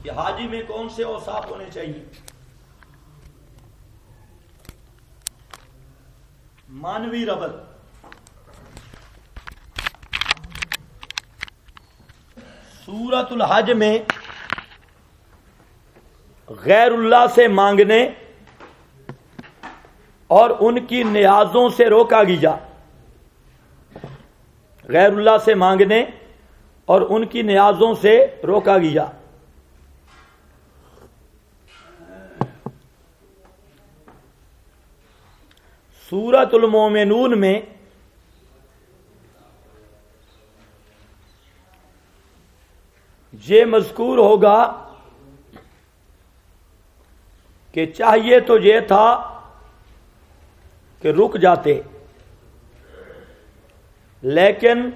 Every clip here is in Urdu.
کہ حاجی میں کون سے اوصاف ہونے چاہیے؟ مانوی ربط، سورۃ الحج میں غیر اللہ سے مانگنے اور ان کی نیازوں سے روکا گیا، غیر اللہ سے مانگنے اور ان کی نیازوں سے روکا گیا۔ سورۃ المومنون میں یہ مذکور ہوگا کہ چاہیے تو یہ تھا کہ رک جاتے، لیکن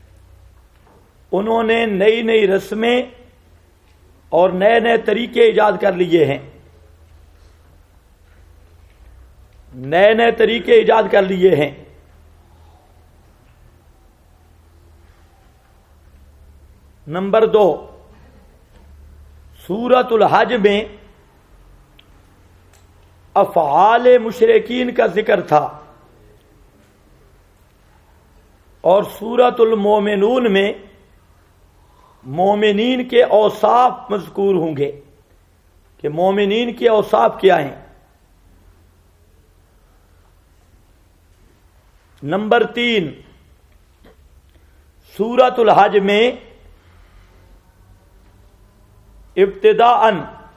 انہوں نے نئی نئی رسمیں اور نئے نئے طریقے ایجاد کر لیے ہیں، نئے نئے طریقے ایجاد کر لیے ہیں۔ نمبر 2، سورۃ الحج میں افعال مشرکین کا ذکر تھا، اور سورۃ المومنون میں مومنین کے اوصاف مذکور ہوں گے کہ مومنین کے اوصاف کیا ہیں۔ نمبر 3، سورۃ الحج میں ابتداءً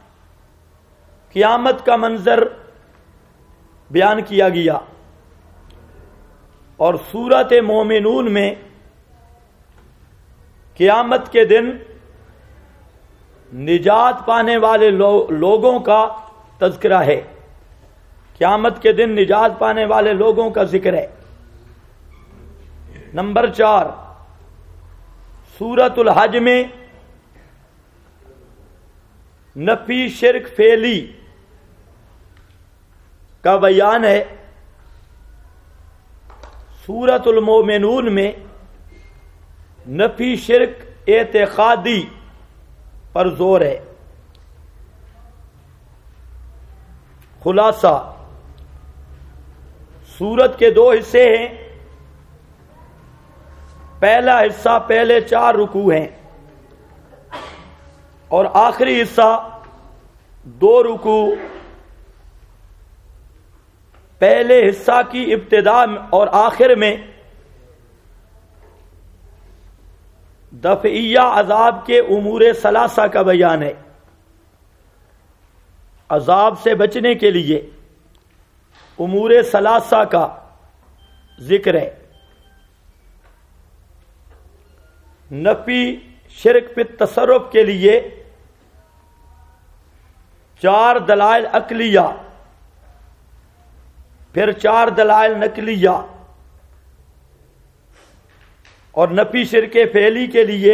قیامت کا منظر بیان کیا گیا، اور سورۃ مومنون میں قیامت کے دن نجات پانے والے لوگوں کا تذکرہ ہے، قیامت کے دن نجات پانے والے لوگوں کا ذکر ہے۔ نمبر 4، سورۃ الحج میں نفی شرک فعلی کا بیان ہے، سورۃ المومنون میں نفی شرک اعتقادی پر زور ہے۔ خلاصہ، سورت کے 2 حصے ہیں، پہلا حصہ پہلے 4 رکوع ہیں، اور آخری حصہ 2 رکوع پہلے حصہ کی ابتدا اور آخر میں دفعیہ عذاب کے امور ثلاثہ کا بیان ہے، عذاب سے بچنے کے لیے امور ثلاثہ کا ذکر ہے۔ نفی شرک پہ تصرف کے لیے 4 دلائل عقلیہ، پھر 4 دلائل نقلیہ، اور نفی شرک فعلی کے لیے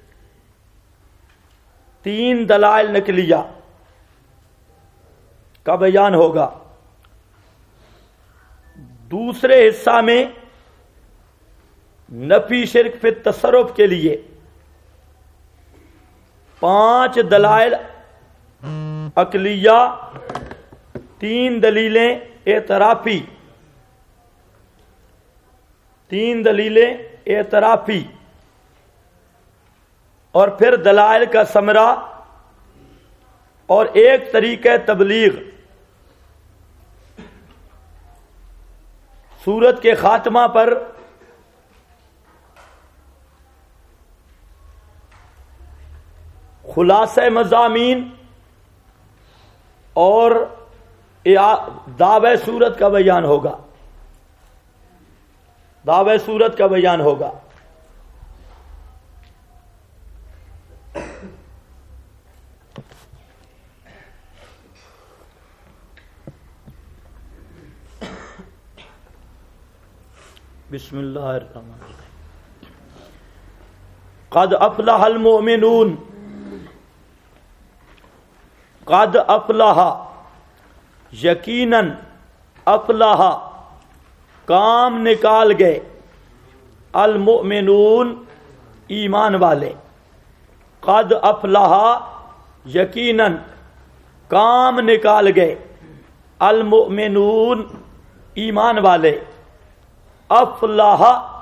3 دلائل نقلیہ کا بیان ہوگا۔ دوسرے حصہ میں نفی شرک فی تصرف کے لیے 5 دلائل عقلیہ، 3 دلیلیں اعترافی، 3 دلیلیں اعترافی، اور پھر دلائل کا ثمرہ اور ایک طریقہ تبلیغ۔ سورت کے خاتمہ پر خلاصہ مضامین اور دعوی سورت کا بیان ہوگا، دعوی سورت کا بیان ہوگا۔ بسم اللہ الرحمن الرحیم۔ قد افلح المؤمنون، قد افلح، یقیناً، افلح، کام نکال گئے، المؤمنون، ایمان والے، قد افلح، یقیناً کام نکال گئے المؤمنون ایمان والے افلاح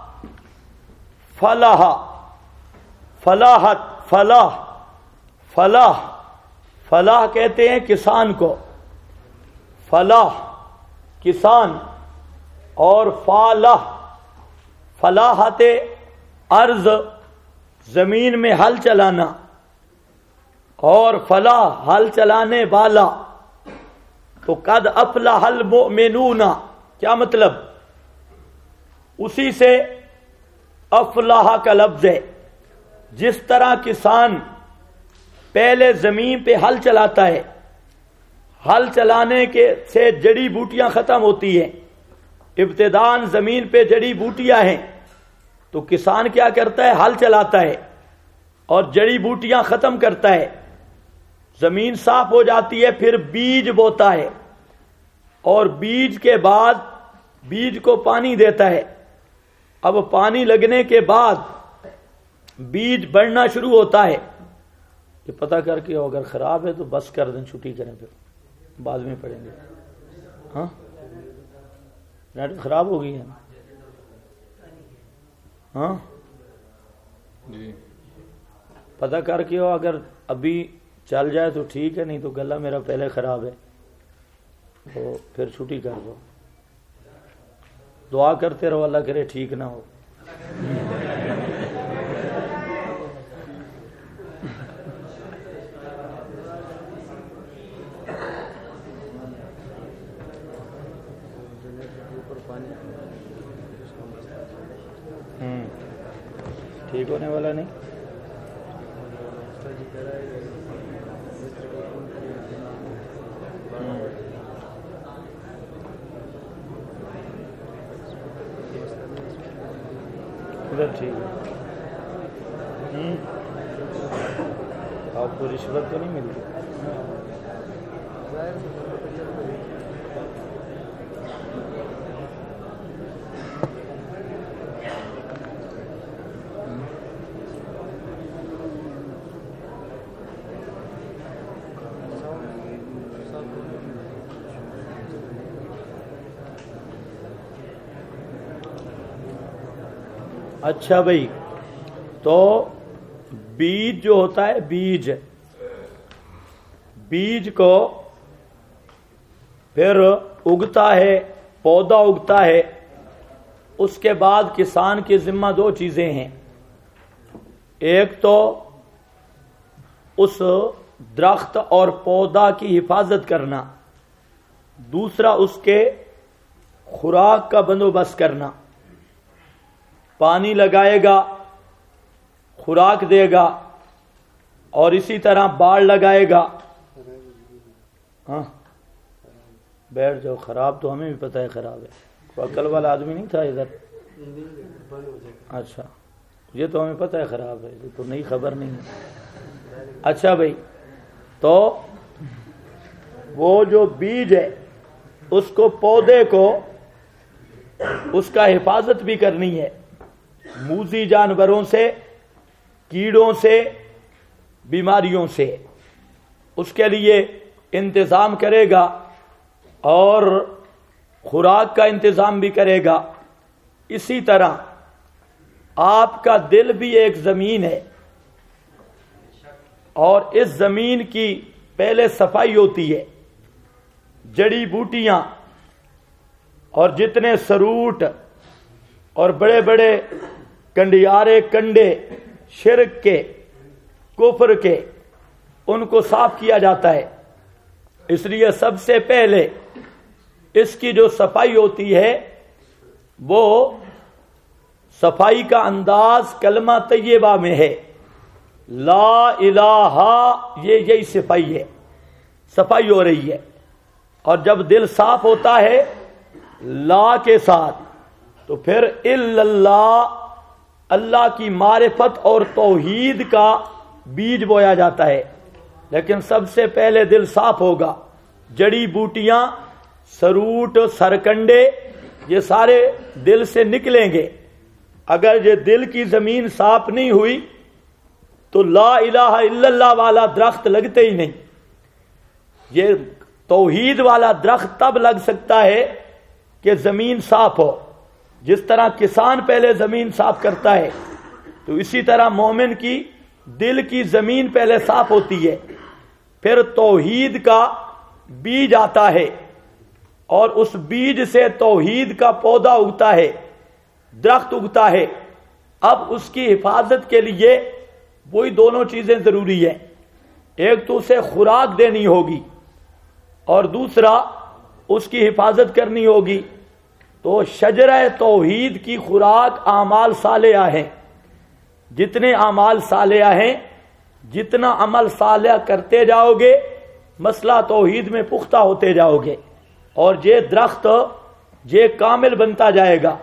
فلاح فلاحت فلاح فلاح فلاح کہتے ہیں کسان کو، فلاح کسان، اور فلاح فلاحت ارض زمین میں ہل چلانا، اور فلاح ہل چلانے والا۔ تو قد افلح المؤمنون کیا مطلب؟ اسی سے افلاح کا لفظ ہے۔ جس طرح کسان پہلے زمین پہ ہل چلاتا ہے، ہل چلانے کے سے جڑی بوٹیاں ختم ہوتی ہیں، ابتداءً زمین پہ جڑی بوٹیاں ہیں، تو کسان کیا کرتا ہے؟ ہل چلاتا ہے اور جڑی بوٹیاں ختم کرتا ہے، زمین صاف ہو جاتی ہے، پھر بیج بوتا ہے، اور بیج کے بعد بیج کو پانی دیتا ہے۔ اب پانی لگنے کے بعد بیج بڑھنا شروع ہوتا ہے۔ یہ پتہ کر کے اگر خراب ہے تو بس کر دیں، چھٹی کریں، پھر بعد میں پڑھیں گے۔ ہاں نیٹ خراب ہو گئی ہے نا؟ ہاں جی پتہ کر کے ہو، اگر ابھی چل جائے تو ٹھیک ہے، نہیں تو گلا میرا پہلے خراب ہے، تو پھر چھٹی کر دو۔ دعا کرتے رہو، اللہ کرے ٹھیک نہ ہو۔ ٹھیک ہونے والا نہیں؟ ادھر ٹھیک ہے۔ آپ کو رشوت تو نہیں ملتی؟ اچھا بھائی، تو بیج جو ہوتا ہے، بیج کو پھر اگتا ہے، پودا اگتا ہے، اس کے بعد کسان کی ذمہ دو چیزیں ہیں۔ ایک تو اس درخت اور پودا کی حفاظت کرنا، دوسرا اس کے خوراک کا بندوبست کرنا۔ پانی لگائے گا، خوراک دے گا، اور اسی طرح باڑ لگائے گا۔ ہاں بیٹھ جاؤ، خراب تو ہمیں بھی پتہ ہے خراب ہے، کوئی عقل والا آدمی نہیں تھا ادھر؟ اچھا یہ تو ہمیں پتہ ہے خراب ہے، یہ تو نئی خبر نہیں ہے۔ اچھا بھائی، تو وہ جو بیج ہے، اس کو پودے کو اس کا حفاظت بھی کرنی ہے، موذی جانوروں سے، کیڑوں سے، بیماریوں سے، اس کے لیے انتظام کرے گا اور خوراک کا انتظام بھی کرے گا۔ اسی طرح آپ کا دل بھی ایک زمین ہے، اور اس زمین کی پہلے صفائی ہوتی ہے، جڑی بوٹیاں اور جتنے سروٹ اور بڑے بڑے کنڈیارے کنڈے شرک کے، کفر کے، ان کو صاف کیا جاتا ہے۔ اس لیے سب سے پہلے اس کی جو صفائی ہوتی ہے، وہ صفائی کا انداز کلمہ طیبہ میں ہے، لا الہ، یہی صفائی ہے، صفائی ہو رہی ہے۔ اور جب دل صاف ہوتا ہے لا کے ساتھ، تو پھر الا اللہ، اللہ کی معرفت اور توحید کا بیج بویا جاتا ہے۔ لیکن سب سے پہلے دل صاف ہوگا، جڑی بوٹیاں، سروٹ، سرکنڈے، یہ سارے دل سے نکلیں گے۔ اگر یہ دل کی زمین صاف نہیں ہوئی تو لا الہ الا اللہ والا درخت لگتے ہی نہیں. یہ توحید والا درخت تب لگ سکتا ہے کہ زمین صاف ہو. جس طرح کسان پہلے زمین صاف کرتا ہے تو اسی طرح مومن کی دل کی زمین پہلے صاف ہوتی ہے، پھر توحید کا بیج آتا ہے اور اس بیج سے توحید کا پودا اگتا ہے، درخت اگتا ہے. اب اس کی حفاظت کے لیے وہی دونوں چیزیں ضروری ہیں. ایک تو اسے خوراک دینی ہوگی اور دوسرا اس کی حفاظت کرنی ہوگی. تو شجرہ توحید کی خوراک اعمال صالحہ ہیں. جتنے اعمال صالحہ ہیں، جتنا عمل صالح کرتے جاؤ گے مسئلہ توحید میں پختہ ہوتے جاؤ گے اور یہ درخت یہ کامل بنتا جائے گا،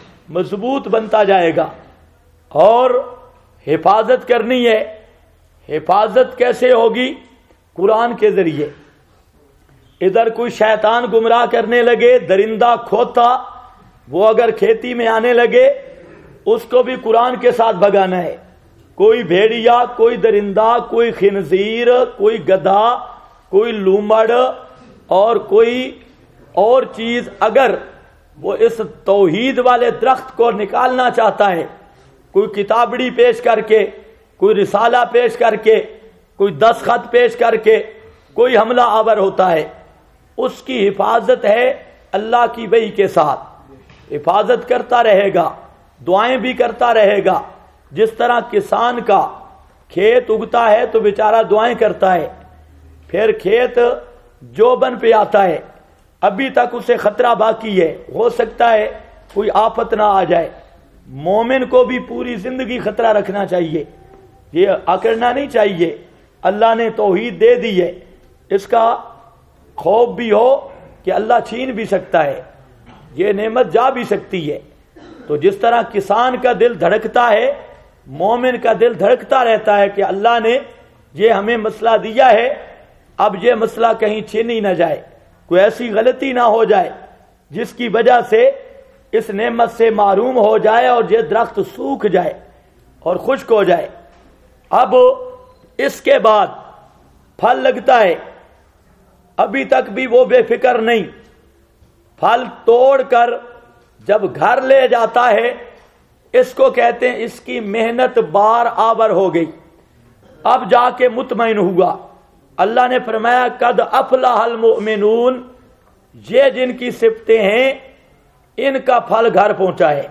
مضبوط بنتا جائے گا. اور حفاظت کرنی ہے. حفاظت کیسے ہوگی؟ قرآن کے ذریعے. ادھر کوئی شیطان گمراہ کرنے لگے، درندہ کھوتا وہ اگر کھیتی میں آنے لگے اس کو بھی قرآن کے ساتھ بھگانا ہے. کوئی بھیڑیا، کوئی درندہ، کوئی خنزیر، کوئی گدھا، کوئی لومڑ اور کوئی اور چیز اگر وہ اس توحید والے درخت کو نکالنا چاہتا ہے، کوئی کتابڑی پیش کر کے، کوئی رسالہ پیش کر کے، کوئی دستخط پیش کر کے کوئی حملہ آور ہوتا ہے، اس کی حفاظت ہے اللہ کی وحی کے ساتھ. حفاظت کرتا رہے گا، دعائیں بھی کرتا رہے گا. جس طرح کسان کا کھیت اگتا ہے تو بیچارہ دعائیں کرتا ہے، پھر کھیت جوبن پہ آتا ہے، ابھی تک اسے خطرہ باقی ہے، ہو سکتا ہے کوئی آفت نہ آ جائے. مومن کو بھی پوری زندگی خطرہ رکھنا چاہیے، یہ اکڑنا نہیں چاہیے. اللہ نے توحید دے دی ہے، اس کا خوف بھی ہو کہ اللہ چھین بھی سکتا ہے، یہ نعمت جا بھی سکتی ہے. تو جس طرح کسان کا دل دھڑکتا ہے، مومن کا دل دھڑکتا رہتا ہے کہ اللہ نے یہ ہمیں مسئلہ دیا ہے، اب یہ مسئلہ کہیں چھین ہی نہ جائے، کوئی ایسی غلطی نہ ہو جائے جس کی وجہ سے اس نعمت سے محروم ہو جائے اور یہ درخت سوکھ جائے اور خشک ہو جائے. اب اس کے بعد پھل لگتا ہے، ابھی تک بھی وہ بے فکر نہیں. پھل توڑ کر جب گھر لے جاتا ہے اس کو کہتے ہیں اس کی محنت بار آور ہو گئی، اب جا کے مطمئن ہوا. اللہ نے فرمایا قد افلح المؤمنون، یہ جن کی صفتیں ہیں ان کا پھل گھر پہنچا ہے.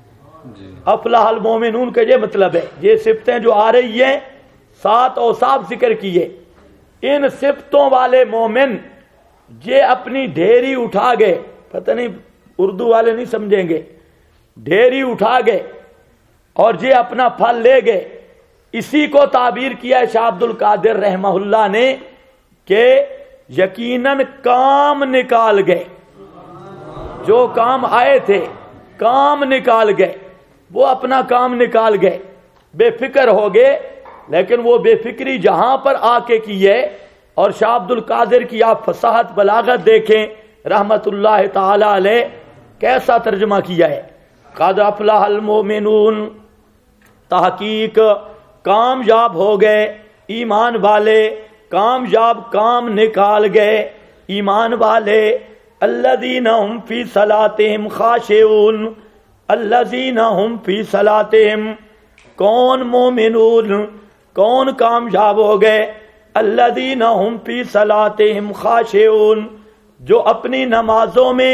افلح المؤمنون کا یہ مطلب ہے یہ صفتیں جو آ رہی ہیں 7 اوصاف ذکر کیے، ان صفتوں والے مومن یہ اپنی ڈھیری اٹھا گئے. پتہ نہیں اردو والے نہیں سمجھیں گے، ڈھیری اٹھا گئے اور یہ اپنا پھل لے گئے. اسی کو تعبیر کیا ہے شاہ عبد القادر رحمہ اللہ نے کہ یقیناً کام نکال گئے، جو کام آئے تھے کام نکال گئے، وہ اپنا کام نکال گئے، بے فکر ہو گئے. لیکن وہ بے فکری جہاں پر آ کے کی ہے، اور شاہ عبد القادر کی آپ فصاحت بلاغت دیکھیں رحمت اللہ تعالی علیہ، کیسا ترجمہ کیا ہے. قد افلح المؤمنون، تحقیق کامیاب ہو گئے ایمان والے، کامیاب کام نکال گئے ایمان والے. الذین هم فی صلاتہم خاشعون، الذین هم فی صلاتہم، کون مومنون، کون کامیاب ہو گئے؟ الذین هم فی صلاتہم خاشعون، جو اپنی نمازوں میں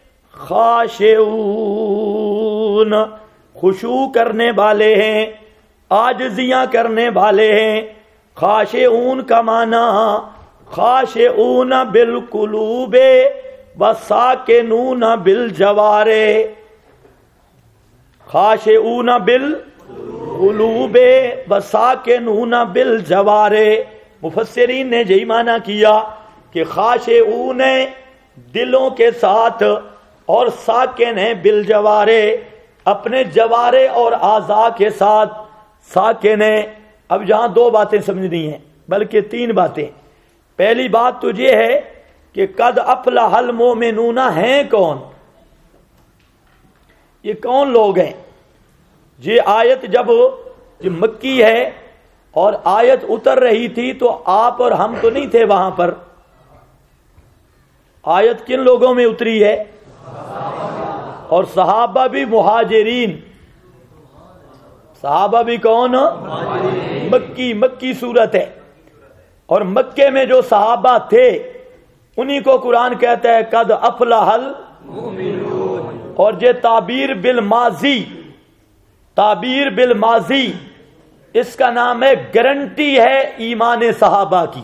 خاشعون خشوع کرنے والے ہیں، عاجزیاں کرنے والے ہیں. خاشعون کا معنی خاشعون بالقلوب وساکنون بالجوارح، خاشعون بالقلوب وساکنون بالجوارح. مفسرین نے یہی معنی کیا کہ خاشعون دلوں کے ساتھ اور ساکن ہیں بالجوارح، اپنے جوارح اور اعضاء کے ساتھ ساکن ہیں. اب یہاں 2 باتیں سمجھنی ہیں، بلکہ 3 باتیں. پہلی بات تو یہ ہے کہ قد افلح المؤمنون ہیں کون؟ یہ کون لوگ ہیں؟ یہ آیت جب یہ مکی ہے اور آیت اتر رہی تھی تو آپ اور ہم تو نہیں تھے وہاں پر. آیت کن لوگوں میں اتری ہے؟ اور صحابہ بھی مہاجرین. صحابہ بھی کون؟ مکی صورت ہے. اور مکے میں جو صحابہ تھے انہی کو قرآن کہتا ہے قد افلح المؤمنون. اور یہ تعبیر بالماضی اس کا نام ہے گارنٹی ہے ایمان صحابہ کی.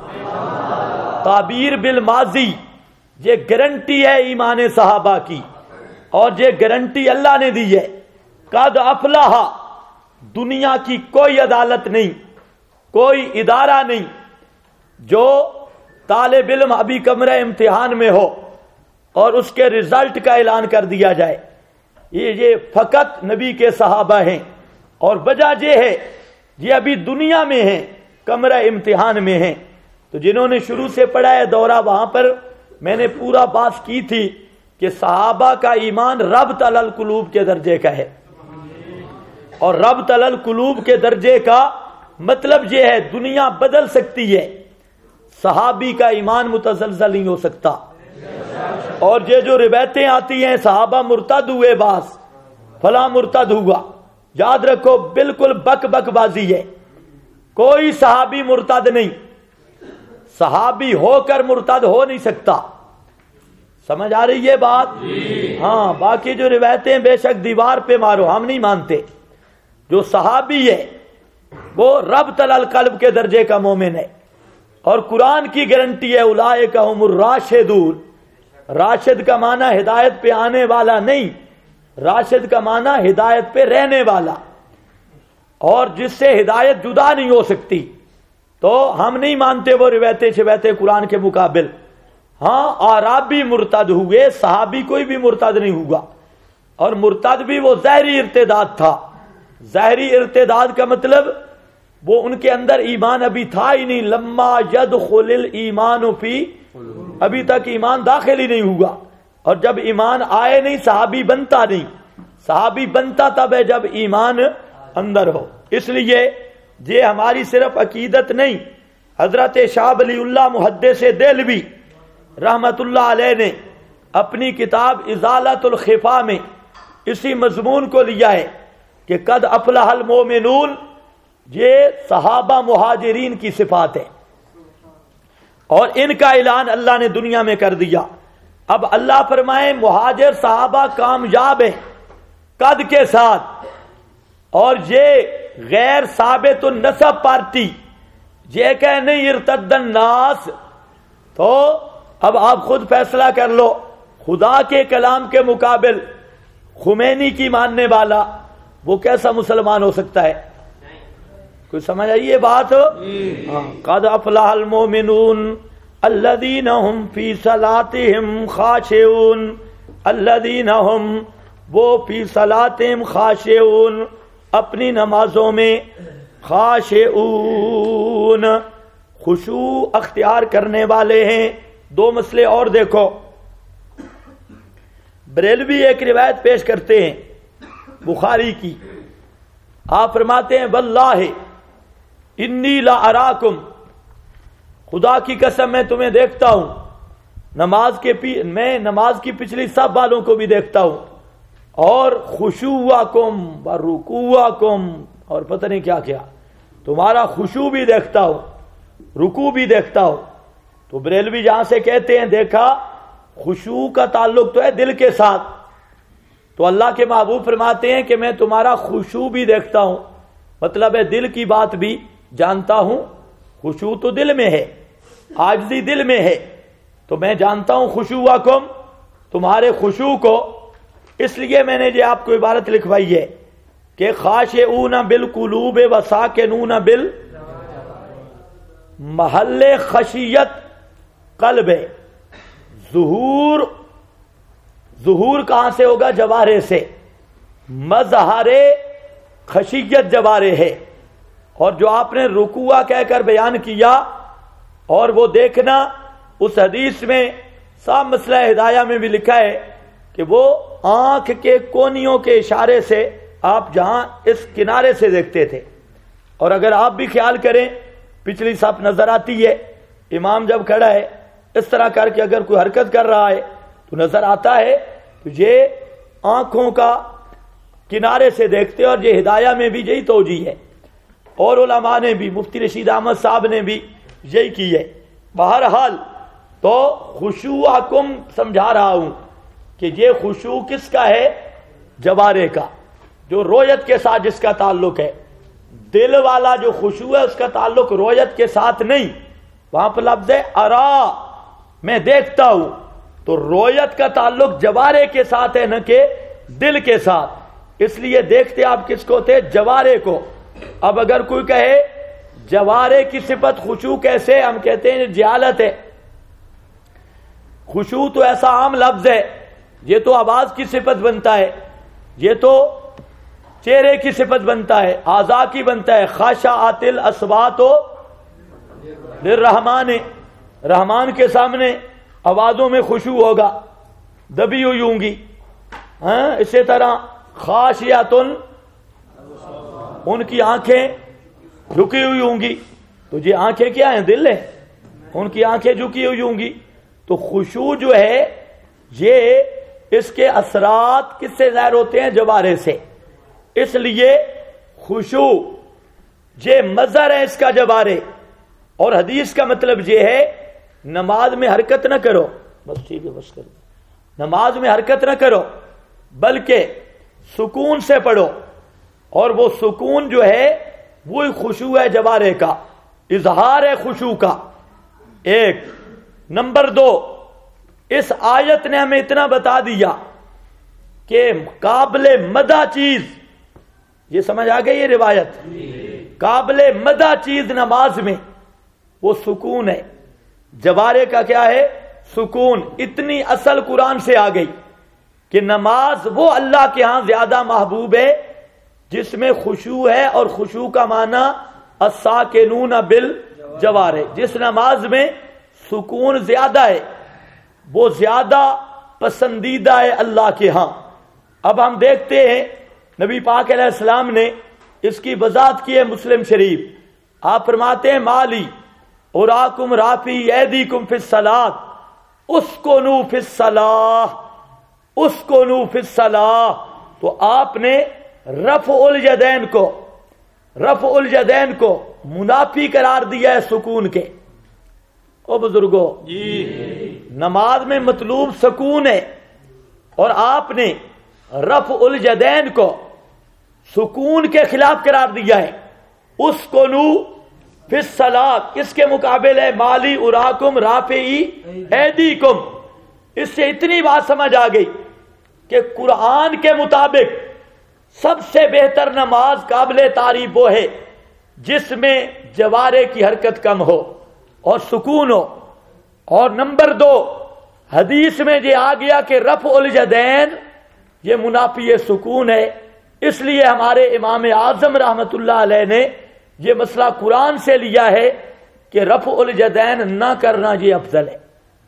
تعبیر بالماضی یہ گارنٹی ہے ایمان صحابہ کی، اور یہ گارنٹی اللہ نے دی ہے. قد افلح، دنیا کی کوئی عدالت نہیں، کوئی ادارہ نہیں جو طالب علم ابھی کمرہ امتحان میں ہو اور اس کے رزلٹ کا اعلان کر دیا جائے. یہ فقط نبی کے صحابہ ہیں. اور وجہ یہ ہے یہ ابھی دنیا میں ہیں، کمرہ امتحان میں ہیں. تو جنہوں نے شروع سے پڑھا ہے دورہ، وہاں پر میں نے پورا بات کی تھی کہ صحابہ کا ایمان ربط علی القلوب کے درجے کا ہے. اور ربط علی القلوب کے درجے کا مطلب یہ ہے دنیا بدل سکتی ہے، صحابی کا ایمان متزلزل نہیں ہو سکتا. اور یہ جو روایتیں آتی ہیں صحابہ مرتد ہوئے، باز فلاں مرتد ہوا، یاد رکھو بالکل بک بازی ہے. کوئی صحابی مرتد نہیں، صحابی ہو کر مرتد ہو نہیں سکتا. سمجھ آ رہی ہے بات؟ ہاں. باقی جو روایتیں بے شک دیوار پہ مارو، ہم نہیں مانتے. جو صحابی ہے وہ ربط علی القلب کے درجے کا مومن ہے. اور قرآن کی گارنٹی ہے اولئک ھم الراشدون. راشد کا معنی ہدایت پہ آنے والا نہیں، راشد کا معنی ہدایت پہ رہنے والا، اور جس سے ہدایت جدا نہیں ہو سکتی. تو ہم نہیں مانتے وہ روایتیں قرآن کے مقابل. ہاں اعرابی مرتد ہوئے، صحابی کوئی بھی مرتد نہیں ہوا. اور مرتد بھی وہ ظاہری ارتداد تھا. ظاہری ارتداد کا مطلب وہ ان کے اندر ایمان ابھی تھا ہی نہیں. لما یدخل الایمان فی، ابھی تک ایمان داخل ہی نہیں ہوا. اور جب ایمان آئے نہیں صحابی بنتا نہیں. صحابی بنتا تب ہے جب ایمان اندر ہو. اس لیے یہ ہماری صرف عقیدت نہیں، حضرت شاہ ولی اللہ محدث دہلوی رحمت اللہ علیہ نے اپنی کتاب ازالۃ الخفا میں اسی مضمون کو لیا ہے کہ قد افلح المؤمنون یہ صحابہ مہاجرین کی صفات ہے، اور ان کا اعلان اللہ نے دنیا میں کر دیا. اب اللہ فرمائے مہاجر صحابہ کامیاب ہیں قد کے ساتھ. اور یہ غیر ثابت النسب پارٹی یہ کہ نہیں ارتد الناس، تو اب آپ خود فیصلہ کر لو. خدا کے کلام کے مقابل خمینی کی ماننے والا وہ کیسا مسلمان ہو سکتا ہے؟ کوئی سمجھ آئی یہ بات؟ قد افلح المؤمنون الذین هم فی صلاتهم خاشعون. الذین هم وہ فی صلاتهم خاشعون، اپنی نمازوں میں خاشعون خشوع اختیار کرنے والے ہیں. دو مسئلے اور دیکھو. بریلوی ایک روایت پیش کرتے ہیں بخاری کی. آپ فرماتے ہیں واللہ انی لا اراکم، خدا کی قسم میں تمہیں دیکھتا ہوں. میں نماز کی پچھلی سب والوں کو بھی دیکھتا ہوں، اور خشوعکم و رکوعکم، اور پتہ نہیں کیا کیا، تمہارا خشوع بھی دیکھتا ہوں، رکوع بھی دیکھتا ہوں. تو بریلوی جہاں سے کہتے ہیں دیکھا خشوع کا تعلق تو ہے دل کے ساتھ، تو اللہ کے محبوب فرماتے ہیں کہ میں تمہارا خشوع بھی دیکھتا ہوں، مطلب ہے دل کی بات بھی جانتا ہوں. خشوع تو دل میں ہے، عاجزی دل میں ہے، تو میں جانتا ہوں خشوعکم، تمہارے خشوع کو. اس لیے میں نے یہ آپ کو عبارت لکھوائی ہے کہ خاشعون بالقلوب و ساکنون بال، محل خشیت قلب ہے. ظہور کہاں سے ہوگا؟ جوارے سے. مظہر خشیت جوارے ہے. اور جو آپ نے رکوع کہہ کر بیان کیا اور وہ دیکھنا، اس حدیث میں صاحب مسئلہ ہدایہ میں بھی لکھا ہے کہ وہ آنکھ کے کونیوں کے اشارے سے آپ جہاں اس کنارے سے دیکھتے تھے، اور اگر آپ بھی خیال کریں پچھلی صف نظر آتی ہے، امام جب کھڑا ہے اس طرح کر کے اگر کوئی حرکت کر رہا ہے تو نظر آتا ہے، تو یہ آنکھوں کا کنارے سے دیکھتے، اور یہ ہدایہ میں بھی یہی توجیہ ہے، اور علماء نے بھی، مفتی رشید احمد صاحب نے بھی یہی کی ہے۔ بہرحال تو خشوع حکم سمجھا رہا ہوں کہ یہ خشوع کس کا ہے؟ جوارے کا، جو رویت کے ساتھ جس کا تعلق ہے۔ دل والا جو خشوع ہے اس کا تعلق رویت کے ساتھ نہیں، وہاں پر لفظ ہے ارا، میں دیکھتا ہوں، تو رویت کا تعلق جوارے کے ساتھ ہے، نہ کہ دل کے ساتھ، اس لیے دیکھتے آپ کس کو تھے؟ جوارے کو۔ اب اگر کوئی کہے جوارے کی صفت خشوع کیسے؟ ہم کہتے ہیں جہالت ہے۔ خشوع تو ایسا عام لفظ ہے، یہ تو آواز کی صفت بنتا ہے، یہ تو چہرے کی صفت بنتا ہے، اعضاء کی بنتا ہے۔ خاشعات الاصوات للرحمن، رحمان کے سامنے آوازوں میں خشوع ہوگا، دبی ہوئی ہوں گی۔ اسی طرح خاشعات، ان کی آنکھیں جھکی ہوئی ہوں گی، تو یہ آنکھیں کیا ہیں؟ دل ہے، ان کی آنکھیں جھکی ہوئی ہوں گی۔ تو خشوع جو ہے یہ اس کے اثرات کس سے ظاہر ہوتے ہیں؟ جوارے سے۔ اس لیے خشوع یہ مظہر ہے اس کا جوارے، اور حدیث کا مطلب یہ ہے نماز میں حرکت نہ کرو، بس ٹھیک ہے بس کرو، نماز میں حرکت نہ کرو بلکہ سکون سے پڑھو، اور وہ سکون جو ہے وہی خشوع ہے جوارے کا، اظہار ہے خشوع کا۔ ایک نمبر دو، اس آیت نے ہمیں اتنا بتا دیا کہ قابل مدح چیز، یہ سمجھ آ گئی یہ روایت، قابل مدح چیز نماز میں وہ سکون ہے۔ جوارے کا کیا ہے؟ سکون۔ اتنی اصل قرآن سے آ گئی کہ نماز وہ اللہ کے ہاں زیادہ محبوب ہے جس میں خشوع ہے، اور خشوع کا معنی الساکنون بالجوارح، جس نماز میں سکون زیادہ ہے وہ زیادہ پسندیدہ ہے اللہ کے ہاں۔ اب ہم دیکھتے ہیں نبی پاک علیہ السلام نے اس کی وضاحت کی ہے مسلم شریف۔ آپ فرماتے ہیں مالی اراکم رافی ایدیکم فی الصلاۃ اسکنوا فی الصلاۃ، اسکنوا فی الصلاۃ، تو آپ نے رفع الیدین کو منافی قرار دیا ہے سکون کے۔ او بزرگو، نماز میں مطلوب سکون ہے، اور آپ نے رفع الیدین کو سکون کے خلاف قرار دیا ہے۔ اسکنوا فی الصلاۃ اس کے مقابل ہے مالی اراکم رافعی ایدیکم۔ اس سے اتنی بات سمجھ آ گئی کہ قرآن کے مطابق سب سے بہتر نماز قابل تعریف وہ ہے جس میں جوارے کی حرکت کم ہو اور سکون ہو۔ اور نمبر دو، حدیث میں یہ آ گیا کہ رفع الیدین یہ منافی سکون ہے، اس لیے ہمارے امام اعظم رحمت اللہ علیہ نے یہ مسئلہ قرآن سے لیا ہے کہ رفع الیدین نہ کرنا یہ افضل ہے۔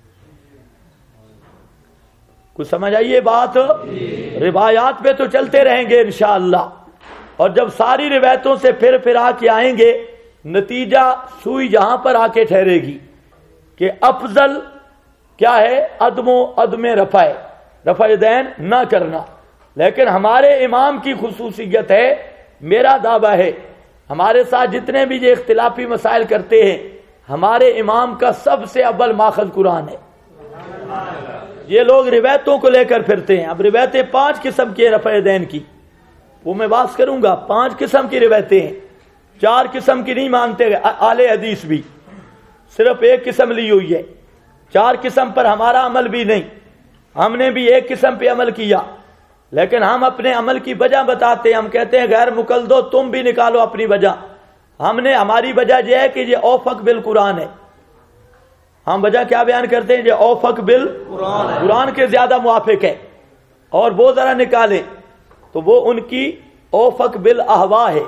کچھ سمجھ آئیے بات؟ روایات پہ تو چلتے رہیں گے انشاءاللہ، اور جب ساری روایتوں سے پھر آ کے آئیں گے نتیجہ سوئی جہاں پر آ کے ٹھہرے گی کہ افضل کیا ہے؟ عدم رفع یدین نہ کرنا۔ لیکن ہمارے امام کی خصوصیت ہے، میرا دعویٰ ہے ہمارے ساتھ جتنے بھی یہ اختلافی مسائل کرتے ہیں ہمارے امام کا سب سے اول ماخذ قرآن ہے۔ یہ لوگ روایتوں کو لے کر پھرتے ہیں۔ اب روایتیں 5 قسم کی رفع یدین کی، وہ میں بات کروں گا۔ 5 قسم کی روایتیں ہیں، 4 قسم کی نہیں مانتے اہل حدیث بھی، صرف 1 قسم لی ہوئی ہے۔ 4 قسم پر ہمارا عمل بھی نہیں، ہم نے بھی 1 قسم پہ عمل کیا، لیکن ہم اپنے عمل کی وجہ بتاتے ہیں۔ ہم کہتے ہیں غیر مقلدو تم بھی نکالو اپنی وجہ۔ ہماری وجہ یہ ہے کہ یہ اوفق بالقرآن ہے۔ ہم وجہ کیا بیان کرتے ہیں؟ یہ اوفق بالقرآن کے زیادہ موافق ہے، اور وہ ذرا نکالیں تو وہ ان کی اوفق بالاہوا ہے۔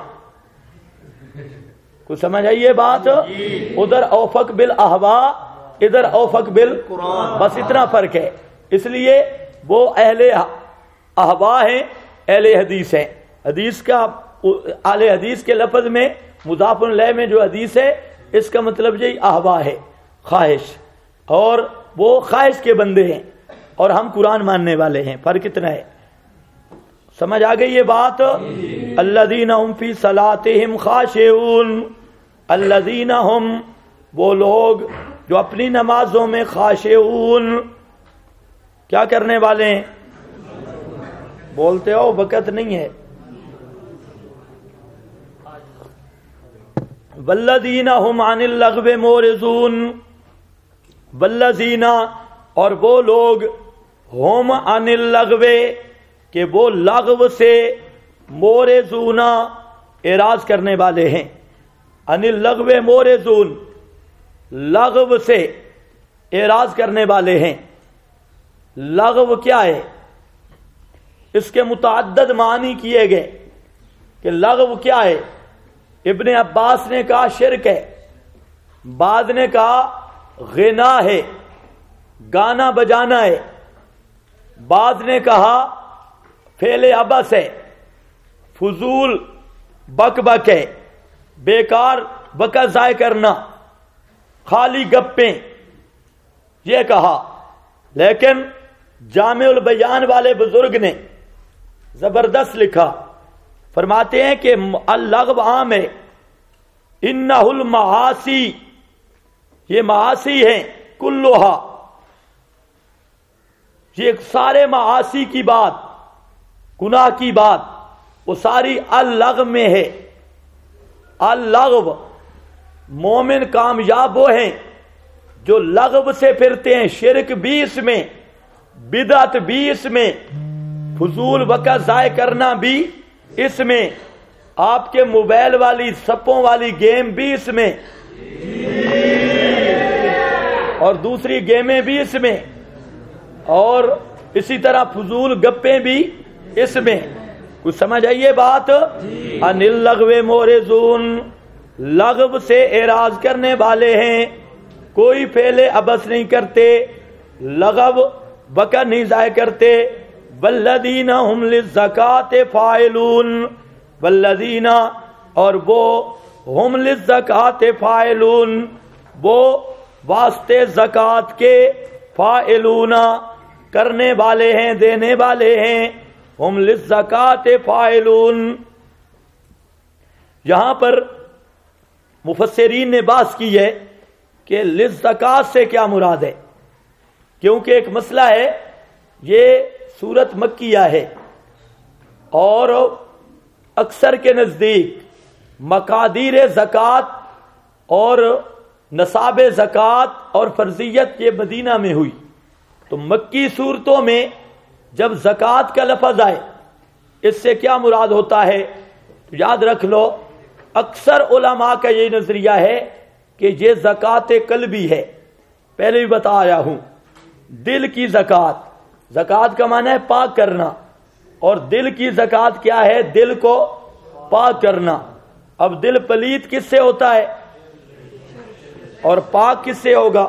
کچھ سمجھ آئیے بات؟ ادھر اوفق بالاہوا، ادھر اوفق بالقرآن، بس اتنا فرق ہے۔ اس لیے وہ اہل اہوا ہیں، اہل حدیث ہیں۔ حدیث کا اہل حدیث کے لفظ میں مضاف الیہ میں جو حدیث ہے اس کا مطلب یہی احوا ہے، خواہش، اور وہ خواہش کے بندے ہیں اور ہم قرآن ماننے والے ہیں. فرق کتنا ہے؟ سمجھ آ گئی یہ بات؟ الذین هم فی صلاتہم خاشعون، الذین هم وہ لوگ جو اپنی نمازوں میں خاشعون کیا کرنے والے ہیں؟ بولتے ہو وقت نہیں ہے. والذین هم عن اللغو معرضون، والذین اور وہ لوگ ہم عن اللغو کہ وہ لغو سے معرضون اعراض کرنے والے ہیں. عن اللغو معرضون لغو سے اعراض کرنے والے ہیں. لغو کیا ہے؟ اس کے متعدد معنی کیے گئے کہ لغو کیا ہے. ابن عباس نے کہا شرک ہے، بعد نے کہا غنا ہے، گانا بجانا ہے، بعد نے کہا فعل عبث ہے، فضول بک بک ہے، بیکار وقت ضائع کرنا، خالی گپیں، یہ کہا. لیکن جامع البیان والے بزرگ نے زبردست لکھا، فرماتے ہیں کہ اللغو عام ہے، انہ المعاصی یہ معاصی ہیں، کلھا یہ سارے معاصی کی بات، گناہ کی بات وہ ساری اللغو میں ہے. اللغو مومن کامیاب وہ ہیں جو لغو سے پھرتے ہیں، شرک بھی اس میں، بدعت بھی اس میں، فضول وقت ضائع کرنا بھی اس میں، آپ کے موبائل والی سپوں والی گیم بھی اس میں، اور دوسری گیمیں بھی اس میں، اور اسی طرح فضول گپیں بھی اس میں. کچھ سمجھ آئیے بات؟ عن اللغو معرضون لغو سے اعراض کرنے والے ہیں، کوئی فعل عبث نہیں کرتے، لغو وقت نہیں ضائع کرتے. والذین هم للزکاۃ فاعلون والذین اور وہ ہم للزکاۃ فاعلون وہ واسطے زکوٰۃ کے فاعلون کرنے والے ہیں، دینے والے ہیں. ہم للزکاۃ فاعلون یہاں پر مفسرین نے بحث کی ہے کہ للزکاۃ سے کیا مراد ہے، کیونکہ ایک مسئلہ ہے، یہ سورت مکیہ ہے اور اکثر کے نزدیک مقادیر زکوٰۃ اور نصاب زکوٰۃ اور فرضیت یہ مدینہ میں ہوئی. تو مکی صورتوں میں جب زکوٰۃ کا لفظ آئے اس سے کیا مراد ہوتا ہے؟ تو یاد رکھ لو اکثر علماء کا یہ نظریہ ہے کہ یہ زکوٰۃ قلبی ہے. پہلے بھی بتایا ہوں، دل کی زکوٰۃ، زکوٰۃ کا معنی ہے پاک کرنا، اور دل کی زکوٰۃ کیا ہے؟ دل کو پاک کرنا. اب دل پلیت کس سے ہوتا ہے اور پاک کس سے ہوگا؟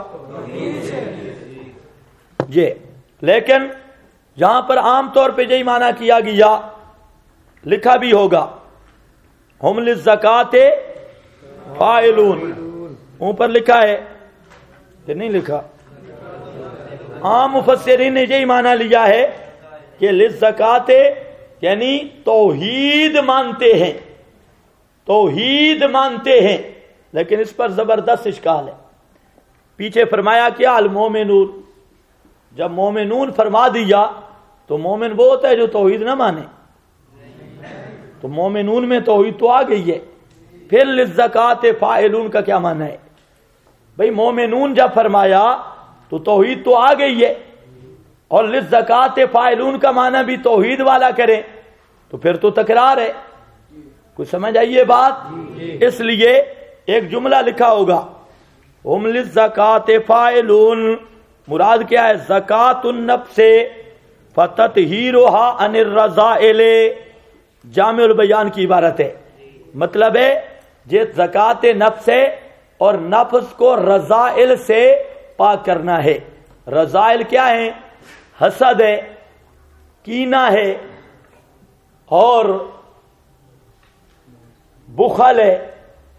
یہ لیکن یہاں پر عام طور پہ یہی معنی کیا گیا، لکھا بھی ہوگا ہم للزکاۃ فاعلون، اوپر لکھا ہے کہ نہیں لکھا؟ عام مفسرین نے یہی معنی لیا ہے کہ للزکاۃ یعنی توحید مانتے ہیں، توحید مانتے ہیں. لیکن اس پر زبردست اشکال ہے. پیچھے فرمایا کیا؟ المومنون، جب مومنون فرما دیا تو مومن وہ ہوتا ہے جو توحید نہ مانے، تو مومنون میں توحید تو آ گئی ہے. پھر للزکاۃ فاعلون کا کیا معنی ہے؟ بھئی مومنون جب فرمایا تو توحید تو آ گئی ہے، اور للزکاۃ فاعلون کا معنی بھی توحید والا کریں تو پھر تو تکرار ہے. کچھ سمجھ آئیے بات؟ اس لیے ایک جملہ لکھا ہوگا ہم للزکاۃ فاعلون، مراد کیا ہے؟ زکاۃ النفس فتطہیرھا عن الرذائل، جامع البیان کی عبارت ہے. مطلب ہے یہ زکاۃ نفس ہے اور نفس کو رذائل سے پاک کرنا ہے. رذائل کیا ہیں؟ حسد ہے، کینہ ہے، اور بخل ہے،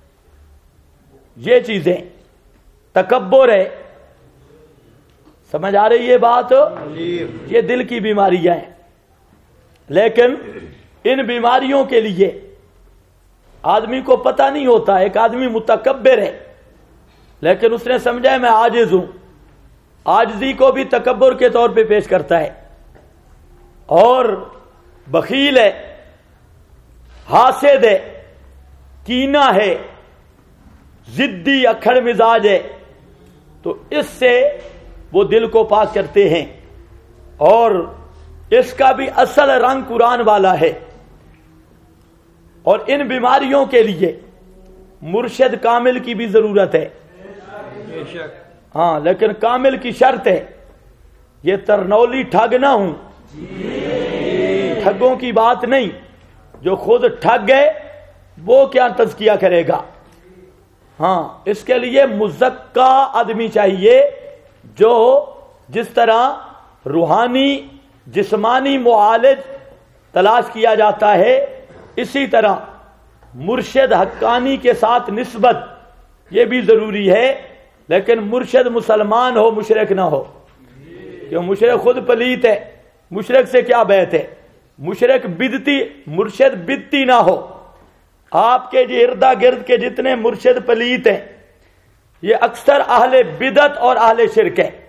یہ چیزیں تکبر ہے. سمجھ آ رہی ہے بات؟ یہ دل کی بیماریاں ہیں. لیکن ان بیماریوں کے لیے آدمی کو پتہ نہیں ہوتا. ایک آدمی متکبر ہے لیکن اس نے سمجھا ہے میں عاجز ہوں. عاجزی کو بھی تکبر کے طور پہ پیش کرتا ہے. اور بخیل ہے, حاسد ہے, کینہ ہے, ضدی اکھڑ مزاج ہے. تو اس سے وہ دل کو پاک کرتے ہیں. اور اس کا بھی اصل رنگ قرآن والا ہے. اور ان بیماریوں کے لیے مرشد کامل کی بھی ضرورت ہے. ہاں, لیکن کامل کی شرط ہے یہ ترنولی ٹھگ نہ ہوں. ٹھگوں کی بات نہیں. جو خود ٹھگ گئے وہ کیا تزکیہ کرے گا. ہاں, اس کے لیے مزکا آدمی چاہیے جو جس طرح روحانی جسمانی معالج تلاش کیا جاتا ہے اسی طرح مرشد حقانی کے ساتھ نسبت یہ بھی ضروری ہے. لیکن مرشد مسلمان ہو, مشرک نہ ہو. کہ مشرک خود پلیت ہے, مشرک سے کیا بیعت ہے. مشرک بدتی, مرشد بدتی نہ ہو. آپ کے جو اردا گرد کے جتنے مرشد پلیت ہیں یہ اکثر اہل بدعت اور اہل شرک ہیں.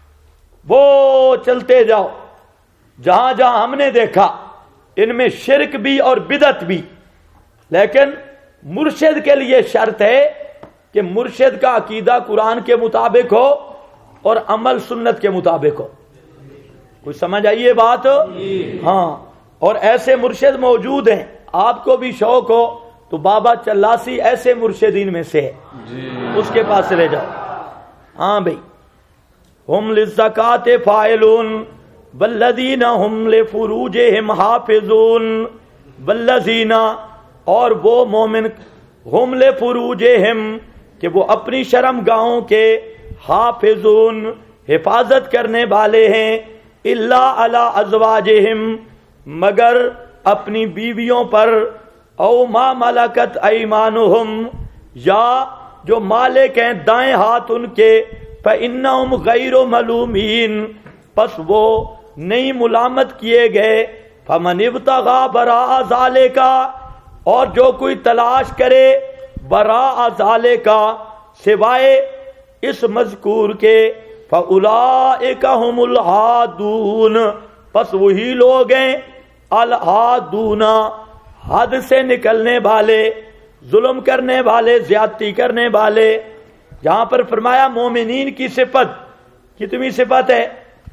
وہ چلتے جاؤ جہاں جہاں ہم نے دیکھا ان میں شرک بھی اور بدعت بھی. لیکن مرشد کے لیے شرط ہے کہ مرشد کا عقیدہ قرآن کے مطابق ہو اور عمل سنت کے مطابق ہو. کچھ سمجھ آئیے بات؟ ہاں, اور ایسے مرشد موجود ہیں. آپ کو بھی شوق ہو تو بابا چلاسی ایسے مرشدین میں سے ہے, اس کے پاس چلے جاؤ. ہاں بھائی, ہم للزکات فاعلون والذین ہم لفروجہم حافظون. والذین, اور وہ مومن, ہم لفروجہم, کہ وہ اپنی شرم گاہوں کے, حافظون, حفاظت کرنے والے ہیں, الا علی ازواجہم, مگر اپنی بیویوں پر, او ما ملکت ایمانہم, یا جو مالک ہیں دائیں ہاتھ ان کے, فإنہم غیر ملومین, پس وہ نہیں ملامت کیے گئے. فمن ابتغى وراء ذلك, اور جو کوئی تلاش کرے وراء ذلك, سوائے اس مذکور کے, فأولئک هم العادون, پس وہی لوگ ہیں العادون, حد سے نکلنے والے, ظلم کرنے والے, زیادتی کرنے والے. جہاں پر فرمایا مومنین کی صفت, کتنی صفت ہے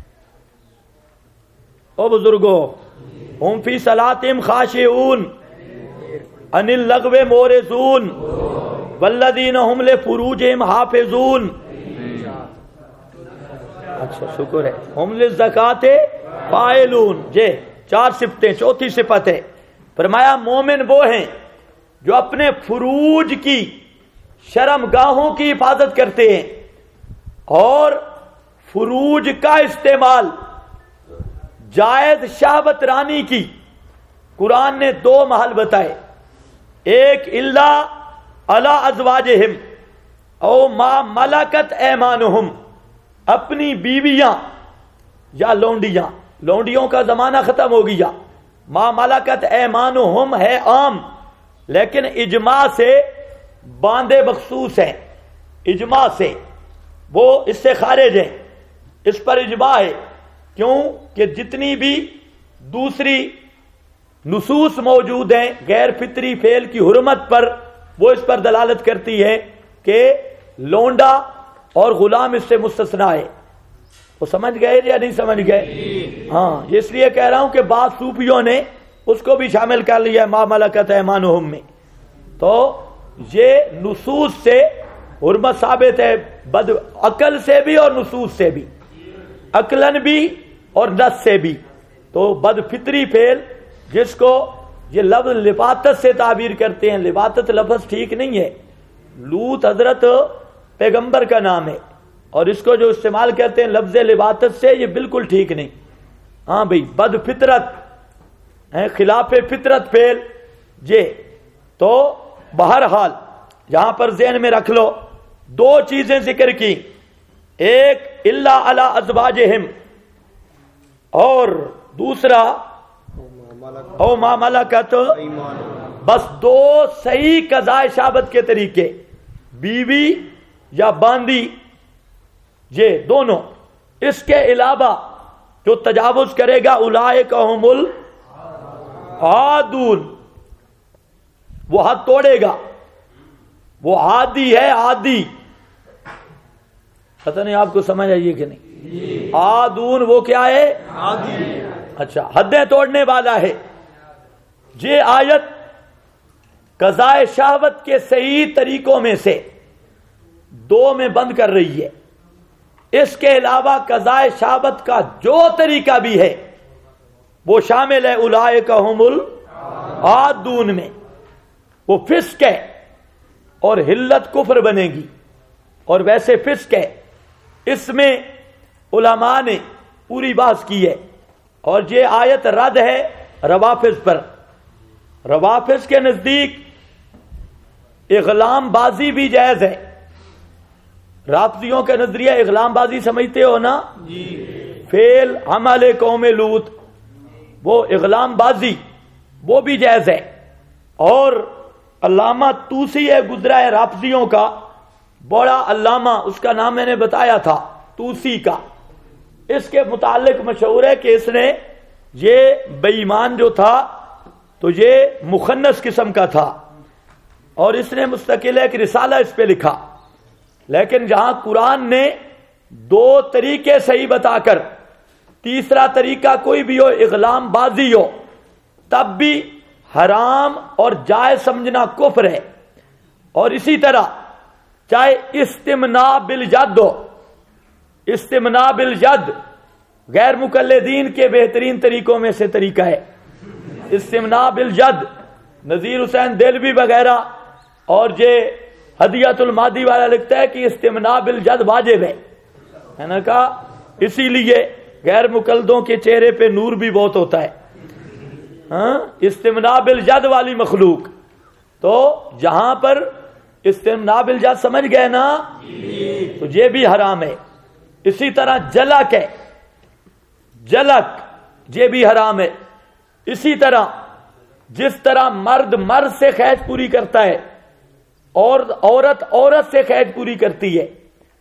او بزرگوں؟ ہم فی صلاتہم خاشعون, عن اللغو معرضون, والذین ہم لفروجہم حافظون. اچھا شکر ہے. ہم للزکات فاعلون, یہ 4 صفتیں. چوتھی صفت ہے فرمایا مومن وہ ہیں جو اپنے فروج کی, شرم گاہوں کی حفاظت کرتے ہیں. اور فروج کا استعمال جائز شہوت رانی کی قرآن نے 2 محل بتائے. ایک الا علی ازواجہم, او ما ملکت ایمانہم, اپنی بیویاں یا لونڈیاں. لونڈیوں کا زمانہ ختم ہو گیا. ما ملکت ایمانہم ہے عام, لیکن اجماع سے باندے مخصوص ہیں. اجماع سے وہ اس سے خارج ہیں. اس پر اجماع ہے. کیوں کہ جتنی بھی دوسری نصوص موجود ہیں غیر فطری فعل کی حرمت پر, وہ اس پر دلالت کرتی ہے کہ لونڈا اور غلام اس سے مستثنا ہے. وہ سمجھ گئے یا نہیں سمجھ گئے؟ ہاں, اس لیے کہہ رہا ہوں کہ بعض صوفیوں نے اس کو بھی شامل کر لیا ما ملکت ایمانہم میں. تو یہ نصوص سے حرمت ثابت ہے, بد عقل سے بھی اور نصوص سے بھی, عقلن بھی اور نص سے بھی. تو بد فطری فعل جس کو یہ لفظ لباتت سے تعبیر کرتے ہیں, لباتت لفظ ٹھیک نہیں ہے. لوط حضرت پیغمبر کا نام ہے اور اس کو جو استعمال کرتے ہیں لفظ لباتت سے, یہ بالکل ٹھیک نہیں. ہاں بھئی, بد فطرت, خلاف فطرت فعل یہ. تو بہرحال یہاں پر ذہن میں رکھ لو دو چیزیں ذکر کی، ایک الا علی ازواجہم اور دوسرا او ما ملکت، بس دو صحیح قضاء شہادت کے طریقے، بیوی یا باندی، یہ دونوں۔ اس کے علاوہ جو تجاوز کرے گا اولئک هم العادون، وہ حد توڑے گا، وہ عادی ہے، عادی۔ پتہ نہیں آپ کو سمجھ آئیے کہ نہیں؟ عادون وہ کیا ہے؟ عادی۔ اچھا، حدیں توڑنے والا ہے۔ یہ آیت قضاء شہوت کے صحیح طریقوں میں سے دو میں بند کر رہی ہے۔ اس کے علاوہ قضاء شہوت کا جو طریقہ بھی ہے وہ شامل ہے اولئک هم العادون میں۔ وہ فسق ہے اور حلت کفر بنے گی، اور ویسے فسق ہے۔ اس میں علماء نے پوری بحث کی ہے، اور یہ آیت رد ہے روافض پر۔ روافض کے نزدیک اغلام بازی بھی جائز ہے۔ رافضیوں کے نظریہ اغلام بازی سمجھتے ہو نا؟ فعل عمل قوم لوط، وہ اغلام بازی وہ بھی جائز ہے۔ اور علامہ توسی ہے، گزرا ہے رافضیوں کا بڑا علامہ، اس کا نام میں نے بتایا تھا، توسی کا۔ اس کے متعلق مشہور ہے کہ اس نے یہ بے ایمان جو تھا تو یہ مخنث قسم کا تھا، اور اس نے مستقل ایک رسالہ اس پہ لکھا۔ لیکن جہاں قرآن نے دو طریقے صحیح بتا کر تیسرا طریقہ کوئی بھی ہو، اغلام بازی ہو، تب بھی حرام اور جائز سمجھنا کفر ہے۔ اور اسی طرح چاہے استمناء بالجد ہو، استمناء بالجد غیر مقلدین کے بہترین طریقوں میں سے طریقہ ہے۔ استمناء بالجد نذیر حسین دہلوی وغیرہ، اور یہ ہدیت المادی والا لکھتا ہے کہ استمناء بالجد واجب ہے نا، کہا اسی لیے غیر مقلدوں کے چہرے پہ نور بھی بہت ہوتا ہے۔ استمناء بالجد والی مخلوق، تو جہاں پر استمناء بالجد سمجھ گئے نا، تو یہ بھی حرام ہے۔ اسی طرح جلک ہے، جلک یہ بھی حرام ہے۔ اسی طرح جس طرح مرد مرد سے خیز پوری کرتا ہے اور عورت عورت سے خیز پوری کرتی ہے،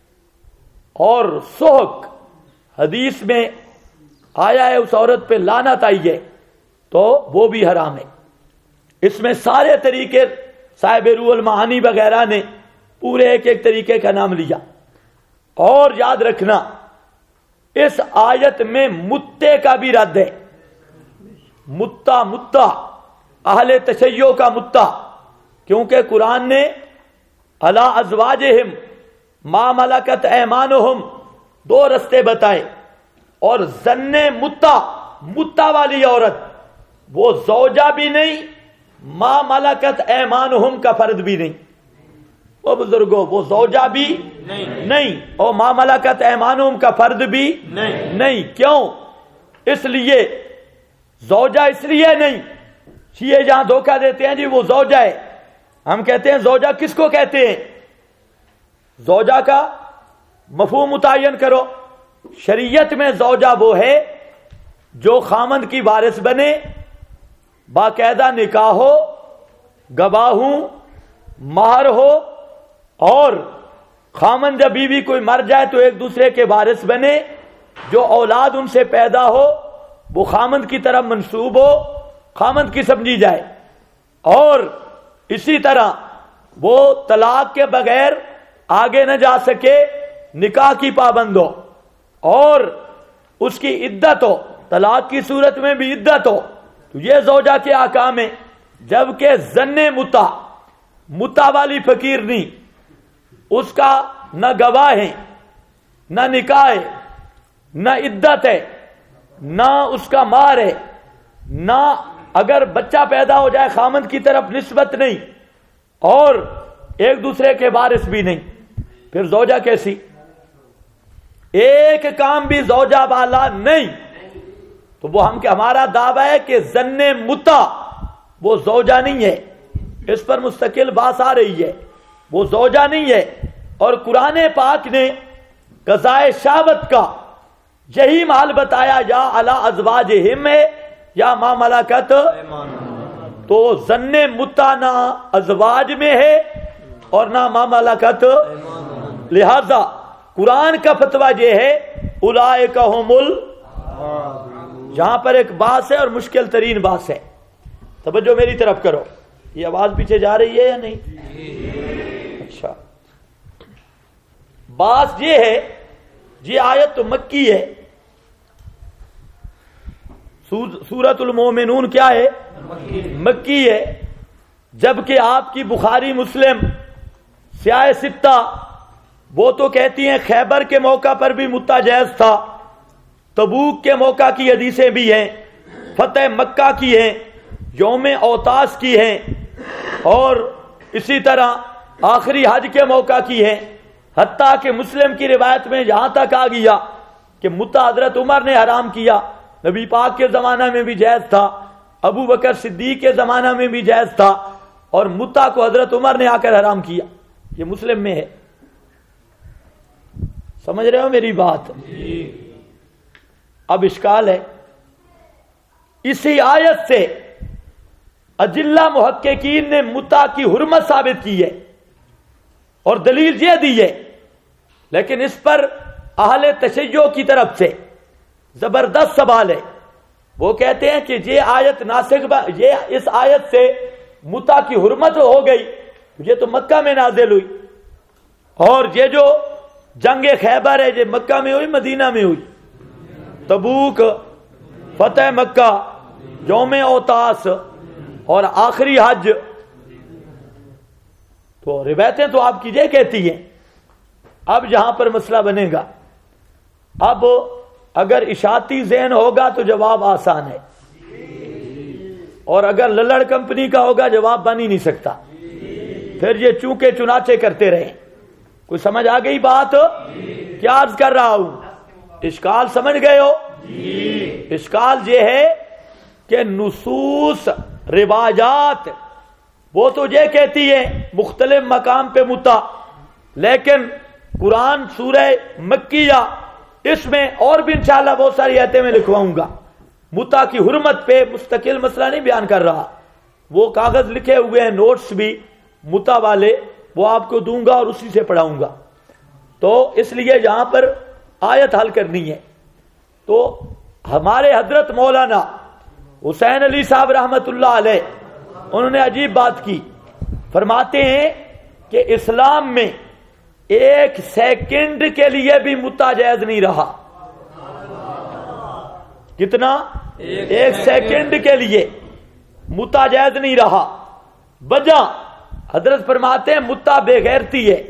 اور سحق حدیث میں آیا ہے اس عورت پہ لعنت آئی ہے، تو وہ بھی حرام ہے۔ اس میں سارے طریقے صاحب روح المعانی وغیرہ نے پورے ایک ایک طریقے کا نام لیا۔ اور یاد رکھنا اس آیت میں متے کا بھی رد ہے۔ متا اہل تشیع کا متا، کیونکہ قرآن نے علی ازواجہم ما ملکت ایمانہم دو رستے بتائے، اور زن متا والی عورت وہ زوجہ بھی نہیں، ما ملکت ایمانہم کا فرد بھی نہیں۔ وہ بزرگوں، وہ زوجہ بھی نہیں اور ما ملکت ایمانہم کا فرد بھی نہیں۔ کیوں؟ اس لیے زوجہ اس لیے نہیں، شیعہ جہاں دھوکہ دیتے ہیں جی وہ زوجہ ہے، ہم کہتے ہیں زوجہ کس کو کہتے ہیں؟ زوجہ کا مفہوم متعین کرو۔ شریعت میں زوجہ وہ ہے جو خامند کی وارث بنے، باقاعدہ نکاح ہو، گواہ ہوں، مہر ہو، اور خامند جب بیوی کوئی مر جائے تو ایک دوسرے کے وارث بنے، جو اولاد ان سے پیدا ہو وہ خامند کی طرف منسوب ہو، خامند کی سمجھی جائے، اور اسی طرح وہ طلاق کے بغیر آگے نہ جا سکے، نکاح کی پابند ہو، اور اس کی عدت ہو، طلاق کی صورت میں بھی عدت ہو، تو یہ زوجہ کے احکام ہیں۔ جبکہ زن متا والی فقیر نہیں، اس کا نہ گواہ ہے، نہ نکاح ہے، نہ عدت ہے، نہ اس کا مہر ہے، نہ اگر بچہ پیدا ہو جائے خامند کی طرف نسبت نہیں، اور ایک دوسرے کے وارث بھی نہیں، پھر زوجہ کیسی؟ ایک کام بھی زوجہ والا نہیں۔ تو وہ ہمارا دعویٰ ہے کہ زن متا وہ زوجہ نہیں ہے، اس پر مستقل بحث آ رہی ہے، وہ زوجہ نہیں ہے، اور قرآن پاک نے قضائے شہوت کا یہی محل بتایا، یا علی ازواجہم ہے یا ما ملکت، تو ظن متع نہ ازواج میں ہے اور نہ ما ملکت، لہذا قرآن کا فتویٰ یہ ہے اولئک ھم جہاں پر ایک باس ہے اور مشکل ترین باس ہے. توجہ میری طرف کرو، یہ آواز پیچھے جا رہی ہے یا نہیں؟ اچھا، باس یہ ہے، یہ آیت تو مکی ہے. سورۃ المومنون کیا ہے؟ مکی ہے. جبکہ آپ کی بخاری مسلم سیاہ ستہ وہ تو کہتی ہیں خیبر کے موقع پر بھی متع جائز تھا، تبوک کے موقع کی حدیثیں بھی ہیں، فتح مکہ کی ہیں، یوم اوتاس کی ہیں، اور اسی طرح آخری حج کے موقع کی ہیں. حتیٰ کہ مسلم کی روایت میں یہاں تک آ گیا کہ متع حضرت عمر نے حرام کیا، نبی پاک کے زمانہ میں بھی جائز تھا، ابو بکر صدیق کے زمانہ میں بھی جائز تھا، اور متع کو حضرت عمر نے آ کر حرام کیا. یہ مسلم میں ہے. سمجھ رہے ہو میری بات؟ اب اشکال ہے، اسی آیت سے اجلہ محققین نے متع کی حرمت ثابت کی ہے اور دلیل یہ دی ہے، لیکن اس پر اہل تشیع کی طرف سے زبردست سوال ہے. وہ کہتے ہیں کہ یہ آیت ناسخ، یہ اس آیت سے متع کی حرمت ہو گئی، یہ تو مکہ میں نازل ہوئی، اور یہ جو جنگ خیبر ہے یہ مکہ میں ہوئی مدینہ میں ہوئی، تبوک، فتح مکہ، یوم اوتاس اور آخری حج. تو روایتیں تو آپ کی یہ کہتی ہیں. اب یہاں پر مسئلہ بنے گا، اب اگر اشاعتی ذہن ہوگا تو جواب آسان ہے، اور اگر للڑ کمپنی کا ہوگا جواب بن ہی نہیں سکتا. پھر یہ چونکے چنانچے کرتے رہے. کوئی سمجھ آ گئی بات؟ کیا عرض کر رہا ہوں؟ اشکال سمجھ گئے ہو؟ اشکال یہ ہے کہ نصوص، روایات وہ تو یہ کہتی ہے مختلف مقام پہ متع، لیکن قرآن سورہ مکیہ اس میں اور بھی انشاءاللہ بہت ساری آیتیں میں لکھواؤں گا. متع کی حرمت پہ مستقل مسئلہ نہیں بیان کر رہا، وہ کاغذ لکھے ہوئے ہیں نوٹس بھی متع والے، وہ آپ کو دوں گا اور اسی سے پڑھاؤں گا. تو اس لیے یہاں پر آیت حل کرنی ہے. تو ہمارے حضرت مولانا حسین علی صاحب رحمت اللہ علیہ انہوں نے عجیب بات کی. فرماتے ہیں کہ اسلام میں ایک سیکنڈ کے لیے بھی متع جائز نہیں رہا. کتنا؟ ایک سیکنڈ کے لیے متع جائز نہیں رہا. وجہ حضرت فرماتے ہیں متع بے غیرتی ہے.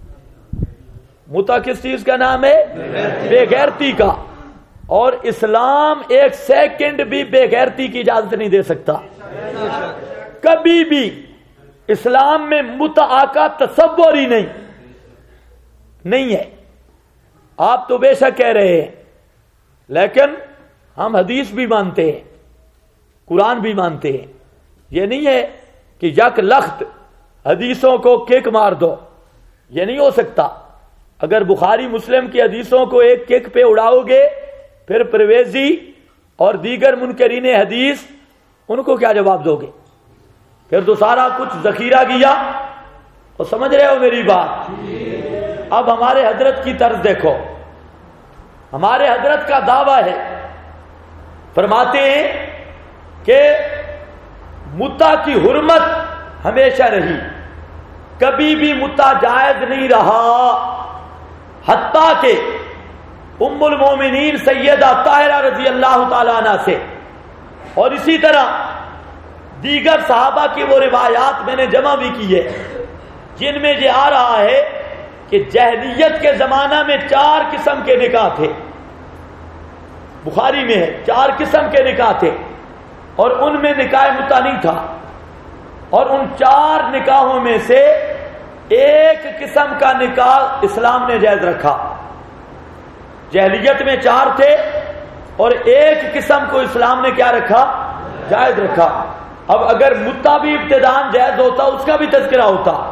متع کس چیز کا نام ہے؟ بے غیرتی کا. اور اسلام ایک سیکنڈ بھی بے غیرتی کی اجازت نہیں دے سکتا. کبھی بھی اسلام میں متع کا تصور ہی نہیں ہے. آپ تو بے شک کہہ رہے ہیں، لیکن ہم حدیث بھی مانتے ہیں، قرآن بھی مانتے ہیں. یہ نہیں ہے کہ یک لخت حدیثوں کو کک مار دو، یہ نہیں ہو سکتا. اگر بخاری مسلم کی حدیثوں کو ایک کک پہ اڑاؤ گے، پھر پرویزی اور دیگر منکرین حدیث ان کو کیا جواب دو گے؟ پھر تو سارا کچھ ذخیرہ گیا. اور سمجھ رہے ہو میری بات؟ اب ہمارے حضرت کی طرز دیکھو. ہمارے حضرت کا دعویٰ ہے، فرماتے ہیں کہ متع کی حرمت ہمیشہ رہی، کبھی بھی متع جائز نہیں رہا، حتیٰ کہ ام المومنین سیدہ طاہرہ رضی اللہ تعالی عنہ سے اور اسی طرح دیگر صحابہ کی وہ روایات میں نے جمع بھی کی ہے جن میں یہ آ رہا ہے کہ جاہلیت کے زمانہ میں 4 قسم کے نکاح تھے. بخاری میں ہے 4 قسم کے نکاح تھے، اور ان میں نکاح متع نہیں تھا. اور ان 4 نکاحوں میں سے ایک قسم کا نکاح اسلام نے جائز رکھا. جاہلیت میں 4 تھے اور ایک قسم کو اسلام نے کیا رکھا؟ جائز رکھا. اب اگر متع بھی ابتداءً جائز ہوتا اس کا بھی تذکرہ ہوتا،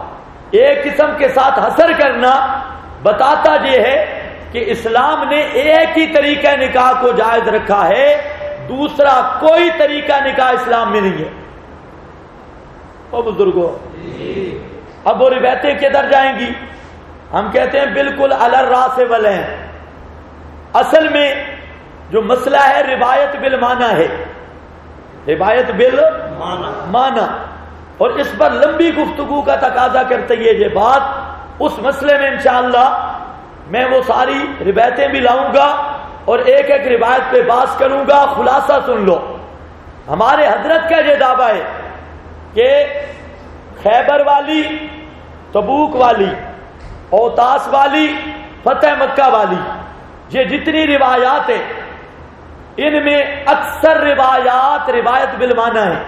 ایک قسم کے ساتھ حصر کرنا بتاتا یہ ہے کہ اسلام نے ایک ہی طریقہ نکاح کو جائز رکھا ہے، دوسرا کوئی طریقہ نکاح اسلام میں نہیں ہے۔ او بزرگوں، اب وہ روایتیں کدھر جائیں گی؟ ہم کہتے ہیں بالکل علی الراس والعین۔ اصل میں جو مسئلہ ہے روایت بالمعنی ہے، روایت بالمعنی، اور اس پر لمبی گفتگو کا تقاضا کرتے یہ بات، اس مسئلے میں انشاءاللہ میں وہ ساری روایتیں بھی لاؤں گا اور ایک ایک روایت پہ بات کروں گا۔ خلاصہ سن لو، ہمارے حضرت کا یہ دعویٰ ہے کہ خیبر والی، تبوک والی، اوتاس والی، فتح مکہ والی، یہ جتنی روایات ہیں ان میں اکثر روایات روایت بالمعنی ہیں۔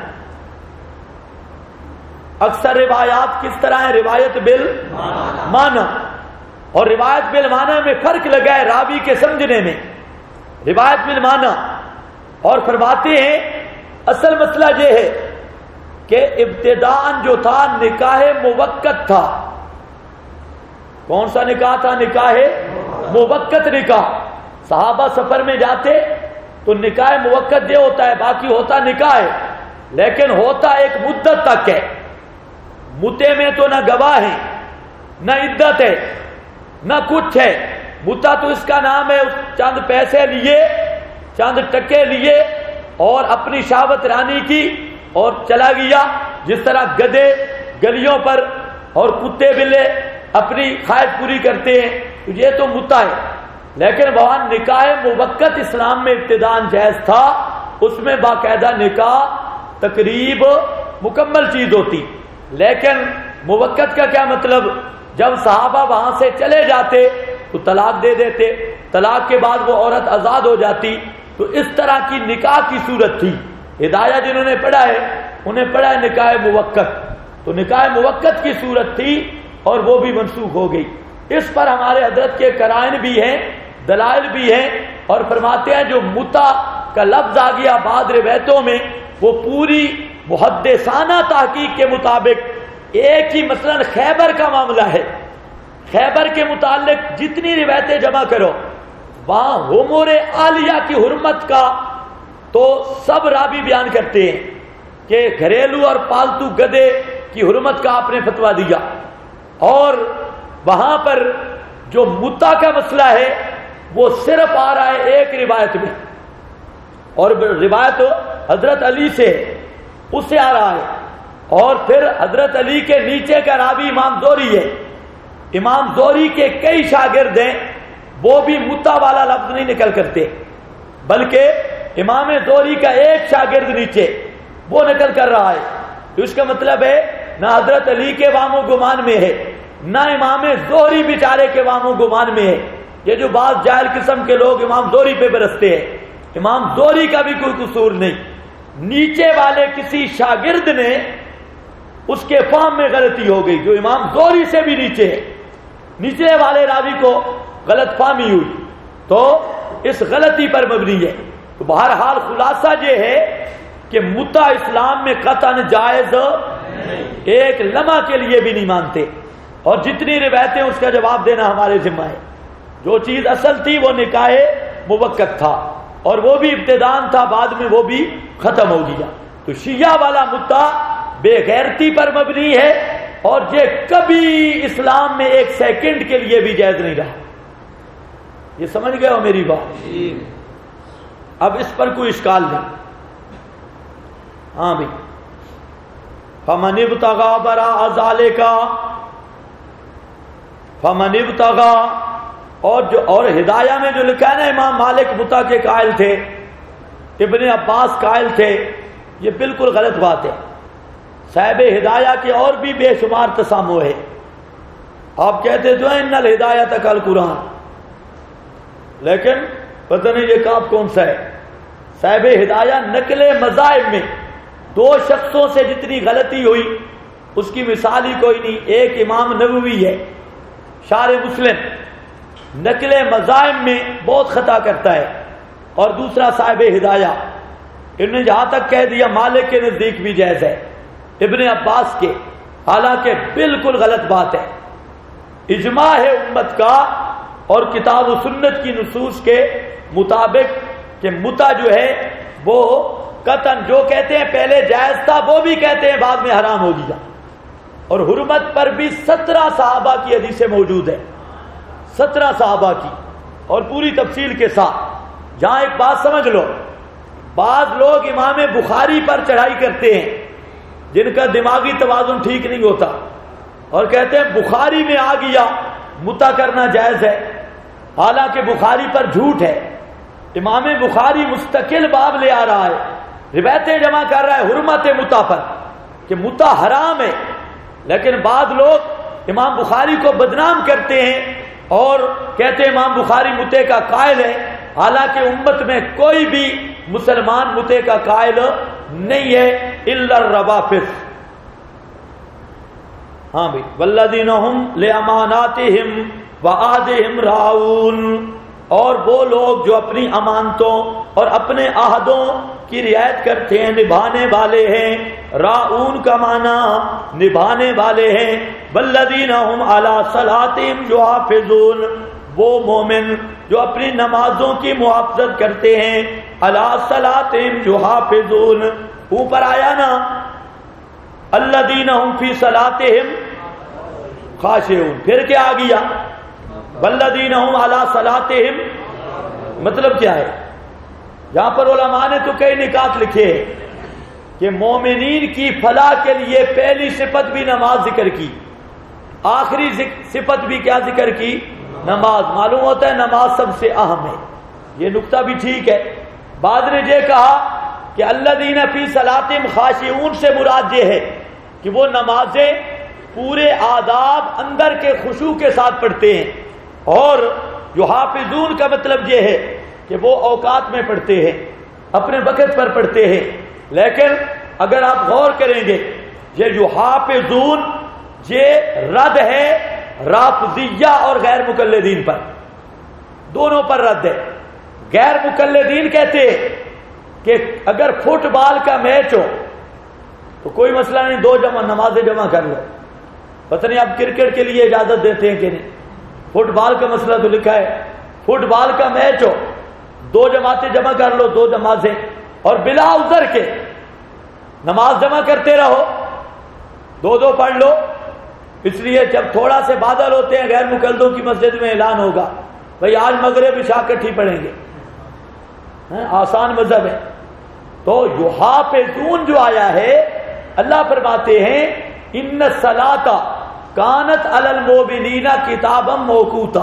اکثر روایات کس طرح ہیں؟ روایت بالمعنی، اور روایت بالمعنی میں فرق لگا ہے راوی کے سمجھنے میں۔ روایت بالمعنی، اور فرماتے ہیں اصل مسئلہ یہ ہے کہ ابتداءً جو تھا نکاح موقت تھا۔ کون سا نکاح تھا؟ نکاح موقت نکاح۔ صحابہ سفر میں جاتے تو نکاح موقت یہ ہوتا ہے، باقی ہوتا نکاح ہے، لیکن ہوتا ایک مدت تک ہے۔ متے میں تو نہ گواہ ہے، نہ عدت ہے، نہ کچھ ہے۔ متا تو اس کا نام ہے، چند پیسے لیے، چند ٹکے لیے اور اپنی شہوت رانی کی اور چلا گیا، جس طرح گدھے گلیوں پر اور کتے بلے اپنی خواہش پوری کرتے ہیں، تو یہ تو متا ہے۔ لیکن وہاں نکاح موقت اسلام میں ابتداءً جائز تھا، اس میں باقاعدہ نکاح تقریب مکمل چیز ہوتی۔ لیکن موقت کا کیا مطلب؟ جب صحابہ وہاں سے چلے جاتے تو طلاق دے دیتے، طلاق کے بعد وہ عورت آزاد ہو جاتی۔ تو اس طرح کی نکاح کی صورت تھی۔ ہدایہ جنہوں نے پڑھا ہے انہیں پڑھا ہے نکاح موقت، تو نکاح موقت کی صورت تھی اور وہ بھی منسوخ ہو گئی۔ اس پر ہمارے حضرت کے قرائن بھی ہیں، دلائل بھی ہیں، اور فرماتے ہیں جو متا کا لفظ آ گیا بعض روایتوں میں، وہ پوری محدثانہ تحقیق کے مطابق ایک ہی، مثلا خیبر کا معاملہ ہے، خیبر کے متعلق جتنی روایتیں جمع کرو وہاں امور عالیہ کی حرمت کا تو سب راوی بیان کرتے ہیں کہ گھریلو اور پالتو گدے کی حرمت کا آپ نے فتویٰ دیا، اور وہاں پر جو متا کا مسئلہ ہے وہ صرف آ رہا ہے ایک روایت میں، اور روایت حضرت علی سے اس سے آ رہا ہے، اور پھر حضرت علی کے نیچے کا راوی امام زہری ہے۔ امام زہری کے کئی شاگرد ہیں، وہ بھی متا والا لفظ نہیں نکل کرتے، بلکہ امام زہری کا ایک شاگرد نیچے وہ نکل کر رہا ہے۔ تو اس کا مطلب ہے نہ حضرت علی کے وام و گمان میں ہے، نہ امام زہری بیچارے کے وام و گمان میں ہے۔ یہ جو بعض جاہل قسم کے لوگ امام زہری پہ برستے ہیں، امام زہری کا بھی کوئی قصور نہیں، نیچے والے کسی شاگرد نے اس کے فہم میں غلطی ہو گئی، جو امام زہری سے بھی نیچے ہے، نیچے والے راوی کو غلط فہمی ہوئی، تو اس غلطی پر مبنی ہے۔ تو بہرحال خلاصہ یہ ہے کہ متا اسلام میں قطعاً جائز ایک لمحہ کے لیے بھی نہیں مانتے، اور جتنی روایتیں اس کا جواب دینا ہمارے ذمہ ہے۔ جو چیز اصل تھی وہ نکاح موقت تھا، اور وہ بھی ابتداءً تھا، بعد میں وہ بھی ختم ہو گیا۔ تو شیعہ والا متا بے غیرتی پر مبنی ہے، اور یہ کبھی اسلام میں ایک سیکنڈ کے لیے بھی جائز نہیں رہا۔ یہ سمجھ گئے ہو میری بات؟ اب اس پر کوئی اشکال نہیں۔ ہاں بھائی، فمن ابتغى وراء ذلك، فمن ابتغى، اور ہدایہ میں جو لکھا ہے نا امام مالک متا کے قائل تھے، ابن عباس قائل تھے، یہ بالکل غلط بات ہے۔ صاحب ہدایہ کے اور بھی بے شمار تسامح ہے۔ آپ کہتے جو ان الہدایۃ کالقرآن، لیکن پتہ نہیں یہ کام کون سا ہے۔ صاحب ہدایہ نقل مذاہب میں دو شخصوں سے جتنی غلطی ہوئی اس کی مثال ہی کوئی نہیں۔ ایک امام نووی ہے شارح مسلم، نقل مذاہب میں بہت خطا کرتا ہے، اور دوسرا صاحب ہدایہ، انہوں نے جہاں تک کہہ دیا مالک کے نزدیک بھی جائز ہے، ابن عباس کے، حالانکہ بالکل غلط بات ہے. اجماع ہے امت کا اور کتاب و سنت کی نصوص کے مطابق کہ متع جو ہے وہ قطعاً جو کہتے ہیں پہلے جائز تھا وہ بھی کہتے ہیں بعد میں حرام ہو گیا. اور حرمت پر بھی 17 صحابہ کی حدیثیں موجود ہیں، 17 صحابہ کی، اور پوری تفصیل کے ساتھ. جہاں ایک بات سمجھ لو، بعض لوگ امام بخاری پر چڑھائی کرتے ہیں جن کا دماغی توازن ٹھیک نہیں ہوتا اور کہتے ہیں بخاری میں آ گیا متع کرنا جائز ہے، حالانکہ بخاری پر جھوٹ ہے. امام بخاری مستقل باب لے آ رہا ہے، روایتیں جمع کر رہا ہے حرمت متع پر کہ متع حرام ہے، لیکن بعض لوگ امام بخاری کو بدنام کرتے ہیں اور کہتے ہیں امام بخاری متع کا قائل ہے، حالانکہ امت میں کوئی بھی مسلمان متع کا قائل نہیں ہے الا الروافض. ہاں بھائی، والذین هم لاماناتہم وعہدہم راعون، اور وہ لوگ جو اپنی امانتوں اور اپنے عہدوں کی رعایت کرتے ہیں، نبھانے والے ہیں. راعون کا معنی نبھانے والے ہیں. والذین هم علی صلاتہم یحافظون، وہ مومن جو اپنی نمازوں کی محافظت کرتے ہیں. علی صلاتہم یحافظون، اوپر آیا نا الذین هم فی صلاتہم خاشعون، پھر کیا آ گیا والذین هم علی صلاتہم، مطلب کیا ہے؟ یہاں پر علماء نے تو کئی نکات لکھے ہیں کہ مومنین کی فلاح کے لیے پہلی صفت بھی نماز ذکر کی، آخری صفت بھی کیا ذکر کی؟ نماز. معلوم ہوتا ہے نماز سب سے اہم ہے، یہ نقطہ بھی ٹھیک ہے. بعد نے یہ کہا کہ الذین فی صلاتہم خاشعون سے مراد یہ ہے کہ وہ نمازیں پورے آداب اندر کے خشوع کے ساتھ پڑھتے ہیں، اور یحافظون کا مطلب یہ ہے کہ وہ اوقات میں پڑھتے ہیں، اپنے وقت پر پڑھتے ہیں. لیکن اگر آپ غور کریں گے یہ یحافظون یہ رد ہے رافضیہ اور غیر مقلدین پر، دونوں پر رد ہے. غیر مقلدین کہتے ہیں کہ اگر فٹ بال کا میچ ہو تو کوئی مسئلہ نہیں، 2 نمازیں جمع کر لو. پتہ نہیں آپ کرکٹ کے لیے اجازت دیتے ہیں کہ نہیں، فٹ بال کا مسئلہ تو لکھا ہے فٹ بال کا میچ ہو 2 جماعتیں جمع کر لو، 2 نمازیں، اور بلا عذر کے نماز جمع کرتے رہو، 2 پڑھ لو. اس لیے جب تھوڑا سے بادل ہوتے ہیں غیر مقلدوں کی مسجد میں اعلان ہوگا بھئی آج مغرب عشاء اکٹھی پڑھیں گے، آسان مذہب ہے. تو یحافظون جو آیا ہے اللہ فرماتے ہیں ان الصلاۃ کانت علی المؤمنین کتابا موقوتا،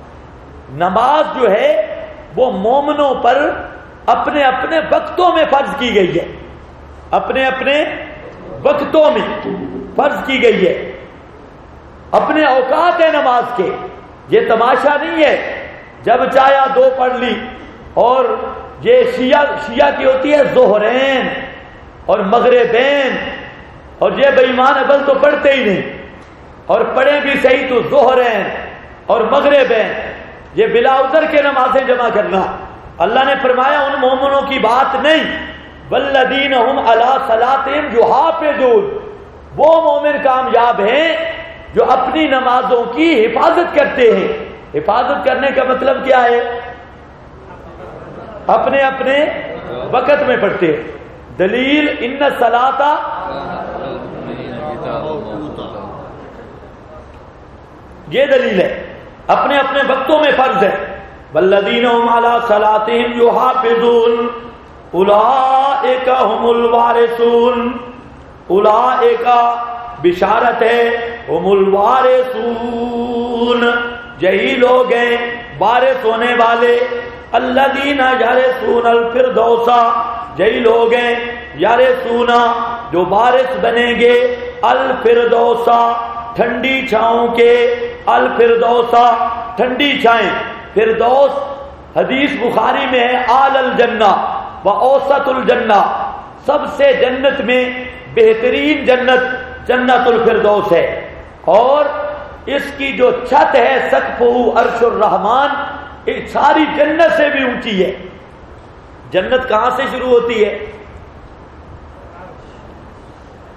نماز جو ہے وہ مومنوں پر اپنے اپنے وقتوں میں فرض کی گئی ہے، اپنے اپنے وقتوں میں فرض کی گئی ہے، اپنے اوقات ہے نماز کے. یہ تماشا نہیں ہے جب چاہیا 2 پڑھ لی. اور یہ شیعہ کی ہوتی ہے ظہرین اور مغربین، اور یہ بے ایمان اول تو پڑھتے ہی نہیں، اور پڑھیں بھی صحیح تو ظہرین اور مغربین، یہ بلا عذر کے نمازیں جمع کرنا. اللہ نے فرمایا ان مومنوں کی بات نہیں، والذین هم علی صلاتہم یحافظون، وہ مومن کامیاب ہیں جو اپنی نمازوں کی حفاظت کرتے ہیں. حفاظت کرنے کا مطلب کیا ہے؟ اپنے اپنے وقت میں پڑھتے ہیں. دلیل ان الصلاۃ، یہ دلیل ہے اپنے اپنے وقتوں میں فرض ہے. والذین هم علی صلاتہم یحافظون اولئک هم الوارثون، اولئک بشارت ہے، هم الوارثون یہی لوگ ہیں وارث ہونے والے. الذین یرثون الفردوس، یہی لوگ ہیں یرثون جو وارث بنیں گے الفردوس ٹھنڈی چھاؤں کے. الفردوس ٹھنڈی چھائیں. فردوس حدیث بخاری میں ہے اعلی الجنہ و اوسط الجنہ، سب سے جنت میں بہترین جنت جنت الفردوس ہے. اور اس کی جو چھت ہے سقفہ عرش الرحمن، ساری جنت سے بھی اونچی ہے. جنت کہاں سے شروع ہوتی ہے؟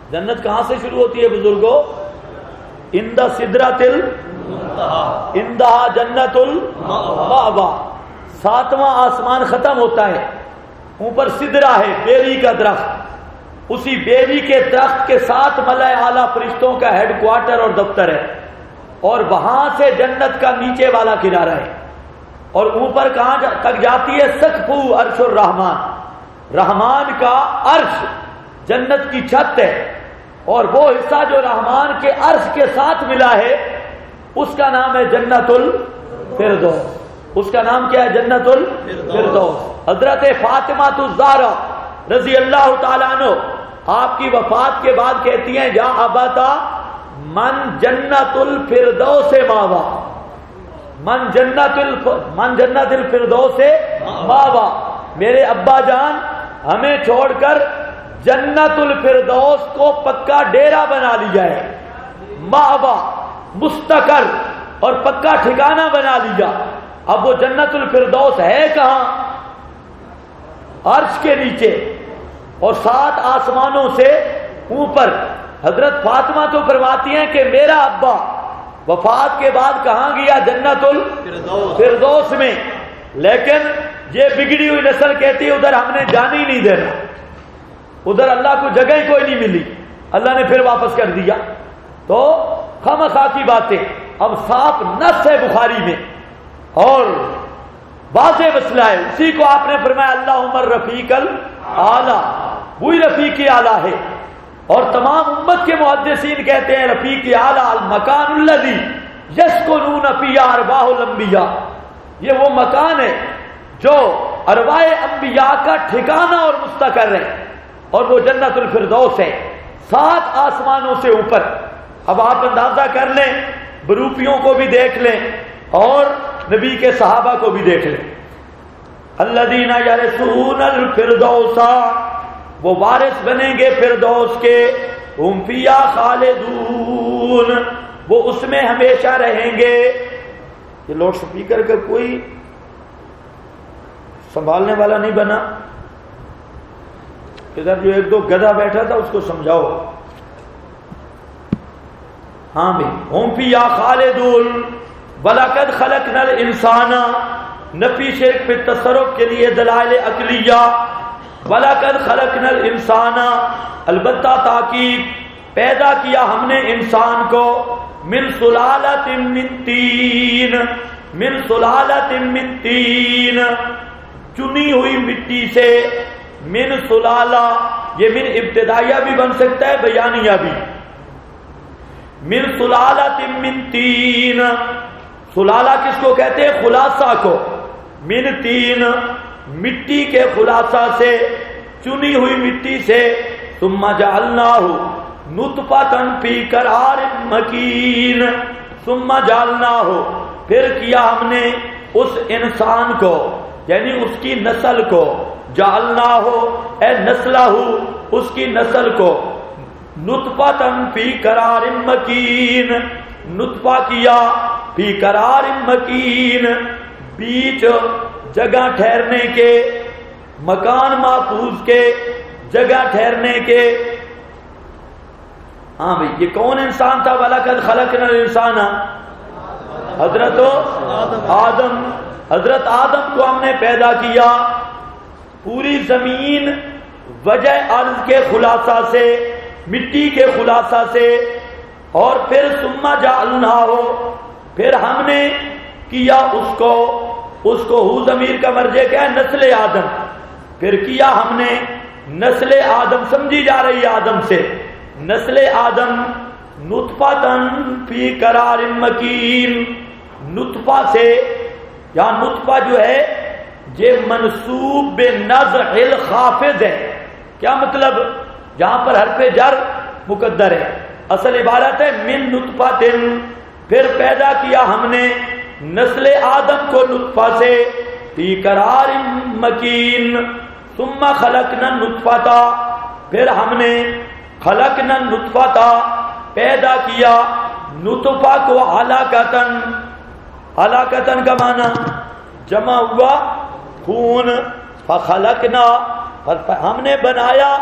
جنت کہاں سے شروع ہوتی ہے بزرگوں؟ عند سدرۃ عندہا جنت المأویٰ. 7واں آسمان ختم ہوتا ہے، اوپر سدرہ ہے بیری کا درخت، اسی بیری کے درخت کے ساتھ ملائے اعلیٰ فرشتوں کا ہیڈ کوارٹر اور دفتر ہے، اور وہاں سے جنت کا نیچے والا کنارہ ہے، اور اوپر کہاں تک جاتی ہے؟ سقفُ عرش الرحمان، رحمان کا عرش جنت کی چھت ہے، اور وہ حصہ جو رحمان کے عرش کے ساتھ ملا ہے اس کا نام ہے جنت الفردوس. اس کا نام کیا ہے؟ جنت الفردوس. حضرت فاطمہ الزہرا رضی اللہ تعالیٰ عنہ آپ کی وفات کے بعد کہتی ہیں یا ابتا من جنت الفردوس ماوا، من جنت الفردوس ماوا، میرے ابا جان ہمیں چھوڑ کر جنت الفردوس کو پکا ڈیرا بنا لیا ہے، ماوا مستقر اور پکا ٹھکانہ بنا لیا. اب وہ جنت الفردوس ہے کہاں؟ عرش کے نیچے اور 7 آسمانوں سے اوپر. حضرت فاطمہ تو فرماتی ہیں کہ میرا ابا وفات کے بعد کہاں گیا؟ جنت الفردوس میں. لیکن یہ بگڑی ہوئی نسل کہتی ہے ادھر ہم نے جان ہی نہیں دینا، ادھر اللہ کو جگہ ہی کوئی نہیں ملی، اللہ نے پھر واپس کر دیا. تو خامخواہ کی باتیں. اب صاف نص ہے بخاری میں اور واضح مسئلہ ہے، اسی کو آپ نے فرمایا اللہم الرفیق الاعلیٰ، وہی رفیق اعلیٰ ہے. اور تمام امت کے محدثین کہتے ہیں رفیق اعلیٰ المکان الذی یسکنون فیہ ارواح الانبیاء، یہ وہ مکان ہے جو ارواح انبیاء کا ٹھکانہ اور مستقر ہے، اور وہ جنت الفردوس ہے 7 آسمانوں سے اوپر. اب آپ اندازہ کر لیں، بروپیوں کو بھی دیکھ لیں اور نبی کے صحابہ کو بھی دیکھ لیں. الذین یرثون الفردوس، وہ وارث بنیں گے فردوس کے، ہم فیہا خالدون، وہ اس میں ہمیشہ رہیں گے. یہ لاؤڈ سپیکر کا کوئی سنبھالنے والا نہیں بنا؟ ادھر جو 1-2 گدھا بیٹھا تھا اس کو سمجھاؤ. ہاں بھائی، ہم فیہا خالدون وَلَقَدْ خَلَقْنَا الْإِنسَانَ، نفی شرک پہ تصرف کے لیے دلائل عقلیہ. وَلَقَدْ خَلَقْنَا الْإِنسَانَ، البتہ تاکید، پیدا کیا ہم نے انسان کو، من سلالۃ من طین، من سلالۃ من طین، چنی ہوئی مٹی سے. من سلالہ، یہ من ابتدائیہ بھی بن سکتا ہے بیانیہ بھی. من سلالۃ من طین، سلالہ کس کو کہتے ہیں؟ خلاصہ کو. من طین، مٹی کے خلاصہ سے، چنی ہوئی مٹی سے. ثم جعلناہ نطفۃ فی قرار مکین، ثم جعلناہ، پھر کیا ہم نے اس انسان کو یعنی اس کی نسل کو، جعلناہ اے نسلہ، اس کی نسل کو، نطفۃ فی قرار مکین، نطفہ کیا فی قرار مکین، بیچ جگہ ٹھہرنے کے، مکان محفوظ کے، جگہ ٹھہرنے کے. ہاں بھئی یہ کون انسان تھا؟ وَلَقَدْ خَلَقْنَا الْإِنسَانَ، حضرت آدم. حضرت آدم کو ہم نے پیدا کیا پوری زمین وجہ ارض کے خلاصہ سے، مٹی کے خلاصہ سے. اور پھر ثم جعلناہ، پھر ہم نے کیا اس کو ہو ضمیر کا مرجع کیا ہے؟ نسل آدم. پھر کیا ہم نے نسل آدم، سمجھی جا رہی ہے آدم سے، نسل آدم نطفۃ فی قرار مکین، نطفہ سے. یہاں نطفہ جو ہے یہ منصوب بنزع الخافض ہے. کیا مطلب؟ جہاں پر حرف جر مقدر ہے، اصل عبارت ہے من نطفۃ. پھر پیدا کیا ہم نے نسل آدم کو نطفہ سے، فی قرار مکین. ثم خلقنا النطفۃ، پھر ہم نے خلقنا النطفۃ، پیدا کیا نطفہ کو، علقۃ. علقۃ کا معنی جمع ہوا خون. فخلقنا، ہم نے بنایا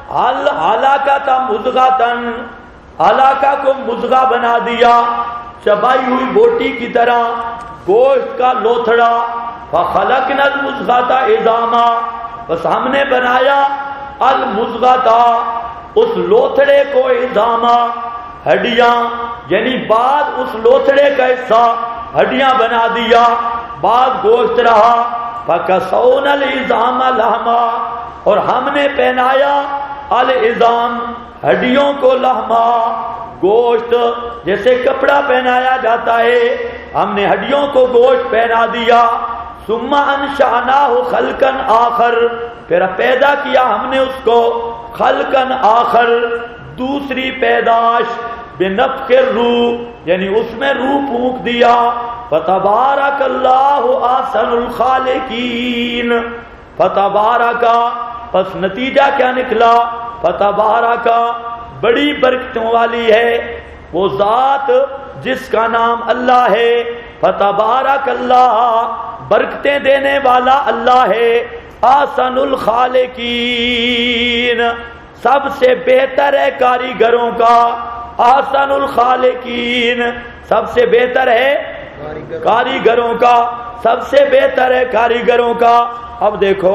علاقۃ مضغۃ، علاقہ کو مضغہ بنا دیا، چبائی ہوئی بوٹی کی طرح گوشت کا لوتھڑا، فخلقنا المضغۃ عظاما، بس ہم نے بنایا المضغۃ اس لوتھڑے کو، عظاما ہڈیاں، یعنی بعد اس لوتھڑے کا حصہ ہڈیاں بنا دیا، بعد گوشت رہا، فکسونا العظام لحما، اور ہم نے پہنایا العظام ہڈیوں کو، لحما گوشت، جیسے کپڑا پہنایا جاتا ہے ہم نے ہڈیوں کو گوشت پہنا دیا، ثم انشأناہ خلقا آخر، پھر پیدا کیا ہم نے اس کو خلقا آخر، دوسری پیدائش، بنفخ الروح، یعنی اس میں روح پھونک دیا، فتبارک اللہ احسن الخالقین، فتبارک، پس نتیجہ کیا نکلا، فتبارک، بڑی برکتوں والی ہے وہ ذات جس کا نام اللہ ہے، فتبارک اللہ، برکتیں دینے والا اللہ ہے، احسن الخالقین، سب سے بہتر ہے کاریگروں کا، احسن الخالقین، سب سے بہتر ہے کاریگروں کا، سب سے بہتر ہے کاریگروں کا۔ اب دیکھو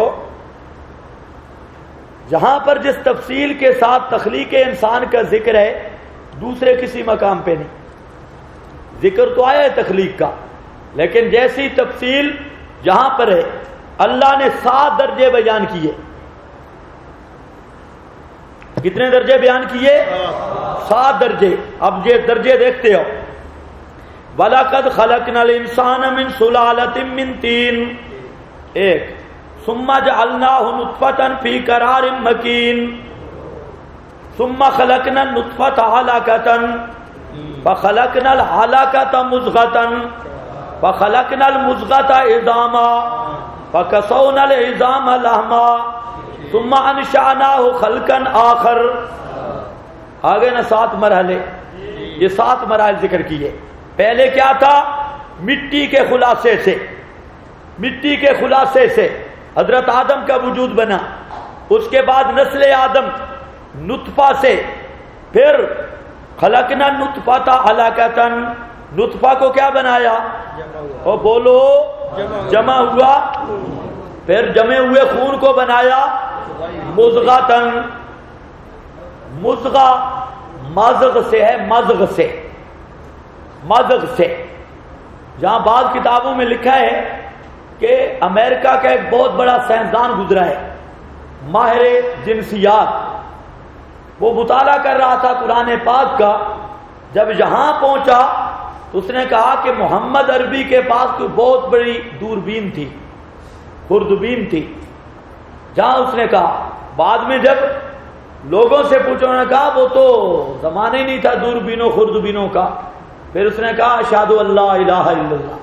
جہاں پر جس تفصیل کے ساتھ تخلیق انسان کا ذکر ہے دوسرے کسی مقام پہ نہیں، ذکر تو آیا ہے تخلیق کا، لیکن جیسی تفصیل جہاں پر ہے اللہ نے 7 درجے بیان کیے۔ کتنے درجے بیان کیے؟ 7 درجے۔ اب یہ درجے دیکھتے ہو، وَلَقَدْ خَلَقْنَا الْإِنسَانَ مِنْ سُلَالَةٍ مِّن طِينٍ، ایک، ثُمَّ جَعَلْنَاهُ نُطْفَةً فِي قَرَارٍ مَّكِينٍ، ثُمَّ خَلَقْنَا النُّطْفَةَ عَلَقَةً فَخَلَقْنَا الْعَلَقَةَ مُضْغَةً فَخَلَقْنَا الْمُضْغَةَ عِظَامًا فَكَسَوْنَا الْعِظَامَ لَحْمًا ثُمَّ أَنشَأْنَاهُ خَلْقًا آخَر۔ آگے نا 7 مرحلے، یہ 7 مراحل ذکر کیے۔ پہلے کیا تھا؟ مٹی کے خلاصے سے، مٹی کے خلاصے سے حضرت آدم کا وجود بنا، اس کے بعد نسل آدم نطفہ سے، پھر خلقنا نطفۃ علاقۃ، نطفہ کو کیا بنایا؟ اور بولو جمع ہوا، پھر جمع ہوئے خون کو بنایا مضغۃ، مضغہ مضغ سے ہے، مضغ سے، مضغ سے، جہاں بعض کتابوں میں لکھا ہے کہ امریکہ کا ایک بہت بڑا سائنسدان گزرا ہے، ماہر جنسیات، وہ مطالعہ کر رہا تھا قرآن پاک کا، جب یہاں پہنچا تو اس نے کہا کہ محمد عربی کے پاس کوئی بہت بڑی دوربین تھی، خوردبین تھی، جہاں اس نے کہا، بعد میں جب لوگوں سے پوچھا انہوں نے کہا وہ تو زمانہ ہی نہیں تھا دوربینوں خوردبینوں کا، پھر اس نے کہا اشہد اللہ الہ الا اللہ،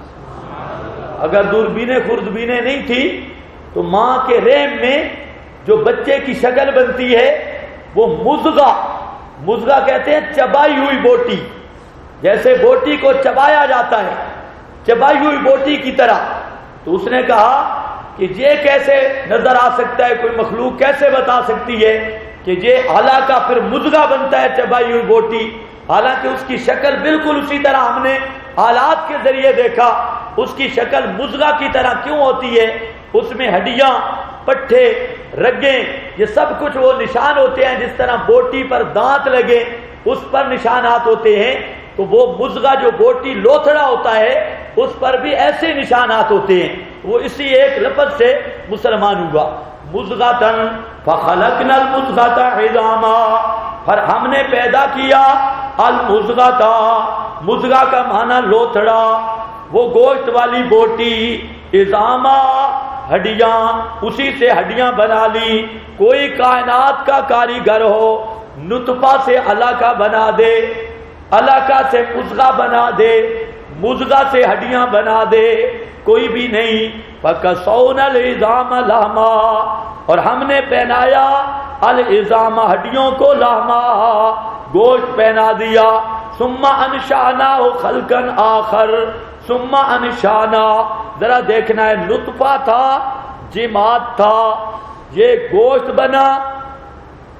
اگر دوربینیں خوردبینیں نہیں تھی تو ماں کے رحم میں جو بچے کی شکل بنتی ہے وہ مضغہ، مضغہ کہتے ہیں چبائی ہوئی بوٹی، جیسے بوٹی کو چبایا جاتا ہے، چبائی ہوئی بوٹی کی طرح۔ تو اس نے کہا کہ یہ کیسے نظر آ سکتا ہے، کوئی مخلوق کیسے بتا سکتی ہے کہ یہ علاقہ پھر مضغہ بنتا ہے چبائی ہوئی بوٹی، حالانکہ اس کی شکل بالکل اسی طرح ہم نے آلات کے ذریعے دیکھا، اس کی شکل مضغہ کی طرح کیوں ہوتی ہے؟ اس میں ہڈیاں، پٹھے، رگیں، یہ سب کچھ وہ نشان ہوتے ہیں، جس طرح بوٹی پر دانت لگے اس پر نشانات ہوتے ہیں، تو وہ مضغہ جو بوٹی لوتھڑا ہوتا ہے اس پر بھی ایسے نشانات ہوتے ہیں، وہ اسی ایک لفظ سے مسلمان ہوا، مضغۃ فخلقنا المضغۃ عظاما، پر ہم نے پیدا کیا المضغۃ، مضغہ کا معنی لوتھڑا، وہ گوشت والی بوٹی، عظاما ہڈیاں، اسی سے ہڈیاں بنا لی۔ کوئی کائنات کا کاریگر ہو نطفہ سے علاقہ بنا دے، علاقہ سے مضغہ بنا دے، مضغہ سے ہڈیاں بنا دے، کوئی بھی نہیں۔ فَكَسَوْنَا الْعِظَامَ لَحْمًا، اور ہم نے پہنایا العظام ہڈیوں کو، لحما گوشت پہنا دیا۔ ثُمَّ أَنشَأْنَاهُ خَلْقًا آخر، ثُمَّ أَنشَأْنَا، ذرا دیکھنا ہے، نطفہ تھا، جماعت تھا، یہ گوشت بنا،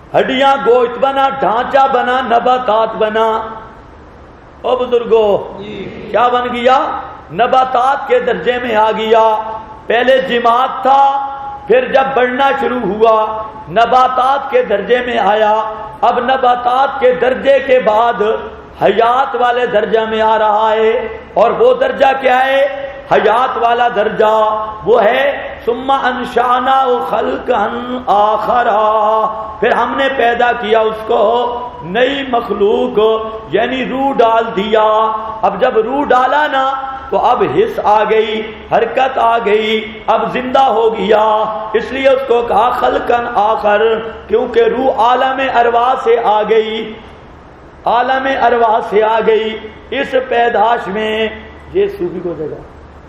ہڈیاں گوشت بنا، ڈھانچہ بنا، نباتات بنا۔ او بزرگو کیا بن گیا؟ نباتات کے درجے میں آ گیا۔ پہلے جماعت تھا، پھر جب بڑھنا شروع ہوا نباتات کے درجے میں آیا، اب نباتات کے درجے کے بعد حیات والے درجہ میں آ رہا ہے، اور وہ درجہ کیا ہے؟ حیات والا درجہ وہ ہے ثم انشأنا خلقا آخر، پھر ہم نے پیدا کیا اس کو نئی مخلوق، یعنی روح ڈال دیا۔ اب جب روح ڈالا نا تو اب حس آ گئی، حرکت آ گئی، اب زندہ ہو گیا، اس لیے اس کو کہا خلقا آخر، کیونکہ روح عالم ارواح سے آ گئی، عالم ارواح سے آ گئی۔ اس پیدائش میں یہ صوفی کو دے گا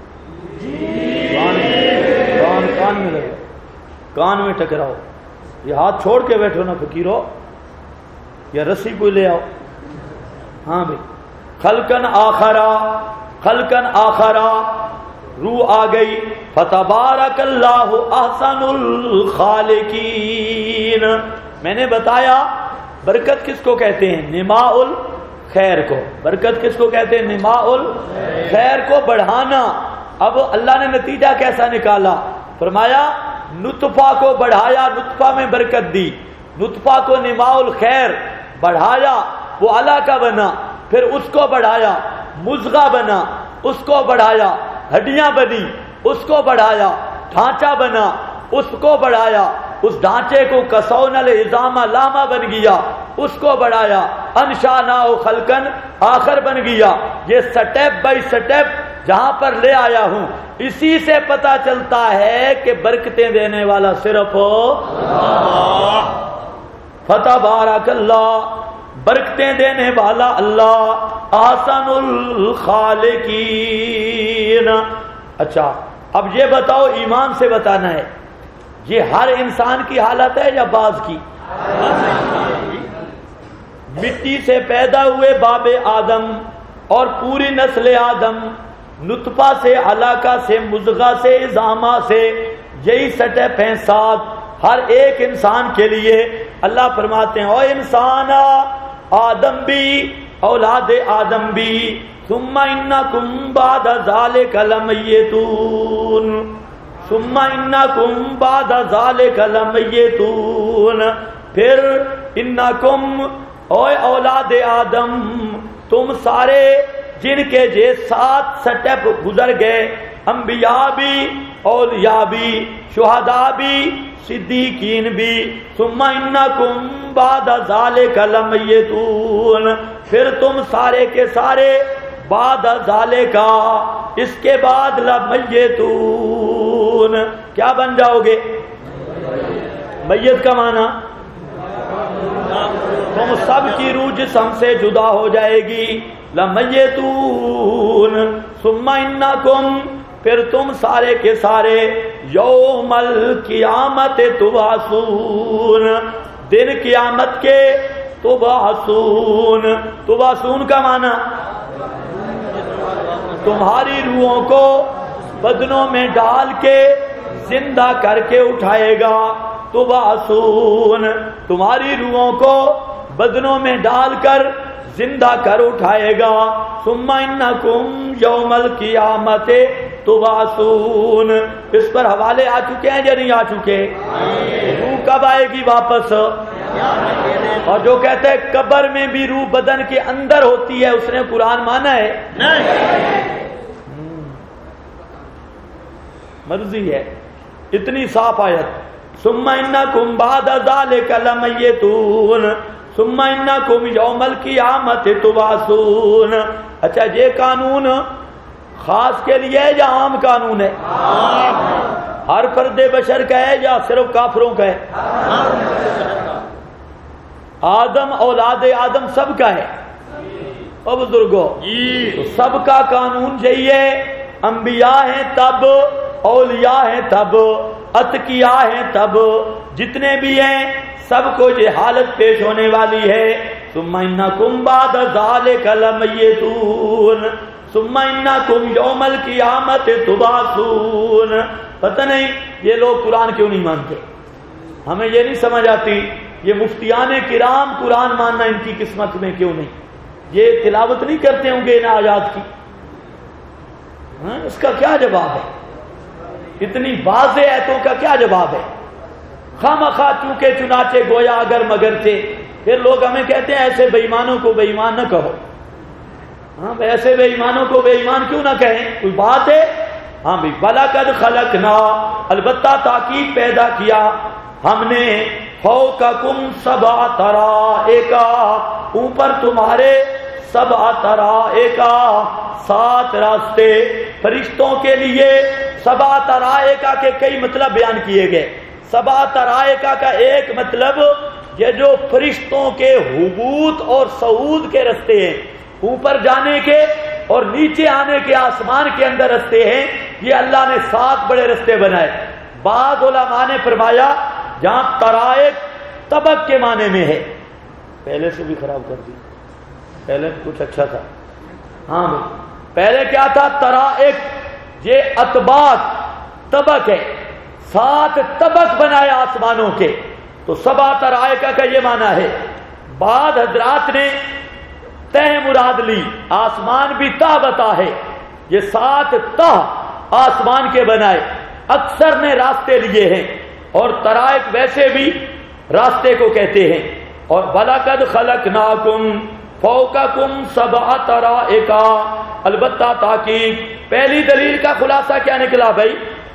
کان میں لگا، کان میں ٹکراؤ، یہ ہاتھ چھوڑ کے بیٹھو نا فقیرو، یا رسی کو لے آؤ۔ ہاں بھائی، خلقن آخرا، خلقن آخرا، روح آ گئی۔ فتبارک اللہ احسن الخالقین، میں نے بتایا برکت کس کو کہتے ہیں؟ نماء الخیر کو۔ برکت کس کو کہتے ہیں؟ نماء الخیر کو بڑھانا۔ اب اللہ نے نتیجہ کیسا نکالا؟ فرمایا نطفہ کو بڑھایا، نطفہ میں برکت دی، نطفہ کو نماء الخیر بڑھایا، وہ اللہ کا بنا، پھر اس کو بڑھایا، مضغہ بنا، اس کو بڑھایا، ہڈیاں بنی، اس کو بڑھایا، ڈھانچہ بنا، اس کو بڑھایا، اس ڈھانچے کو کسون العظام لاما بن گیا، اس کو بڑھایا، انشانا خلقن آخر بن گیا۔ یہ سٹیپ بائی سٹیپ جہاں پر لے آیا ہوں، اسی سے پتا چلتا ہے کہ برکتیں دینے والا صرف اللہ۔ فتبارک اللہ، برکتیں دینے والا اللہ، احسن الخالقین۔ اچھا اب یہ بتاؤ، ایمان سے بتانا ہے، یہ ہر انسان کی حالت ہے یا بعض کی؟ مٹی سے پیدا ہوئے باب آدم اور پوری نسل آدم، نطفہ سے، علقہ سے، مضغہ سے، عظامہ سے، یہی سٹیپ ہیں سات ہر ایک انسان کے لیے۔ اللہ فرماتے ہیں او انسان، آدم بھی، اولاد آدم بھی، ثم انکم بعد ذالک لمیتون، ثم انکم بعد ذالک لمیتون، پھر انکم او اولاد آدم، تم سارے جن کے یہ سات سٹیپ گزر گئے، انبیاء بھی، اولیاء بھی، شہداء بھی، صدیقین بھی، ثم انکم بعد ذالک لمیتون، پھر تم سارے کے سارے بعد ذالک، اس کے بعد لمیتون، کیا بن جاؤ گے؟ میت کا معنی تم سب کی روح جسم سے جدا ہو جائے گی، لمیتون، ثم انکم، پھر تم سارے کے سارے یوم القیامت تبعثون، دن قیامت کے تبعثون، تبعثون کا معنی تمہاری روحوں کو بدنوں میں ڈال کے زندہ کر کے اٹھائے گا، تبعثون، تمہاری روحوں کو بدنوں میں ڈال کر زندہ کر اٹھائے گا، ثم انکم یوم القیامت تبعثون۔ اس پر حوالے آ چکے ہیں یا نہیں آ چکے؟ روح کب آئے گی واپس؟ اور جو کہتے ہیں قبر میں بھی روح بدن کے اندر ہوتی ہے، اس نے قرآن مانا ہے؟ مرضی ہے، اتنی صاف آیت، ثم انکم بعد ذالک لمیتون، ثم انکم یوم القیامت تبعثون۔ اچھا یہ قانون خاص کے لیے ہے یا عام قانون ہے؟ ہر فرد بشر کا ہے یا صرف کافروں کا ہے؟ آدم، اولاد آدم سب کا ہے۔ او بزرگو تو سب کا قانون یہی ہے، انبیاء ہیں تب، اولیاء ہیں تب، اتقیاء ہیں تب، جتنے بھی ہیں سب کو یہ حالت پیش ہونے والی ہے۔ ثم انکم بعد ذالک لمیتون، ثم انکم یوم القیامت تبعثون۔ پتہ نہیں یہ لوگ قرآن کیوں نہیں مانتے، ہمیں یہ نہیں سمجھ آتی یہ مفتیان کرام قرآن ماننا ان کی قسمت میں کیوں نہیں؟ یہ تلاوت نہیں کرتے ہوں گے ان آیات کی؟ اس کا کیا جواب ہے؟ اتنی واضح آیتوں کا کیا جواب ہے؟ خامخواہ چونکہ چنانچہ گویا اگر مگر تھے. پھر لوگ ہمیں کہتے ہیں ایسے بے ایمانوں کو بے ایمان نہ کہو. ہاں ایسے بے ایمانوں کو بے ایمان کیوں نہ کہیں؟ کوئی بات ہے؟ ہاں بھائی وَلَقَدْ خَلَقْنَا، البتہ تحقیق پیدا کیا ہم نے، فَوْقَكُمْ سَبْعَ طَرَائِقَ، اوپر تمہارے، سبع طرائق، 7 راستے فرشتوں کے لیے. سبع طرائق کے کئی مطلب بیان کیے گئے. سبع طرائق کا ایک مطلب یہ جو فرشتوں کے حبوط اور صعود کے راستے ہیں، اوپر جانے کے اور نیچے آنے کے، آسمان کے اندر راستے ہیں، یہ اللہ نے 7 بڑے راستے بنائے. بعض علماء نے فرمایا جہاں طرائق طبق کے معنی میں ہے، پہلے سے بھی خراب کر دی، پہلے کچھ اچھا تھا. ہاں پہلے کیا تھا؟ طرائق، یہ اطباق طبق ہے، 7 طبق بنائے آسمانوں کے، تو سبع طرائق کا یہ معنی ہے. بعض حضرات نے تہ مراد لی، آسمان بھی تہ بتا ہے، یہ 7 تہ آسمان کے بنائے. اکثر نے راستے لیے ہیں، اور طرائق ویسے بھی راستے کو کہتے ہیں. اور وَلَقَدْ خَلَقْنَاكُمْ فَوْقَكُمْ سَبْعَ طَرَائِقَ، البتہ تحقیق. پہلی دلیل کا خلاصہ کیا نکلا بھائی؟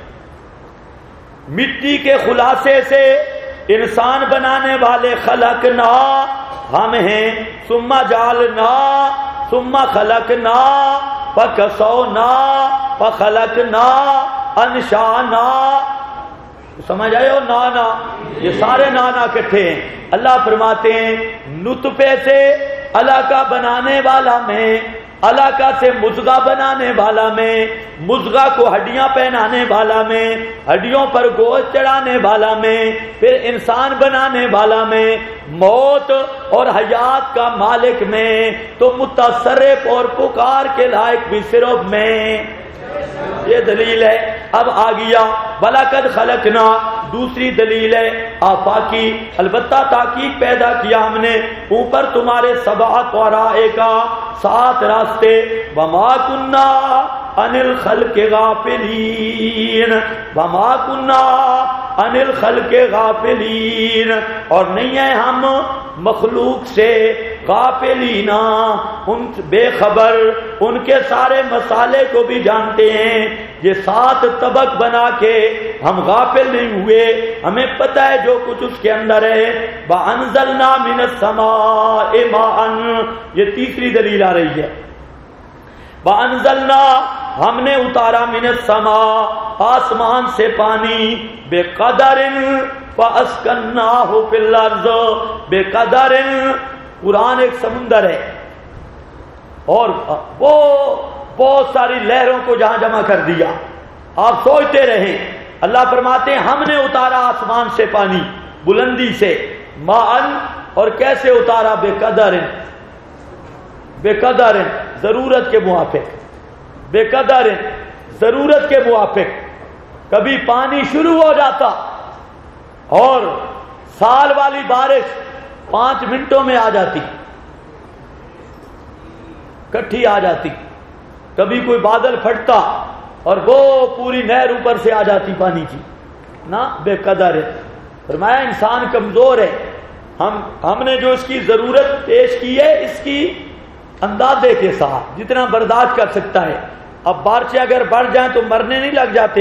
مٹی کے خلاصے سے انسان بنانے والے خلقنا ہم ہیں، ثم جعلنا ثم خلقنا فکسونا فخلقنا انشانا. سمجھ آئے ہو؟ نانا، یہ سارے نانا اکٹھے ہیں. اللہ فرماتے ہیں نطفے سے علقہ بنانے والا میں، علقہ سے مضغہ بنانے والا میں، مضغہ کو ہڈیاں پہنانے والا میں، ہڈیوں پر گوشت چڑھانے والا میں، پھر انسان بنانے والا میں، موت اور حیات کا مالک میں، تو متصرف اور پکار کے لائق بھی صرف میں. یہ دلیل ہے. اب آ گیا وَلَقَدْ خَلَقْنَا، دوسری دلیل ہے آفاقی، البتہ تحقیق پیدا کیا ہم نے اوپر تمہارے 7 طرائق، 7 راستے. وَمَا كُنَّا عَنِ الْخَلْقِ غَافِلِينَ، وَمَا كُنَّا عَنِ الْخَلْقِ غَافِلِينَ، اور نہیں ہیں ہم مخلوق سے غافلینا، ان بے خبر، ان کے سارے مسالے کو بھی جانتے ہیں. یہ 7 طبق بنا کے ہم غافل نہیں ہوئے، ہمیں پتہ ہے جو کچھ اس کے اندر ہے. وَأَنزَلْنَا مِنَ السَّمَاءِ مَاءً، یہ تیسری دلیل آ رہی ہے. وَأَنزَلْنَا، ہم نے اتارا، مِنَ السَّمَاء، آسمان سے پانی، بِقَدَرٍ فَأَسْكَنَّاهُ فِي الْأَرْضِ، بِقَدَرٍ، قرآن ایک سمندر ہے، اور وہ بہت ساری لہروں کو جہاں جمع کر دیا. آپ سوچتے رہیں، اللہ فرماتے ہیں ہم نے اتارا آسمان سے پانی بلندی سے، ماءً، اور کیسے اتارا؟ بقدر، بقدر، ضرورت کے موافق، بقدر، ضرورت کے موافق. کبھی پانی شروع ہو جاتا اور سال والی بارش 5 منٹوں میں آ جاتی، کٹھی آ جاتی. کبھی کوئی بادل پھٹتا اور وہ پوری نہر اوپر سے آ جاتی پانی کی. نا بے قدر ہے. فرمایا انسان کمزور ہے، ہم نے جو اس کی ضرورت پیش کی ہے اس کی اندازے کے ساتھ جتنا برداشت کر سکتا ہے. اب بارشیں اگر بڑھ جائیں تو مرنے نہیں لگ جاتے؟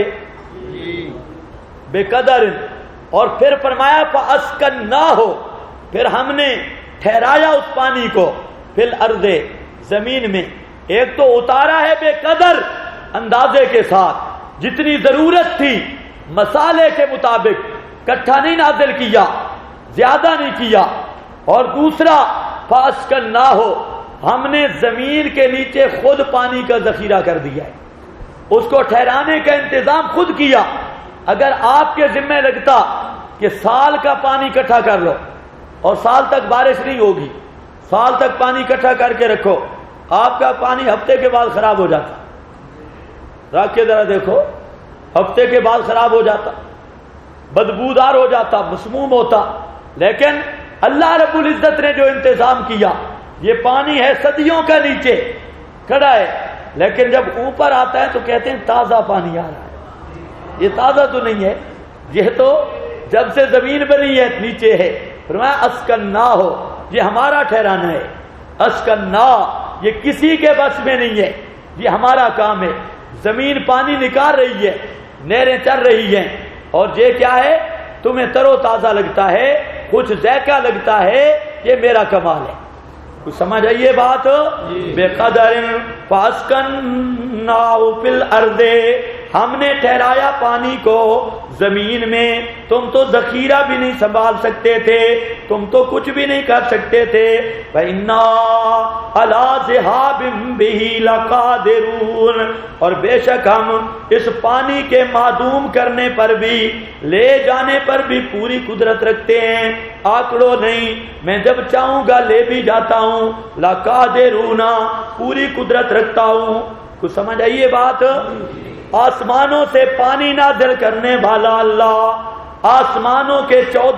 بے قدر. اور پھر فرمایا فَأَسْكَنَّاهُ نہ ہو، پھر ہم نے ٹھہرایا اس پانی کو، فِي الْأَرْضِ، زمین میں. ایک تو اتارا ہے بے قدر، اندازے کے ساتھ، جتنی ضرورت تھی مسالے کے مطابق، کٹھا نہیں نازل کیا، زیادہ نہیں کیا. اور دوسرا فَأَسْكَنَّاهُ، ہم نے زمین کے نیچے خود پانی کا ذخیرہ کر دیا ہے، اس کو ٹھہرانے کا انتظام خود کیا. اگر آپ کے ذمہ لگتا کہ سال کا پانی اکٹھا کر لو اور سال تک بارش نہیں ہوگی، سال تک پانی اکٹھا کر کے رکھو، آپ کا پانی ہفتے کے بعد خراب ہو جاتا. رکھ کے ذرا دیکھو، ہفتے کے بعد خراب ہو جاتا، بدبودار ہو جاتا، مسموم ہوتا. لیکن اللہ رب العزت نے جو انتظام کیا، یہ پانی ہے صدیوں کا نیچے کھڑا ہے، لیکن جب اوپر آتا ہے تو کہتے ہیں تازہ پانی آ رہا ہے۔ یہ تازہ تو نہیں ہے، یہ تو جب سے زمین بنی ہے نیچے ہے۔ فرمایا اسکنا ہو، یہ ہمارا ٹھہرانا ہے۔ اسکنا یہ کسی کے بس میں نہیں ہے، یہ ہمارا کام ہے۔ زمین پانی نکال رہی ہے، نہریں چل رہی ہیں، اور یہ کیا ہے؟ تمہیں تر و تازہ لگتا ہے، کچھ ذائقہ لگتا ہے، یہ میرا کمال ہے۔ کچھ سمجھ آئیے بات؟ بے قدر فاسکناہ فی الارض، ہم نے ٹھہرایا پانی کو زمین میں۔ تم تو ذخیرہ بھی نہیں سنبھال سکتے تھے، تم تو کچھ بھی نہیں کر سکتے تھے۔ وَإِنَّا عَلَىٰ ذِهَابٍ بِهِ لَقَادِرُونَ، اور بے شک ہم اس پانی کے معدوم کرنے پر بھی، لے جانے پر بھی پوری قدرت رکھتے ہیں، آکڑو نہیں، میں جب چاہوں گا لے بھی جاتا ہوں۔ لَقَادِرُونَ پوری قدرت رکھتا ہوں۔ کچھ سمجھ آئیے بات؟ آسمانوں سے پانی نازل کرنے والا اللہ، آسمانوں کے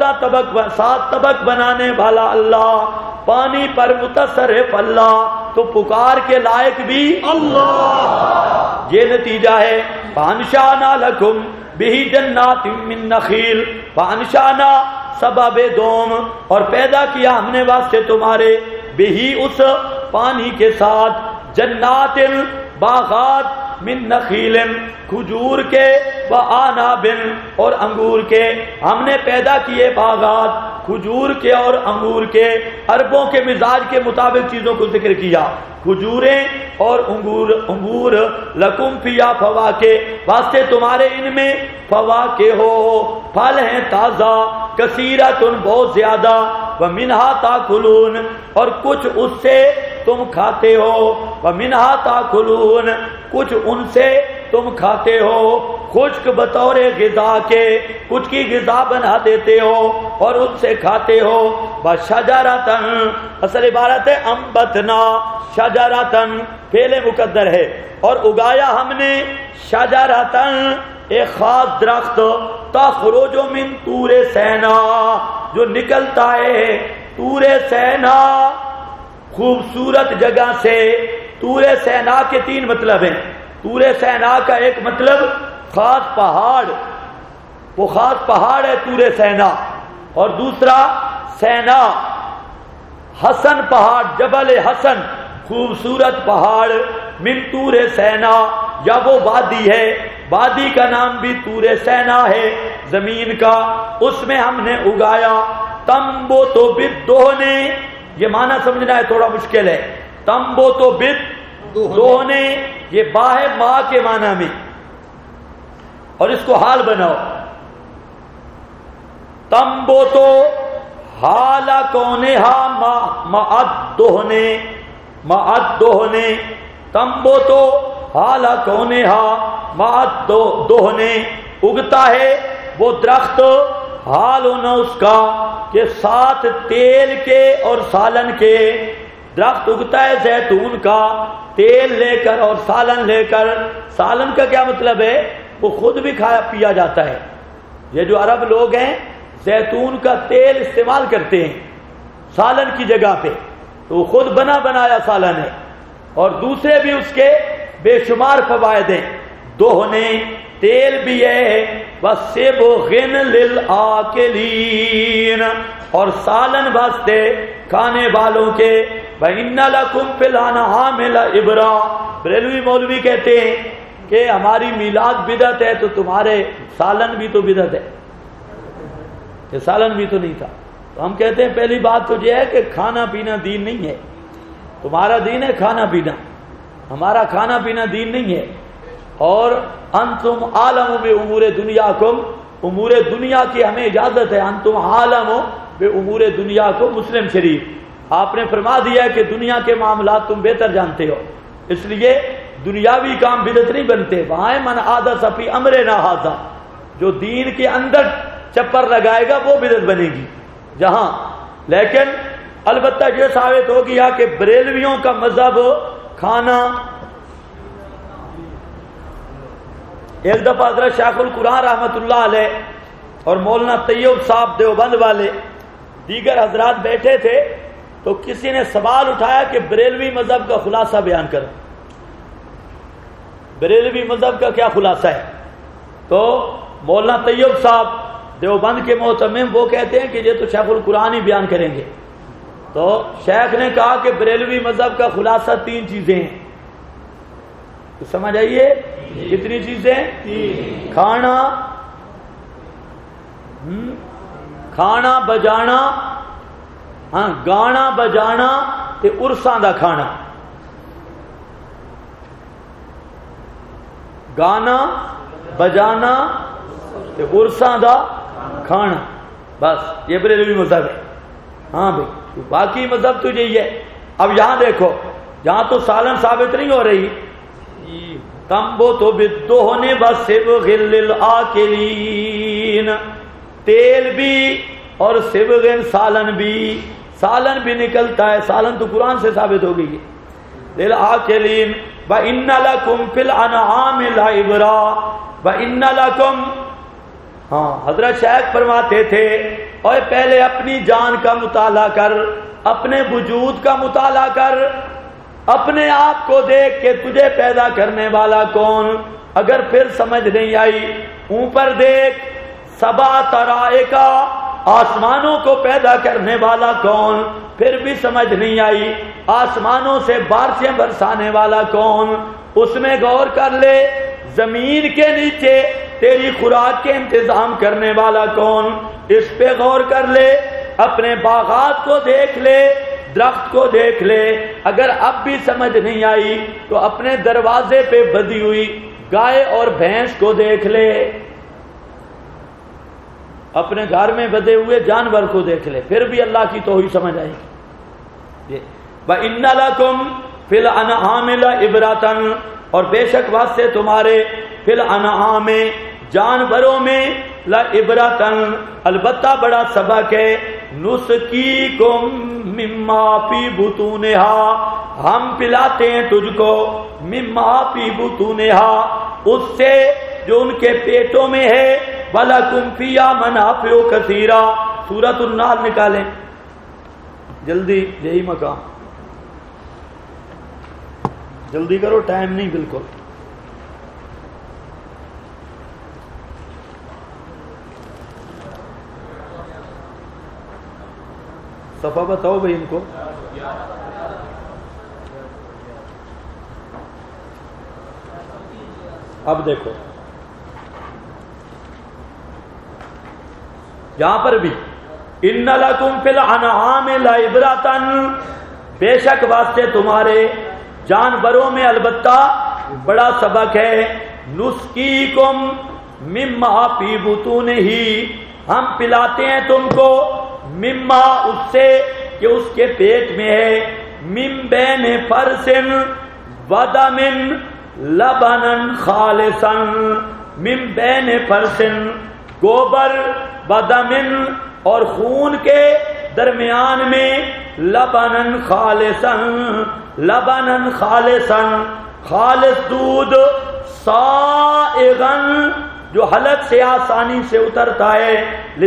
7 طبق بنانے والا اللہ، پانی پر متصرف اللہ، تو پکار کے لائق بھی اللہ۔ یہ نتیجہ ہے فانشانا لکم بہ جنات من نخیل، فانشانا سبب دوم، اور پیدا کیا ہم نے واسطے تمہارے، بہی اس پانی کے ساتھ، جنات باغات، من نخیل کھجور کے، و آناب اور انگور کے، ہم نے پیدا کیے باغات کھجور کے اور انگور کے۔ عربوں کے مزاج کے مطابق چیزوں کو ذکر کیا، کھجوریں اور انگور، لکم فیہا فواکہ، واسطے تمہارے ان میں فواکہ ہو، پھل ہیں تازہ، کثیرۃ بہت زیادہ، ومنہا تاکلون، اور کچھ اس سے تم کھاتے ہو، ومنہا تاکلون، کچھ ان سے تم کھاتے ہو، خشک بطور غذا کے، کچھ کی غذا بنا دیتے ہو اور ان سے کھاتے ہو۔ وشجرۃ، اصل عبارت ہے انبتنا، شجرۃ فعل مقدر ہے، اور اگایا ہم نے، شجرۃ ایک خاص درخت، تخرج من طور سینا، جو نکلتا ہے طور سینا، خوبصورت جگہ سے۔ طور سینا کے 3 مطلب ہیں۔ طور سینا کا ایک مطلب خاص پہاڑ، وہ خاص پہاڑ ہے طور سینا، اور دوسرا سینا حسن پہاڑ، جبل حسن، خوبصورت پہاڑ، من طور سینا، یا وہ وادی ہے، وادی کا نام بھی طور سینا ہے زمین کا، اس میں ہم نے اگایا۔ تنبت بالدہن، یہ معنی سمجھنا ہے تھوڑا مشکل ہے۔ تنبت بالدہن، یہ با ہے ماں کے معنی میں، اور اس کو حال بناؤ۔ تنبت حال کونہا مع الدہن، مع الدہن، تنبت حال کونہا مع الدہن، اگتا ہے وہ درخت، حال ہونا اس کا کہ ساتھ تیل کے اور سالن کے۔ درخت اگتا ہے زیتون کا، تیل لے کر اور سالن لے کر۔ سالن کا کیا مطلب ہے؟ وہ خود بھی کھایا پیا جاتا ہے۔ یہ جو عرب لوگ ہیں زیتون کا تیل استعمال کرتے ہیں سالن کی جگہ پہ، تو وہ خود بنا بنایا سالن ہے، اور دوسرے بھی اس کے بے شمار فوائد ہیں۔ دہنے تیل بھی ہے، وَسِبْغٍ لِلْآكِلِينَ، اور سالن واسطے کھانے والوں کے۔ وَإِنَّ لَكُمْ فِي الْأَنْعَامِ لَعِبْرَةً، بریلوی مولوی کہتے ہیں کہ ہماری میلاد بدعت ہے تو تمہارے سالن بھی تو بدعت ہے، کہ سالن بھی تو نہیں تھا۔ تو ہم کہتے ہیں پہلی بات تو یہ ہے کہ کھانا پینا دین نہیں ہے، تمہارا دین ہے کھانا پینا، ہمارا کھانا پینا دین نہیں ہے۔ اور انتم عالم بامور دنیاکم، امور دنیا کی ہمیں اجازت ہے، انتم عالم بامور دنیاکم، مسلم شریف۔ آپ نے فرما دیا ہے کہ دنیا کے معاملات تم بہتر جانتے ہو، اس لیے دنیاوی کام بدعت نہیں بنتے۔ وہاں من احدث فی امرنا ھذا، جو دین کے اندر چپر لگائے گا وہ بدعت بنے گی جہاں۔ لیکن البتہ یہ ثابت ہو گیا کہ بریلویوں کا مذہب کھانا، ایک دفعہ حضرت شیخ القرآن رحمۃ اللہ علیہ اور مولانا طیب صاحب دیوبند والے دیگر حضرات بیٹھے تھے تو کسی نے سوال اٹھایا کہ بریلوی مذہب کا خلاصہ بیان کرو، بریلوی مذہب کا کیا خلاصہ ہے؟ تو مولانا طیب صاحب دیوبند کے محتمم وہ کہتے ہیں کہ یہ تو شیخ القرآن ہی بیان کریں گے. تو شیخ نے کہا کہ بریلوی مذہب کا خلاصہ 3 چیزیں ہیں. تو سمجھ آئیے کتنی چیزیں؟ 3. کھانا بجانا، ہاں گانا بجانا تے عرساں دا کھانا. گانا بجانا تے عرساں دا کھانا، بس یہ بریلوی مذہب ہے. ہاں بھائی باقی مذہب تو یہی ہے. اب یہاں دیکھو، یہاں تو سالن ثابت نہیں ہو رہی. تمبو تو بدو ہونے بس غل الآکلین، تیل بھی اور سبغن سالن بھی نکلتا ہے. سالن تو قرآن سے ثابت ہو گئی ہے. للآکلین وَإِنَّ لَكُمْ فِي الْأَنْعَامِ لَعِبْرَةً وَإِنَّ لَكُمْ. ہاں حضرت شیخ فرماتے تھے اور پہلے اپنی جان کا مطالعہ کر، اپنے وجود کا مطالعہ کر، اپنے آپ کو دیکھ کہ تجھے پیدا کرنے والا کون. اگر پھر سمجھ نہیں آئی اوپر دیکھ، سبع طرائقہ، آسمانوں کو پیدا کرنے والا کون. پھر بھی سمجھ نہیں آئی آسمانوں سے بارشیں برسانے والا کون. اس میں غور کر لے، زمین کے نیچے تیری خوراک کے انتظام کرنے والا کون. اس پہ غور کر لے، اپنے باغات کو دیکھ لے، درخت کو دیکھ لے. اگر اب بھی سمجھ نہیں آئی تو اپنے دروازے پہ بدی ہوئی گائے اور بھینس کو دیکھ لے، اپنے گھر میں بدے ہوئے جانور کو دیکھ لے، پھر بھی اللہ کی توحید سمجھ آئے گی. وَإِنَّ لَكُمْ فِي الْأَنْعَامِ لَعِبْرَةً، اور بے شک واسطے تمہارے فی الانعام جانوروں میں لعبرةً البتہ بڑا سبق ہے. نسقیکم مما فی بطونہا، ہم پلاتے ہیں تجھ کو مما فی بطونہا، اس سے جو ان کے پیٹوں میں ہے. وَلَكُمْ فِيهَا مَنَافِعُ كَثِيرَةٌ. سورۃ النحل نکالیں جلدی، یہی مقام، جلدی کرو ٹائم نہیں بالکل. صفحہ بتاؤ بھائی ان کو. اب دیکھو یہاں پر بھی ان لکم فی الانعام لعبرةً، بے شک واسطے تمہارے جانوروں میں البتہ بڑا سبق ہے. نسقیکم مما فی بطونہ، ہم پلاتے ہیں تم کو مما اس سے کہ اس کے پیٹ میں ہے. من بین فرث ودم لبنا خالصا، من بین فرث گوبر ودم اور خون کے درمیان میں لبنا خالصا، لبنا خالصا خالص دودھ، سائغا جو حلق سے آسانی سے اترتا ہے،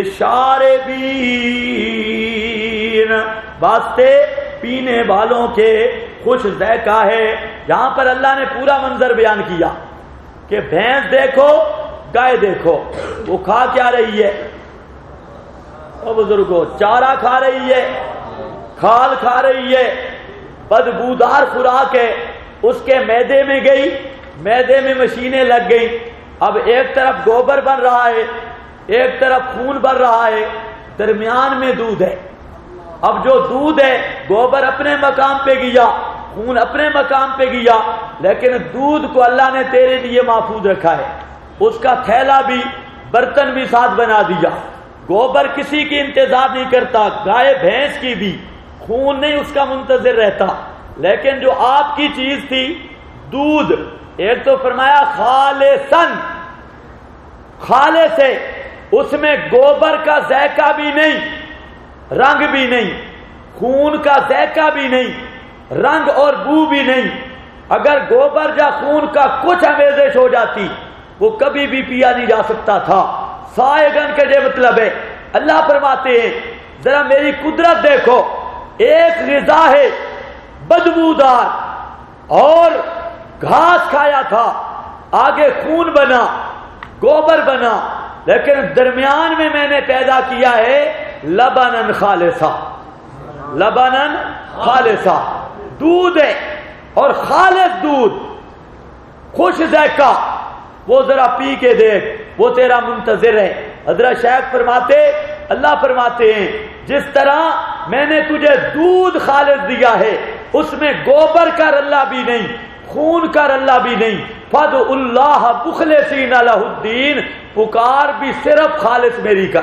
للشاربین واسطے پینے والوں کے خوش ذائقہ ہے. یہاں پر اللہ نے پورا منظر بیان کیا کہ بھینس دیکھو گائے دیکھو، وہ کھا کیا رہی ہے؟ او بزرگو چارہ کھا رہی ہے، کھال کھا رہی ہے، بدبودار خوراک ہے. اس کے معدے میں گئی، معدے میں مشینیں لگ گئی. اب ایک طرف گوبر بن رہا ہے، ایک طرف خون بن رہا ہے، درمیان میں دودھ ہے. اب جو دودھ ہے، گوبر اپنے مقام پہ گیا، خون اپنے مقام پہ گیا، لیکن دودھ کو اللہ نے تیرے لیے محفوظ رکھا ہے. اس کا تھیلا بھی برتن بھی ساتھ بنا دیا. گوبر کسی کی انتظار نہیں کرتا، گائے بھینس کی بھی خون نہیں اس کا منتظر رہتا. لیکن جو آپ کی چیز تھی دودھ، ایک تو فرمایا خالصاً، خالص ہے، اس میں گوبر کا ذائقہ بھی نہیں، رنگ بھی نہیں، خون کا ذائقہ بھی نہیں، رنگ اور بو بھی نہیں. اگر گوبر یا خون کا کچھ آمیزش ہو جاتی وہ کبھی بھی پیا نہیں جا سکتا تھا. سائغن کا یہ مطلب ہے. اللہ فرماتے ہیں ذرا میری قدرت دیکھو، ایک غذا ہے بدبودار اور گھاس کھایا تھا، آگے خون بنا، گوبر بنا، لیکن درمیان میں نے پیدا کیا ہے لبنن خالصا، لبنن خالصا، دودھ ہے اور خالص دودھ، خوش ذائقہ، وہ ذرا پی کے دیکھ، وہ تیرا منتظر ہے۔ حضرت شیخ فرماتے، اللہ فرماتے ہیں جس طرح میں نے تجھے دودھ خالص دیا ہے، اس میں گوبر کا رلا بھی نہیں، خون کا رلا بھی نہیں، فَدْعُ اللَّهَ مُخْلِصِينَ لَهُ الدِّينَ، پکار بھی صرف خالص میری کر،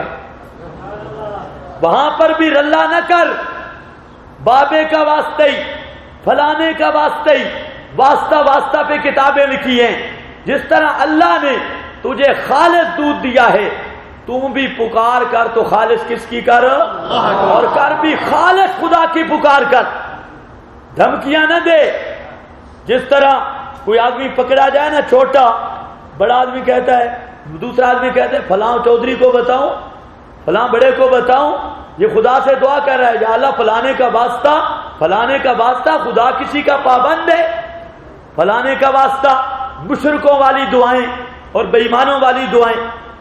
وہاں پر بھی رلا نہ کر، بابے کا واسطہ ہی، فلانے کا واسطہ ہی، واسطہ واسطہ پہ کتابیں لکھی ہیں۔ جس طرح اللہ نے تجھے خالص دودھ دیا ہے، تم بھی پکار کر تو خالص کس کی کر، اور کر بھی خالص خدا کی پکار کر، دھمکیاں نہ دے۔ جس طرح کوئی آدمی پکڑا جائے نا چھوٹا، بڑا آدمی کہتا ہے، دوسرا آدمی کہتا ہے فلاں چودھری کو بتاؤں، فلاں بڑے کو بتاؤں، یہ خدا سے دعا کر رہا ہے یا اللہ فلانے کا واسطہ، فلانے کا واسطہ، خدا کسی کا پابند ہے؟ فلانے کا واسطہ، مشرکوں والی دعائیں اور بے ایمانوں والی دعائیں۔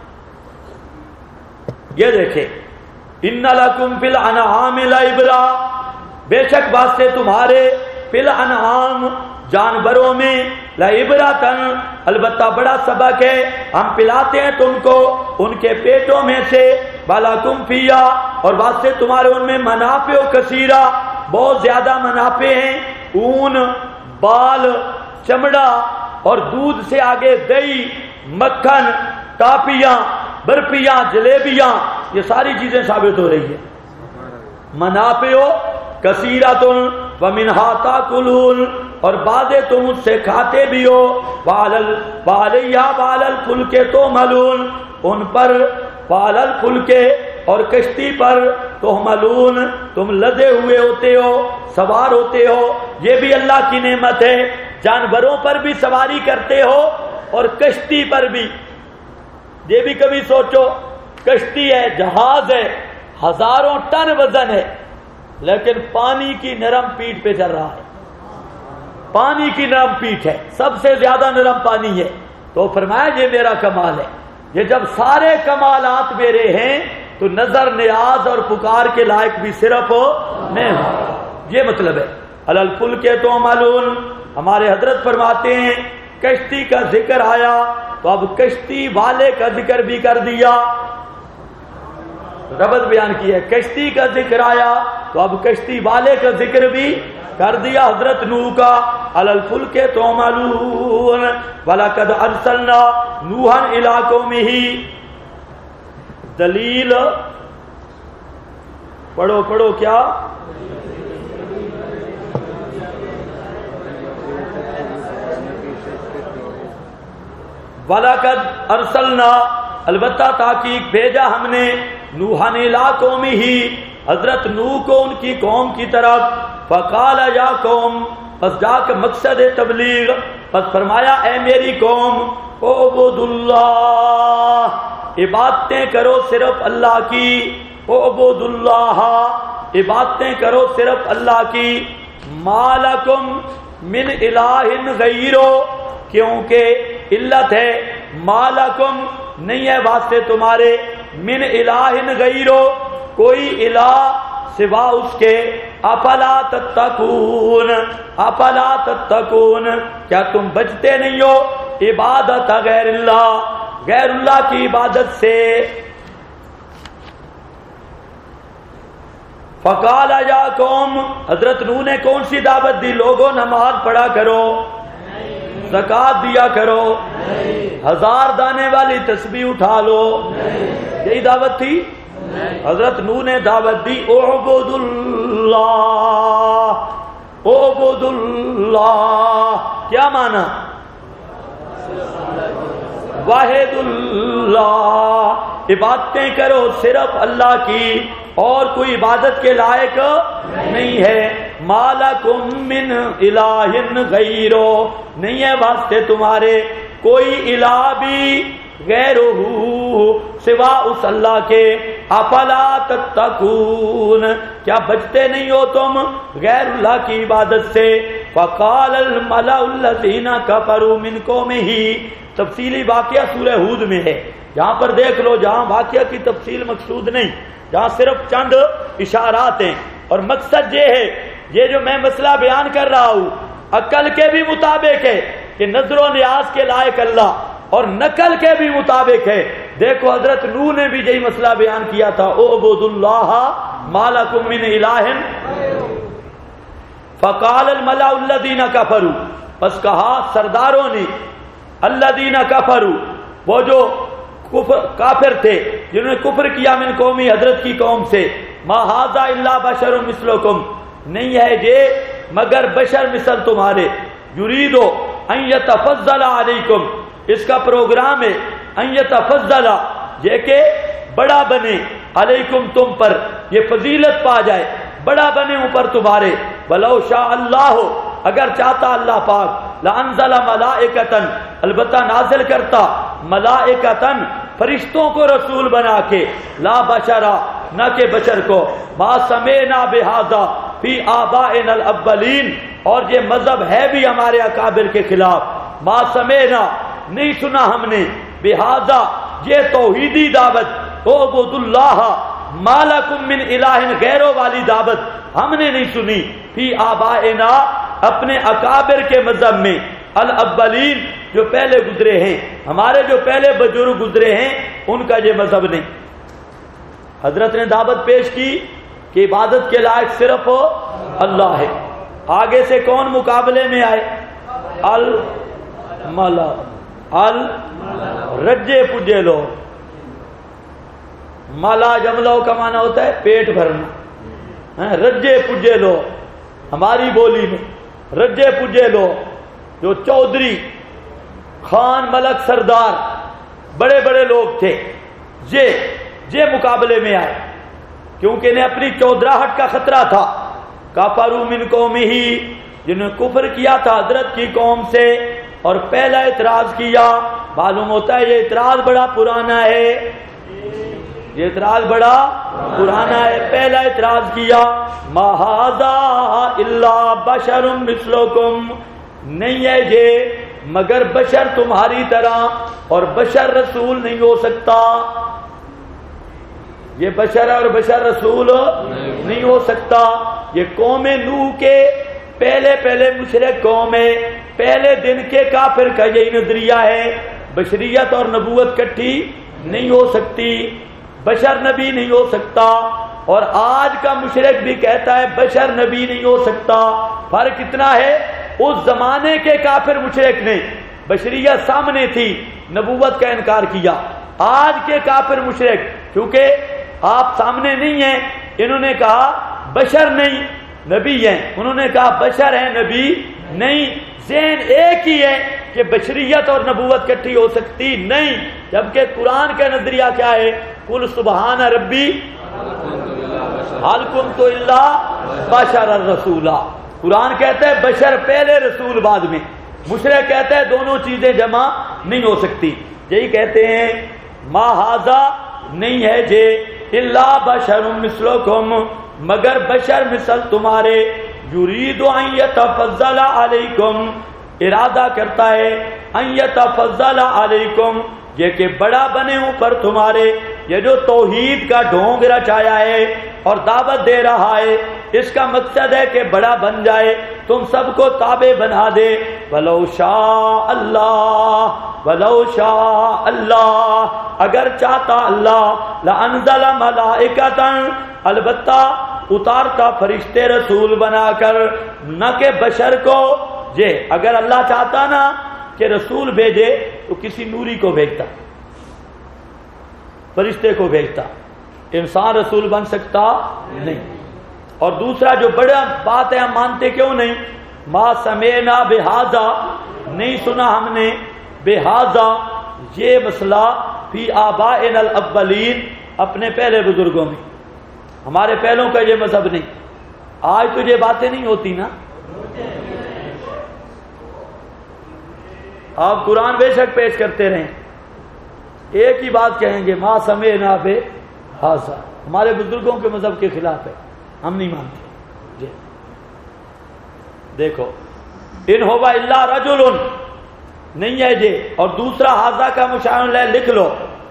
یہ دیکھیں، ان لکم فی الانعام لعبرہ، بے شک واسطے تمہارے فی الانعام جانوروں میں لعبرۃ، البتہ بڑا سبق ہے، ہم پلاتے ہیں تم کو ان کے پیٹوں میں سے، ولکم فیہا، اور واسطے تمہارے ان میں منافع کثیرہ، بہت زیادہ منافع ہیں، اون، بال، چمڑا، اور دودھ سے آگے دہی، مکھن، ٹافیاں، برفیاں، جلیبیاں، یہ ساری چیزیں ثابت ہو رہی ہیں۔ منافع کثیرۃ ومنھا تاکلون، اور بعضے تم اس سے کھاتے بھی ہو، وعلیہا وعلی الفلک تحملون، ان پر وعلی الفلک، اور کشتی پر تحملون، تم لدے ہوئے ہوتے ہو، سوار ہوتے ہو، یہ بھی اللہ کی نعمت ہے، جانوروں پر بھی سواری کرتے ہو اور کشتی پر بھی۔ یہ بھی کبھی سوچو، کشتی ہے، جہاز ہے، ہزاروں ٹن وزن ہے، لیکن پانی کی نرم پیٹھ پہ چل رہا ہے، پانی کی نرم پیٹھ ہے، سب سے زیادہ نرم پانی ہے۔ تو فرمایا یہ میرا کمال ہے، یہ جب سارے کمالات میرے ہیں تو نظر نیاز اور پکار کے لائق بھی صرف میں ہوں، یہ مطلب ہے۔ علی الفلک تحملون، ہمارے حضرت فرماتے ہیں کشتی کا ذکر آیا تو اب کشتی والے کا ذکر بھی کر دیا، ربط بیان کی ہے، کشتی کا ذکر آیا تو اب کشتی والے کا ذکر بھی کر دیا، حضرت نوح کا، علی الفلک تحملون وَلَقَدْ أَرْسَلْنَا نُوحًا إِلَىٰ قَوْمِهِ، دلیل پڑھو کیا؟ وَلَقَدْ أَرْسَلْنَا، البتہ تحقیق بھیجا ہم نے، نوحًا إِلَىٰ قَوْمِهِ، حضرت نوح کو ان کی قوم کی طرف، فقال یا قوم، پس جا کے مقصد تبلیغ، پس فرمایا اے میری قوم، اعبدوا اللہ، عبادتیں کرو صرف اللہ کی، اعبدوا اللہ، عبادتیں کرو صرف اللہ کی، ما لکم من الہ غیرہ، کیونکہ علت ہے، ما لکم، نہیں ہے واسطے تمہارے، من الہ غیرہ، کوئی الہ سوا اس کے، افلا تتقون، افلا تتقون، کیا تم بچتے نہیں ہو عبادت غیر اللہ، غیر اللہ کی عبادت سے۔ فقال یا قوم، حضرت نوح نے کون سی دعوت دی؟ لوگوں نماز پڑھا کرو، زکوٰۃ دیا کرو، 1000 دانے والی تسبیح اٹھا لو، یہی دعوت تھی؟ حضرت نوح نے دعوت دی اعبد اللہ، اعبد اللہ، کیا معنی؟ واحد اللہ، عبادتیں کرو صرف اللہ کی، اور کوئی عبادت کے لائق نہیں ہے، ما لکم من الہ غیرہ، نہیں ہے واسطے تمہارے کوئی الہ بھی غیرہ، سوا اس اللہ کے، افلا تتقون، کیا بچتے نہیں ہو تم غیر اللہ کی عبادت سے؟ فقال الملأ الذین کفروا من قومہ، تفصیلی واقعہ سورہ ہود میں ہے، یہاں پر دیکھ لو، جہاں واقعہ کی تفصیل مقصود نہیں، جہاں صرف چند اشارات ہیں، اور مقصد یہ ہے، یہ جو میں مسئلہ بیان کر رہا ہوں عقل کے بھی مطابق ہے کہ نظر و نیاز کے لائق اللہ، اور نقل کے بھی مطابق ہے۔ دیکھو حضرت نوح نے بھی یہی مسئلہ بیان کیا تھا، اعبدوا اللہ ما لکم من الہ، فقال الملأ الذین کفروا، بس کہا سرداروں نے، الذین کفروا، وہ جو کافر تھے جنہوں نے کفر کیا، من قومی، حضرت کی قوم سے، ما ھذا الا بشر مثلکم، نہیں ہے یہ مگر بشر مثل تمہارے، یریدو ان یتفضل علیکم، اس کا پروگرام ہے ان یتفضل، یہ کہ بڑا بنے، علیکم تم پر، یہ فضیلت پا جائے، بڑا بنے اوپر تمہارے، ولو شاء اللہ، اگر چاہتا اللہ پاک، لانزل ملائکۃ، البتہ نازل کرتا ملائکۃ، فرشتوں کو رسول بنا کے، لا بشرا، نہ کہ بشر کو، ما سمعنا بہذا فی آبائنا الاولین، اور یہ مذہب ہے بھی ہمارے اکابر کے خلاف، ما سمعنا، نہیں سنا ہم نے، بہذا، یہ توحیدی دعوت، اعبد اللہ ما لکم من الہ غیروں والی دعوت ہم نے نہیں سنی، فی آبائنا، اپنے اکابر کے مذہب میں، الاولین، جو پہلے گزرے ہیں، ہمارے جو پہلے بزرگ گزرے ہیں ان کا یہ مذہب نہیں۔ حضرت نے دعوت پیش کی کہ عبادت کے لائق صرف اللہ ہے، آگے سے کون مقابلے میں آئے؟ الملا، رجے پجے لو، مالا جملو کا معنی ہوتا ہے پیٹ بھرنا، رجے پجے لو، ہماری بولی میں رجے پجے لو، جو چودھری، خان، ملک، سردار، بڑے بڑے لوگ تھے، یہ مقابلے میں آئے، کیونکہ انہیں اپنی چودراہٹ کا خطرہ تھا۔ کفروا من قومہ، جنہوں نے کفر کیا تھا حضرت کی قوم سے، اور پہلا اعتراض کیا، معلوم ہوتا ہے یہ اعتراض بڑا پرانا ہے، یہ اعتراض بڑا پرانا ہے، پہلا اعتراض کیا، ما ھذا الا بشر مثلکم، نہیں ہے یہ مگر بشر تمہاری طرح، اور بشر رسول نہیں ہو سکتا، یہ بشر اور بشر رسول نہیں ہو سکتا۔ یہ قوم نوح کے پہلے مشرک قوم ہے، پہلے دن کے کافر کا یہی نظریہ ہے، بشریت اور نبوت کٹھی نہیں ہو سکتی، بشر نبی نہیں ہو سکتا، اور آج کا مشرک بھی کہتا ہے بشر نبی نہیں ہو سکتا۔ فرق اتنا ہے، اس زمانے کے کافر مشرک نے بشریت سامنے تھی، نبوت کا انکار کیا، آج کے کافر مشرک کیونکہ آپ سامنے نہیں ہیں، انہوں نے کہا بشر نہیں نبی ہیں، انہوں نے کہا بشر ہیں نبی نہیں، ذہن ایک ہی ہے کہ بشریت اور نبوت کٹھی ہو سکتی نہیں، جبکہ قرآن کا نظریہ کیا ہے؟ قل سبحان ربی ہل کنت الا بشرا رسولا، قرآن کہتا ہے بشر پہلے رسول بعد میں، مشرک کہتا ہے دونوں چیزیں جمع نہیں ہو سکتی، یہی کہتے ہیں ما ھذا، نہیں ہے یہ، الا بشر مثلکم، مگر بشر مثل تمہارے، یرید ان یتفضل علیکم، ارادہ کرتا ہے، ان یتفضل علیکم، یہ کہ بڑا بنے اوپر تمہارے، یہ جو توحید کا ڈھونگ رچایا ہے اور دعوت دے رہا ہے، اس کا مقصد ہے کہ بڑا بن جائے، تم سب کو تابع بنا دے، ولو شاء اللہ، ولو شاء اللہ، اگر چاہتا اللہ، لانزل ملائکۃ، البتہ اتارتا فرشتے رسول بنا کر، نہ کہ بشر کو، یہ اگر اللہ چاہتا نا کہ رسول بھیجے تو کسی نوری کو بھیجتا، فرشتے کو بھیجتا، انسان رسول بن سکتا نہیں۔ اور دوسرا جو بڑا بات ہے، ہم مانتے کیوں نہیں؟ ما سمعنا بہذا، نہیں سنا ہم نے، بہذا، یہ مسئلہ، فی آبائنا الاولین، اپنے پہلے بزرگوں میں، ہمارے پہلوں کا یہ مذہب نہیں۔ آج تو یہ باتیں نہیں ہوتی نا، آپ قرآن بے شک پیش کرتے رہیں، ایک ہی بات کہیں گے، ما سمعنا بہذا، حاضر ہمارے بزرگوں کے مذہب کے خلاف ہے، ہم نہیں مانتے جی۔ دیکھو ان ہوا الا رجل نہیں ہے جی، اور دوسرا حاضہ کا مشاہدہ لکھ لو،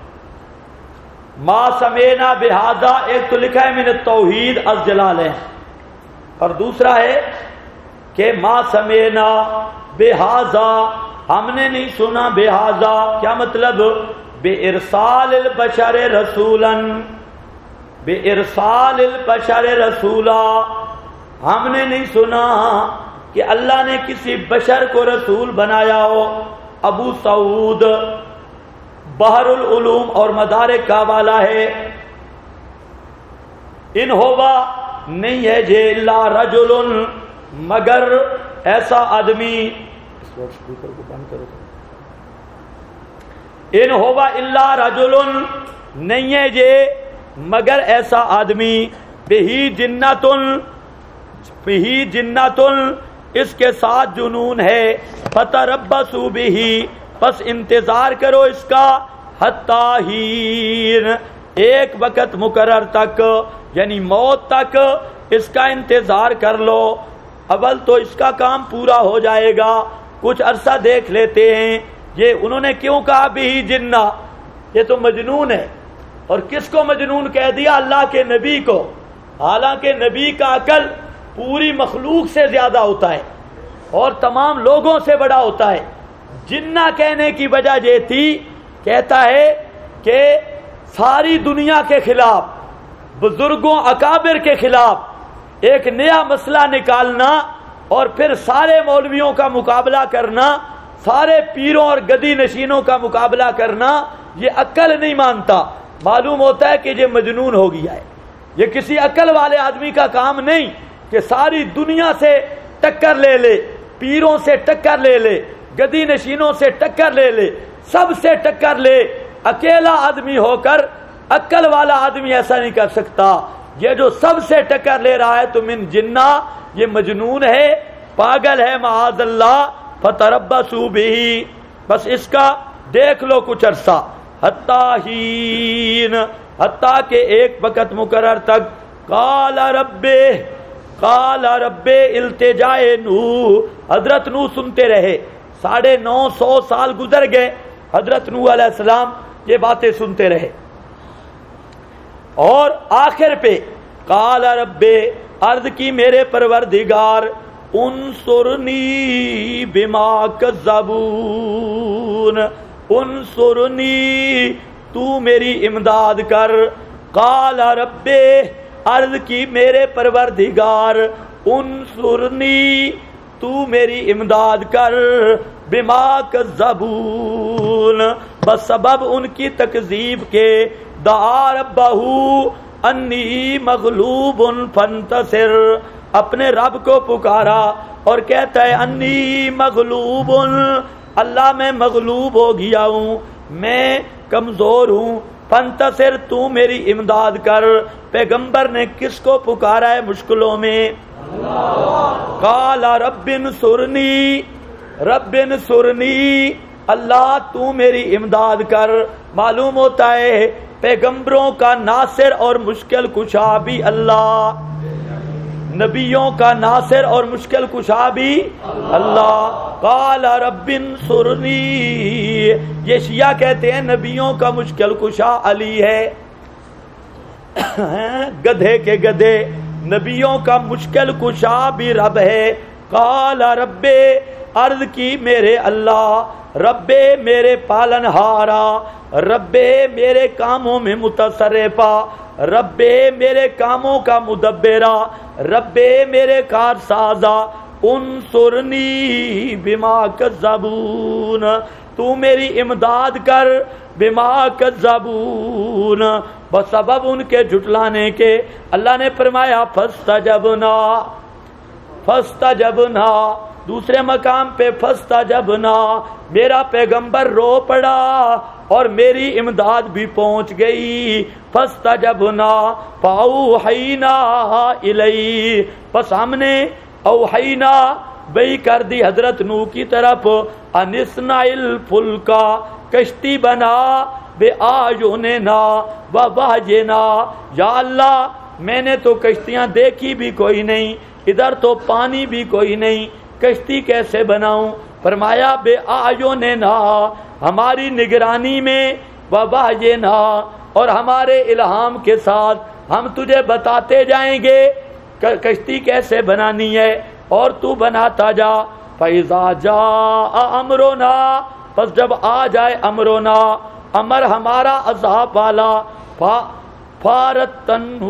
ما سمینا بہذا، ایک تو لکھا ہے من التوحید از جلال ہے، اور دوسرا ہے کہ ما سمینا بہذا، ہم نے نہیں سنا بہذا، کیا مطلب؟ بے ارسال البشر رسولا، بے ارسال البشر رسولا، ہم نے نہیں سنا کہ اللہ نے کسی بشر کو رسول بنایا ہو۔ ابو سعود بحر العلوم اور مدارک کا والا ہے، ان ہوا نہیں ہے جے الا رجل، مگر ایسا آدمی، اسپیکر کو بند کرو، ان ہوا الا رجل نہیں ہے جے مگر ایسا آدمی، بہی جنتن، بہی جنتن، اس کے ساتھ جنون ہے، فتربصوا بہ، پس انتظار کرو اس کا، حتی حین، ایک وقت مقرر تک، یعنی موت تک اس کا انتظار کر لو، اول تو اس کا کام پورا ہو جائے گا، کچھ عرصہ دیکھ لیتے ہیں۔ یہ انہوں نے کیوں کہا بھی جنہ؟ یہ تو مجنون ہے، اور کس کو مجنون کہہ دیا؟ اللہ کے نبی کو، حالانکہ نبی کا عقل پوری مخلوق سے زیادہ ہوتا ہے اور تمام لوگوں سے بڑا ہوتا ہے۔ جنہ کہنے کی وجہ یہ تھی، کہتا ہے کہ ساری دنیا کے خلاف، بزرگوں اکابر کے خلاف ایک نیا مسئلہ نکالنا اور پھر سارے مولویوں کا مقابلہ کرنا، سارے پیروں اور گدی نشینوں کا مقابلہ کرنا، یہ عقل نہیں مانتا۔ معلوم ہوتا ہے کہ یہ مجنون ہو گیا ہے، یہ کسی عقل والے آدمی کا کام نہیں کہ ساری دنیا سے ٹکر لے لے، پیروں سے ٹکر لے لے، گدی نشینوں سے ٹکر لے لے، سب سے ٹکر لے، اکیلا آدمی ہو کر عقل والا آدمی ایسا نہیں کر سکتا۔ یہ جو سب سے ٹکر لے رہا ہے تو من جنہ، یہ مجنون ہے، پاگل ہے، معاذ اللہ، فتربصوا بہ، بس اس کا دیکھ لو کچھ عرصہ، حتی حین، حتیٰ کہ ایک وقت مقرر تک، قال رب، قال رب، التجائے نوح، حضرت نوح سنتے رہے، 950 سال گزر گئے، حضرت نوح علیہ السلام یہ باتیں سنتے رہے، اور آخر پہ قال رب، عرض کی میرے پروردگار، انصرنی بما کذبون، انصرنی، تو میری امداد کر، قال رب، عرض کی میرے پروردگار، انصرنی، تو میری امداد کر، بما کذبون، بس سبب ان کی تکذیب کے، دعا ربہ انی مغلوب فانتصر، اپنے رب کو پکارا اور کہتا ہے انی مغلوب، اللہ میں مغلوب ہو گیا ہوں، میں کمزور ہوں، فانتصر، تو میری امداد کر۔ پیغمبر نے کس کو پکارا ہے مشکلوں میں؟ قال رب انصرنی، رب انصرنی، اللہ تو میری امداد کر۔ معلوم ہوتا ہے پیغمبروں کا ناصر اور مشکل کشا بھی اللہ، نبیوں کا ناصر اور مشکل کشا بھی اللہ۔ قال رب انصرنی، یہ شیعہ کہتے ہیں نبیوں کا مشکل کشا علی ہے، گدھے کے گدھے، نبیوں کا مشکل کشا بھی رب ہے۔ قال رب، عرض کی میرے اللہ، رب میرے پالن ہارا، رب میرے کاموں میں متصرفہ، رب میرے کاموں کا مدبرہ، رب میرے کار سازا، انصرنی بما کذبون، تو میری امداد کر، بما کذبون، بسبب ان کے جھٹلانے کے۔ اللہ نے فرمایا فاستجبنا، فاستجبنا، دوسرے مقام پہ فاستجبنا، میرا پیغمبر رو پڑا اور میری امداد بھی پہنچ گئی۔ فاستجبنا فاوحینا الیہ، پس ہم نے اوحینا وحی کر دی حضرت نوح کی طرف، انصنع الفلک، کشتی بنا، بِأَعْيُنِنَا وَوَحْيِنَا، یا اللہ میں نے تو کشتیاں دیکھی بھی کوئی نہیں، ادھر تو پانی بھی کوئی نہیں، کشتی کیسے بناؤں؟ فرمایا بِأَعْيُنِنَا، ہماری نگرانی میں، وَوَحْيِنَا، اور ہمارے الہام کے ساتھ ہم تجھے بتاتے جائیں گے کشتی کیسے بنانی ہے، اور تو بناتا جا۔ فَإِذَا جَاءَ أَمْرُنَا، پس جب آ جائے امرنا، امر ہمارا عذاب والا، فارت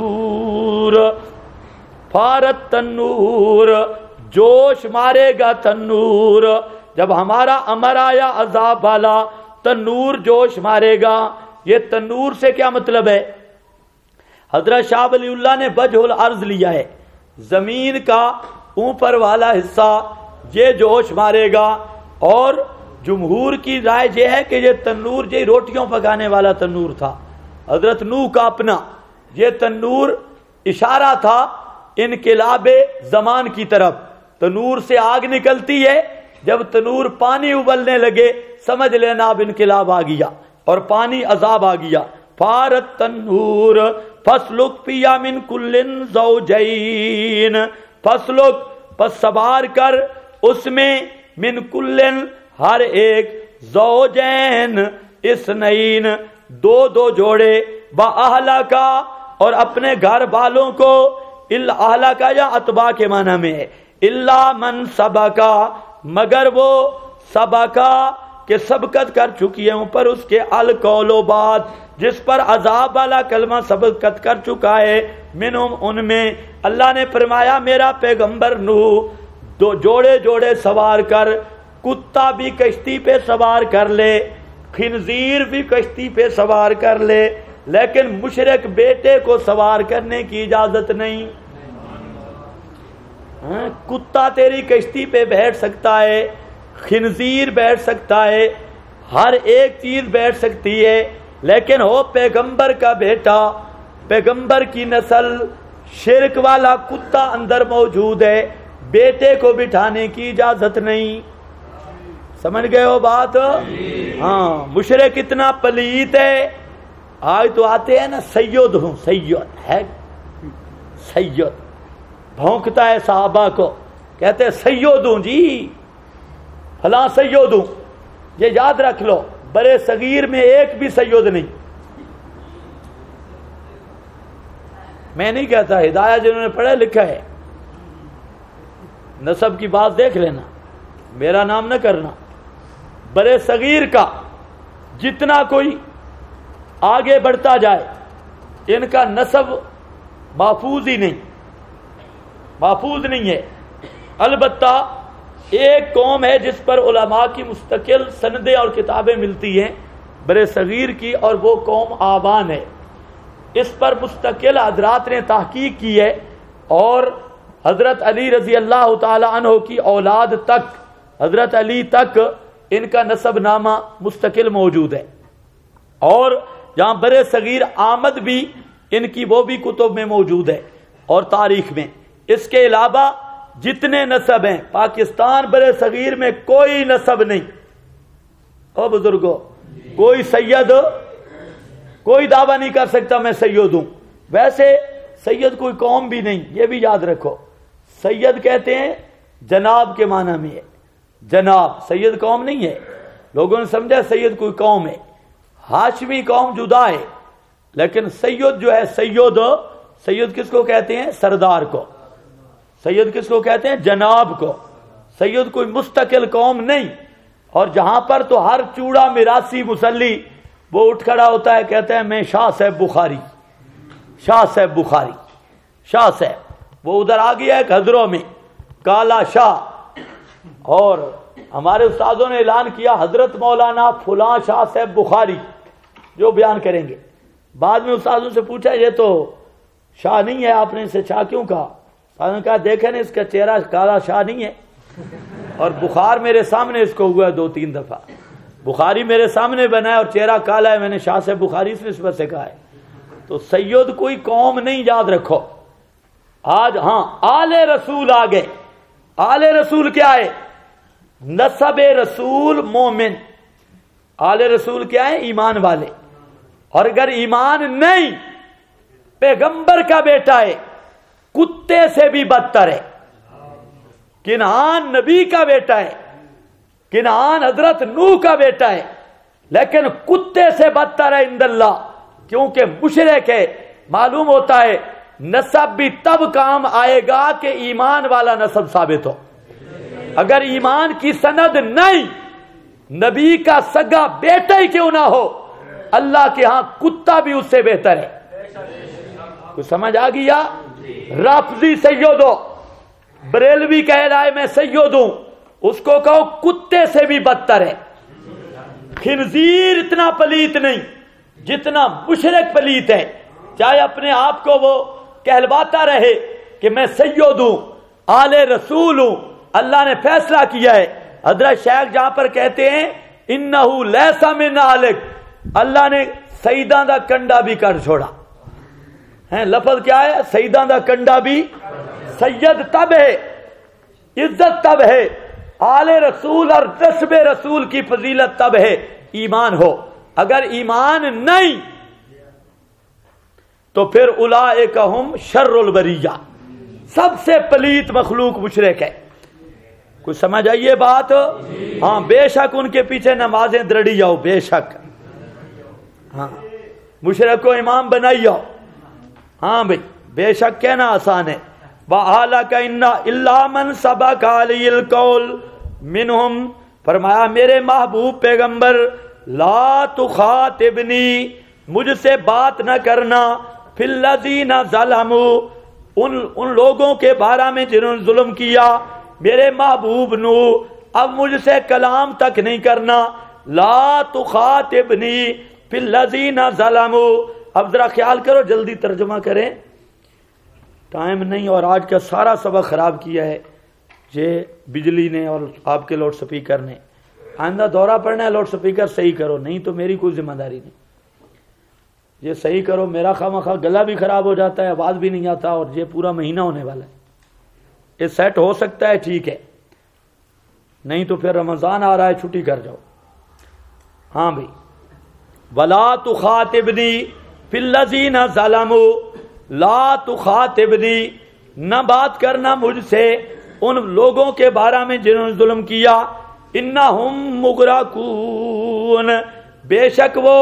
تنور، جوش مارے گا تنور۔ جب ہمارا امر آیا عذاب والا، تنور جوش مارے گا۔ یہ تنور سے کیا مطلب ہے؟ حضرت شاہ ولی اللہ نے وجہ العرض لیا ہے، زمین کا اوپر والا حصہ یہ جوش مارے گا، اور جمہور کی رائے یہ ہے کہ یہ تنور یہ روٹیوں پکانے والا تنور تھا، حضرت نوح کا اپنا۔ یہ تنور اشارہ تھا انقلاب زمان کی طرف، تنور سے آگ نکلتی ہے، جب تنور پانی ابلنے لگے سمجھ لینا اب انقلاب آ گیا اور پانی عذاب آ گیا۔ فارت تنور فسلک فیہا من کل زوجین، فسلک پس سوار کر اس میں، من کل ہر ایک، زوجین اثنین، دو جوڑے، با اہلا کا، اور اپنے گھر والوں کو، اہلا کا یا اتباع کے معنی میں ہے، الا من سبقا، مگر وہ سبقا کہ سبقت کر چکی ہے اوپر اس کے، القول و بات، جس پر عذاب والا کلمہ سبقت کر چکا ہے، منہم ان میں۔ اللہ نے فرمایا میرا پیغمبر نوح دو جوڑے سوار کر، کتا بھی کشتی پہ سوار کر لے، خنزیر بھی کشتی پہ سوار کر لے، لیکن مشرک بیٹے کو سوار کرنے کی اجازت نہیں۔ کتا تیری کشتی پہ بیٹھ سکتا ہے، خنزیر بیٹھ سکتا ہے، ہر ایک چیز بیٹھ سکتی ہے، لیکن ہو پیغمبر کا بیٹا، پیغمبر کی نسل، شرک والا کتا اندر موجود ہے، بیٹے کو بٹھانے کی اجازت نہیں۔ سمجھ گئے ہو بات؟ ہاں، مشرک اتنا پلیت ہے، آج تو آتے ہیں نا سید ہوں، سید ہے، سید بھونکتا ہے صحابہ کو، کہتے ہیں سید ہوں جی، فلاں سید ہوں۔ یہ یاد رکھ لو برے صغیر میں ایک بھی سید نہیں۔ میں نہیں کہتا، ہدایہ جنہوں نے پڑھا لکھا ہے، نسب کی بات دیکھ لینا، میرا نام نہ کرنا۔ برے صغیر کا جتنا کوئی آگے بڑھتا جائے، ان کا نسب محفوظ ہی نہیں، محفوظ نہیں ہے۔ البتہ ایک قوم ہے جس پر علماء کی مستقل سندیں اور کتابیں ملتی ہیں برے صغیر کی، اور وہ قوم آبان ہے۔ اس پر مستقل حضرات نے تحقیق کی ہے، اور حضرت علی رضی اللہ تعالی عنہ کی اولاد تک، حضرت علی تک ان کا نسب نامہ مستقل موجود ہے، اور جہاں برے صغیر آمد بھی ان کی وہ بھی کتب میں موجود ہے اور تاریخ میں۔ اس کے علاوہ جتنے نسب ہیں پاکستان برے صغیر میں کوئی نسب نہیں۔ او بزرگو، کوئی سید کوئی دعویٰ نہیں کر سکتا میں سید ہوں۔ ویسے سید کوئی قوم بھی نہیں، یہ بھی یاد رکھو۔ سید کہتے ہیں جناب کے معنی میں ہے، جناب، سید قوم نہیں ہے۔ لوگوں نے سمجھا سید کوئی قوم ہے، ہاشمی قوم جدا ہے، لیکن سید جو ہے، سید کس کو کہتے ہیں؟ سردار کو۔ سید کس کو کہتے ہیں؟ جناب کو۔ سید کوئی مستقل قوم نہیں۔ اور جہاں پر تو ہر چوڑا میراثی مسلی وہ اٹھ کھڑا ہوتا ہے، کہتا ہے میں شاہ صاحب بخاری، شاہ صاحب بخاری، شاہ صاحب۔ وہ ادھر آ گیا ایک حضروں میں کالا شاہ، اور ہمارے استادوں نے اعلان کیا حضرت مولانا فلاں شاہ صاحب بخاری جو بیان کریں گے۔ بعد میں استادوں سے پوچھا یہ تو شاہ نہیں ہے، آپ نے اسے شاہ کیوں کہا؟ استادوں نے کہا دیکھیں نا اس کا چہرہ کالا شاہ نہیں ہے، اور بخار میرے سامنے اس کو ہوا ہے 2-3 دفعہ، بخاری میرے سامنے بنا ہے اور چہرہ کالا ہے، میں نے شاہ صاحب بخاری اس نسبت سے کہا ہے۔ تو سید کوئی قوم نہیں، یاد رکھو۔ آج ہاں آل رسول آ گئے۔ آل رسول کیا ہے؟ نسب رسول مومن۔ آل رسول کیا ہے؟ ایمان والے۔ اور اگر ایمان نہیں، پیغمبر کا بیٹا ہے، کتے سے بھی بدتر ہے۔ کنعان نبی کا بیٹا ہے، کنعان حضرت نوح کا بیٹا ہے، لیکن کتے سے بدتر ہے عند اللہ، کیونکہ مشرک ہے۔ معلوم ہوتا ہے نسب بھی تب کام آئے گا کہ ایمان والا نسب ثابت ہو۔ اگر ایمان کی سند نہیں، نبی کا سگا بیٹا ہی کیوں نہ ہو، اللہ کے ہاں کتا بھی اس سے بہتر ہے۔ کچھ سمجھ آ گیا؟ رافضی سید ہو، بریلوی کہہ رہا ہے میں سید ہوں، اس کو کہو کتے سے بھی بدتر ہے۔ خنزیر اتنا پلیت نہیں جتنا مشرک پلیت ہے، چاہے اپنے آپ کو وہ کہلواتا رہے کہ میں سید ہوں، آل رسول ہوں۔ اللہ نے فیصلہ کیا ہے، حضرت شیخ جہاں پر کہتے ہیں انہو لیسا من اہلک، اللہ نے سیداں دا کنڈا بھی کر چھوڑا ہے۔ لفظ کیا ہے؟ سیداں دا کنڈا بھی۔ سید تب ہے، عزت تب ہے، آل رسول اور نسب رسول کی فضیلت تب ہے ایمان ہو۔ اگر ایمان نہیں تو پھر اولئک ہم شر البریہ، سب سے پلیت مخلوق مشرک ہے۔ کچھ سمجھ آئیے بات؟ ہاں بے شک ان کے پیچھے نمازیں درڑی جاؤ، بے شک ہاں مشرک کو امام بنائی جاؤ، ہاں بھئی بے شک کہنا آسان ہے۔ وَأَهْلَكَ إِلَّا مَنْ سَبَقَ عَلَيْهِ الْقَوْلُ مِنْهُمْ، فرمایا میرے محبوب پیغمبر لا تخاطبنی، مجھ سے بات نہ کرنا، فی الذین ظلموا، ان لوگوں کے بارے میں جنہوں نے ظلم کیا، میرے محبوب نو اب مجھ سے کلام تک نہیں کرنا۔ لا تخاطبنی فی الذین ظلموا، اب ذرا خیال کرو، جلدی ترجمہ کریں، ٹائم نہیں، اور آج کا سارا سبق خراب کیا ہے یہ بجلی نے اور آپ کے لاؤڈ سپیکر نے۔ آئندہ دورہ پڑنا ہے، لاؤڈ سپیکر صحیح کرو، نہیں تو میری کوئی ذمہ داری نہیں، یہ صحیح کرو، میرا خواہ گلا بھی خراب ہو جاتا ہے، آواز بھی نہیں آتا، اور یہ پورا مہینہ ہونے والا ہے۔ یہ سیٹ ہو سکتا ہے ٹھیک ہے، نہیں تو پھر رمضان آ رہا ہے، چھٹی کر جاؤ۔ ہاں بھائی، وَلَا تُخَاطِبْنِي فِي الَّذِينَ ظَلَمُوا، لا تخاطبنی، نہ بات کرنا مجھ سے ان لوگوں کے بارے میں جنہوں نے ظلم کیا، انہم مغرقون، بے شک وہ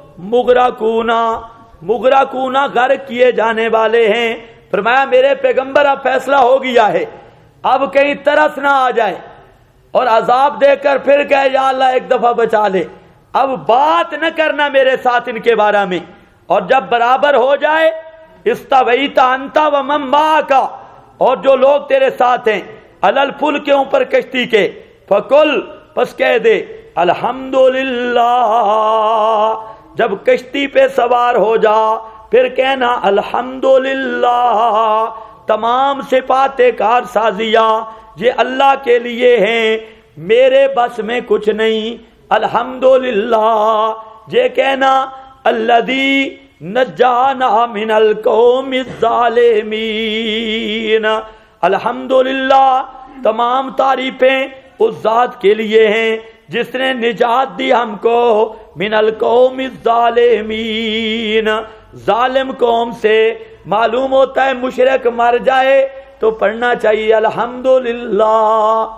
مغرقون غرق کیے جانے والے ہیں۔ فرمایا میرے پیغمبر اب فیصلہ ہو گیا ہے، اب کہیں ترس نہ آ جائے اور عذاب دے کر پھر کہے یا اللہ ایک دفعہ بچا لے، اب بات نہ کرنا میرے ساتھ ان کے بارے میں، اور جب برابر ہو جائے استویت انت ومن معک، اور جو لوگ تیرے ساتھ ہیں، علی الفلک کے اوپر کشتی کے، فقل پس کہہ دے الحمدللہ، جب کشتی پہ سوار ہو جا پھر کہنا الحمدللہ، تمام صفات کارسازیاں یہ اللہ کے لیے ہیں، میرے بس میں کچھ نہیں۔ الحمدللہ یہ کہنا الذی نجانا من القوم الظالمین، الحمدللہ تمام تعریفیں اس ذات کے لیے ہیں جس نے نجات دی ہم کو من القوم الظالمین، ظالم قوم سے۔ معلوم ہوتا ہے مشرک مر جائے تو پڑھنا چاہیے الحمدللہ،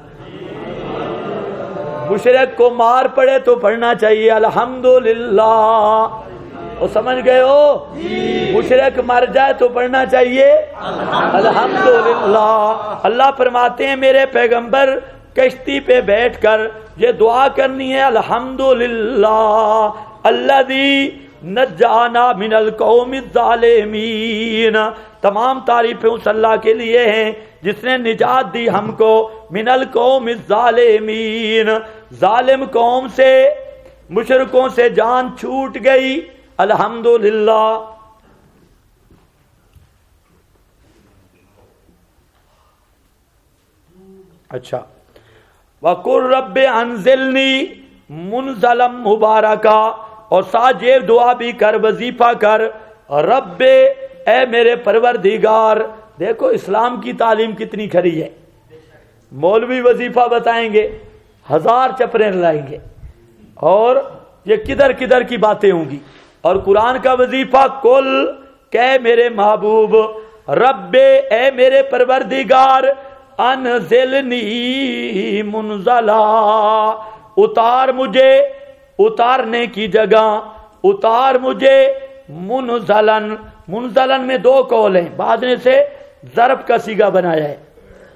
مشرک کو مار پڑے تو پڑھنا چاہیے الحمدللہ، وہ سمجھ گئے ہو؟ مشرک مر جائے تو پڑھنا چاہیے الحمدللہ۔ اللہ فرماتے ہیں میرے پیغمبر کشتی پہ بیٹھ کر یہ دعا کرنی ہے الحمدللہ الذی نجانا من القوم الظالمین، تمام تعریفیں اس اللہ کے لیے ہیں جس نے نجات دی ہم کو من القوم الظالمین، ظالم قوم سے، مشرکوں سے جان چھوٹ گئی الحمدللہ۔ اچھا، وَقُلْ رَبِّ أَنزِلْنِي مُنزَلًا مُبَارَكًا، اور ساتھ یہ دعا بھی کر، وظیفہ کر، رب اے میرے پروردگار۔ دیکھو اسلام کی تعلیم کتنی کھری ہے، مولوی وظیفہ بتائیں گے، 1000 چپریں لائیں گے، اور یہ کدھر کدھر کی باتیں ہوں گی۔ اور قرآن کا وظیفہ کل کہ میرے محبوب رب اے میرے پروردگار انزلنی منزلا اتار مجھے اتارنے کی جگہ اتار مجھے منزلن منزلن میں دو قول ہیں بعد میں سے ظرف کا صیغہ بنایا ہے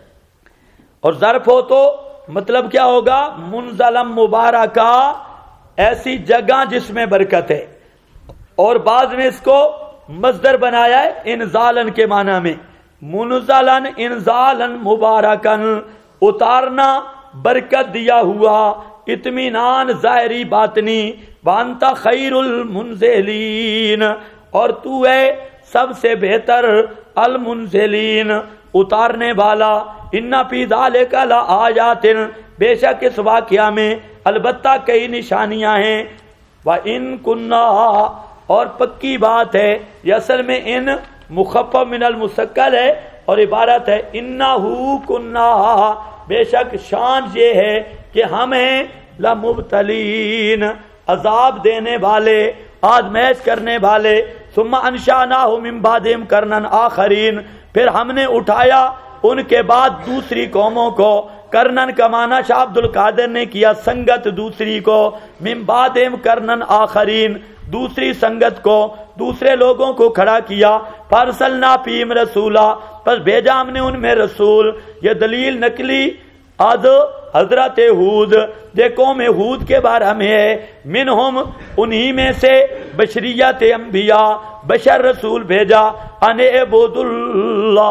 اور ظرف ہو تو مطلب کیا ہوگا منزلم مبارکہ ایسی جگہ جس میں برکت ہے اور بعد میں اس کو مصدر بنایا ہے انزالن کے معنی میں منزلن انزالن مبارکن اتارنا برکت دیا ہوا اطمینان ظاہری باطنی وانتا خیر المنزلین اور تو ہے سب سے بہتر المنزلین اتارنے والا اِنَّ فِي ذَلِكَ لَآيَاتٍ بے شک اس واقعہ میں البتہ کئی نشانیاں ہیں وَإِن كُنَّا اور پکی بات ہے یہ اصل میں ان مخفف من المثقل ہے اور عبارت ہے اِنَّهُ كُنَّا بے شک شان یہ ہے کہ ہم ہیں لَمُبْتَلِينَ عذاب دینے والے آزمائش کرنے والے ثم انشأناہ من بعدہم قرنا آخرین پھر ہم نے اٹھایا ان کے بعد دوسری قوموں کو کرنن کا معنی شاہ عبد القادر نے کیا سنگت دوسری کو من بعدہم قرنن آخرین دوسری سنگت کو دوسرے لوگوں کو کھڑا کیا فارسلنا فیہم رسولا پس بھیجا ہم نے ان میں رسول یہ دلیل نقلی آج حضرت ہود یہ قوم ہود کے بارے میں ہے منہم انہی میں سے بشریت انبیاء بشر رسول بھیجا ان اعبد اللہ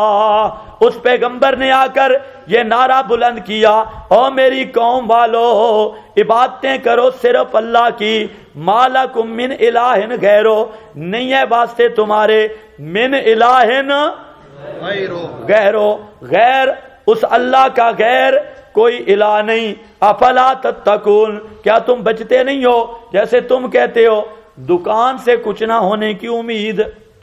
اس پیغمبر نے آ کر یہ نعرہ بلند کیا او میری قوم والو عبادتیں کرو صرف اللہ کی ما لکم من الہ غیرو نہیں ہے واسطے تمہارے من الہ غیرو غیر اس اللہ کا غیر کوئی الہ نہیں افلا تتقون کیا تم بچتے نہیں ہو جیسے تم کہتے ہو دکان سے کچھ نہ ہونے کی امید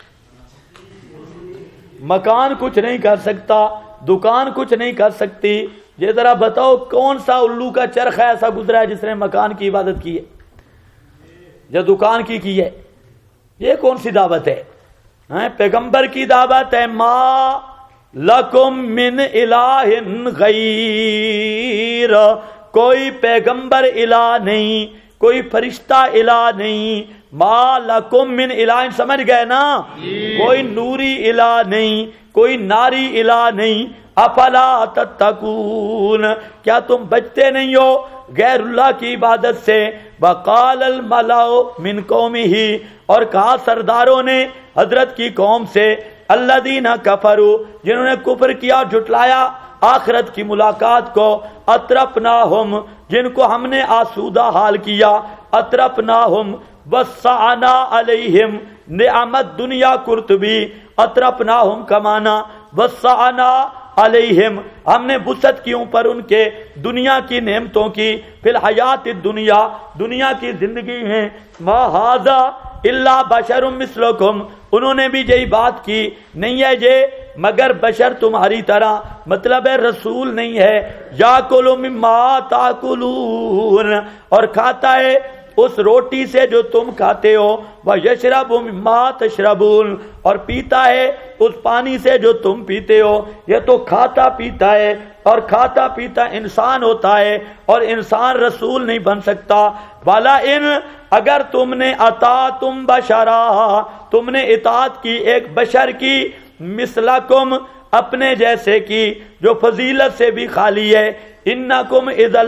مکان کچھ نہیں کر سکتا دکان کچھ نہیں کر سکتی یہ ذرا بتاؤ کون سا الو کا چرخ ایسا گزرا ہے جس نے مکان کی عبادت کی ہے یا دکان کی ہے یہ کون سی دعوت ہے پیغمبر کی دعوت ہے ما لکم من الہ غیر کوئی پیغمبر الہ نہیں کوئی فرشتہ الہ نہیں ما لکم من الہ سمجھ گئے نا کوئی نوری الہ نہیں کوئی ناری الہ نہیں افلا تتقون کیا تم بچتے نہیں ہو غیر اللہ کی عبادت سے وقال الملأ من قومہ اور کہا سرداروں نے حضرت کی قوم سے الذین کفروا جنہوں نے کفر کیا اور جھٹلایا آخرت کی ملاقات کو اطرفناہم جن کو ہم نے آسودہ حال کیا اطرفناہم وسعنا علیہم نعمت دنیا قرطبی اطرفناہم کمانا وسعنا علیہم ہم نے وسعت کی اوپر ان کے دنیا کی نعمتوں کی فی الحیات الدنیا دنیا کی زندگی میں ما ھذا الا بشر مثلکم انہوں نے بھی یہی بات کی نہیں ہے یہ مگر بشر تمہاری طرح مطلب ہے رسول نہیں ہے یاکل مما تاکلون اور کھاتا ہے اس روٹی سے جو تم کھاتے ہو وَيَشْرَبُ مِمَّا تَشْرَبُونَ اور پیتا ہے اس پانی سے جو تم پیتے ہو یہ تو کھاتا پیتا ہے اور کھاتا پیتا انسان ہوتا ہے اور انسان رسول نہیں بن سکتا والا ان اگر تم نے اطاعتم بشرا تم نے اطاعت کی ایک بشر کی مثلکم اپنے جیسے کی جو فضیلت سے بھی خالی ہے انکم اذا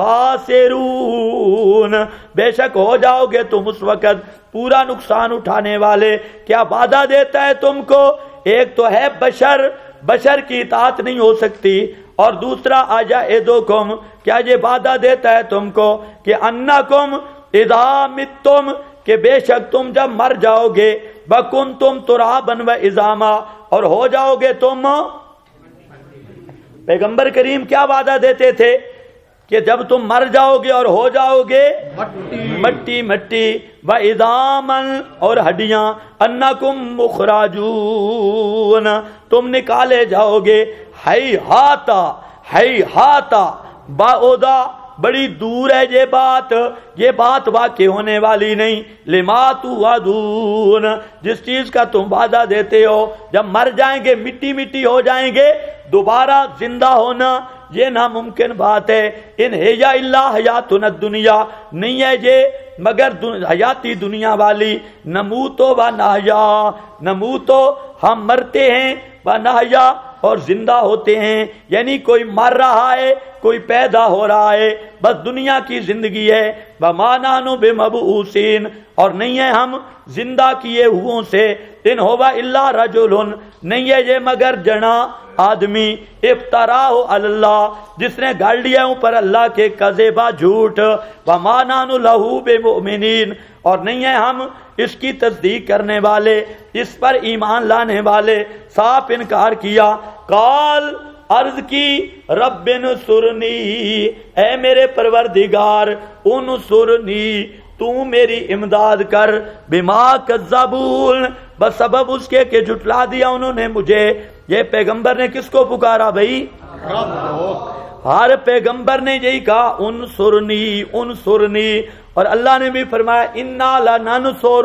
لخاسرون بے شک ہو جاؤ گے تم اس وقت پورا نقصان اٹھانے والے کیا وعدہ دیتا ہے تم کو ایک تو ہے بشر کی اطاعت نہیں ہو سکتی اور دوسرا اجائدکم کیا یہ وعدہ دیتا ہے تم کو کہ انکم اذا متم کہ بے شک تم جب مر جاؤ گے وکنتم ترابا وعظاما اور ہو جاؤ گے تم پیغمبر کریم کیا وعدہ دیتے تھے کہ جب تم مر جاؤ گے اور ہو جاؤ گے مٹی وعظاما اور ہڈیاں انکم مخرجون تم نکالے جاؤ گے ہیہاتا باودا بڑی دور ہے یہ بات واقع ہونے والی نہیں. لما توعدون، جس چیز کا تم وعدہ دیتے ہو، جب مر جائیں گے مٹی مٹی ہو جائیں گے، دوبارہ زندہ ہونا یہ ناممکن بات ہے. ان ہی الا حیاتنا الدنیا، نہیں ہے یہ مگر حیاتی دنیا والی. نموتو و نحیا، نموتو ہم مرتے ہیں، و نحیا اور زندہ ہوتے ہیں. یعنی کوئی مر رہا ہے، کوئی پیدا ہو رہا ہے، بس دنیا کی زندگی ہے. وما نحن بمبعوثین، اور نہیں ہے ہم زندہ کیے ہوئوں سے. ان ہوا الا رجل، نہیں ہے یہ مگر جنا آدمی. افتراہ علی اللہ، جس نے گھڑ لیا اوپر اللہ کے کذبا جھوٹ. وما نحن لہ بمؤمنین، اور نہیں ہے ہم اس کی تصدیق کرنے والے، اس پر ایمان لانے والے. صاف انکار کیا. قال، عرض کی، رب انصرنی، اے میرے پروردگار، انصرنی، تو میری امداد کر. بما کذبون، بسبب اس کے کہ جھٹلا دیا انہوں نے مجھے. یہ پیغمبر نے کس کو پکارا بھائی؟ ہر پیغمبر نے یہی کہا انصرنی انصرنی. اور اللہ نے بھی فرمایا انا لننصر،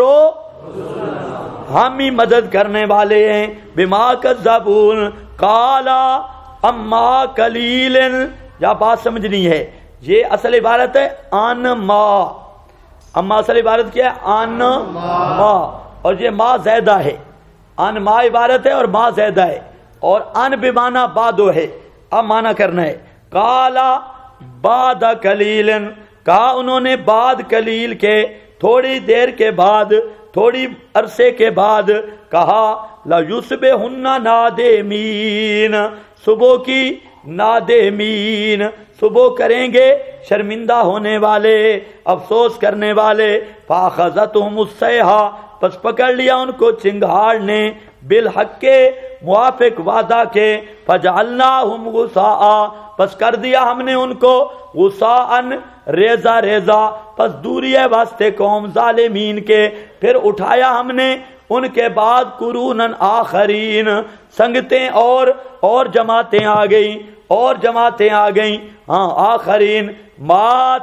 ہم ہی مدد کرنے والے ہیں. بما کذبون. قال اما قلیل، یا بات سمجھنی ہے، یہ اصل عبارت ہے ان ما. اما اصل عبارت کیا ہے؟ ان ما، اور یہ ما زیادہ ہے. ان ما عبارت ہے اور ما زیادہ ہے، اور ان بمانا بعدو ہے. اب مانا کرنا ہے. قال بعد قلیل، کہا انہوں نے بعد قلیل کے، تھوڑی دیر کے بعد، تھوڑی عرصے کے بعد کہا لَيُصْبِحُنَّ نَادِمِينَ، صبح کی نادمین، صبح کریں گے شرمندہ ہونے والے، افسوس کرنے والے. فَأَخَذَتْهُمُ الصَّيْحَةُ، پس پکڑ لیا ان کو چنگھاڑ نے، بالحق کے موافق وعدہ کے. فَجَعَلْنَاهُمْ غُثَاءً، پس کر دیا ہم نے ان کو غثاءً، ریزہ ریزہ. پس دوری ہے واسطے قوم ظالمین کے. پھر اٹھایا ہم نے ان کے بعد قروناً آخرین، سنگتیں اور جماعتیں آ گئیں، اور جماعتیں آ گئیں. ہاں آخرین. ما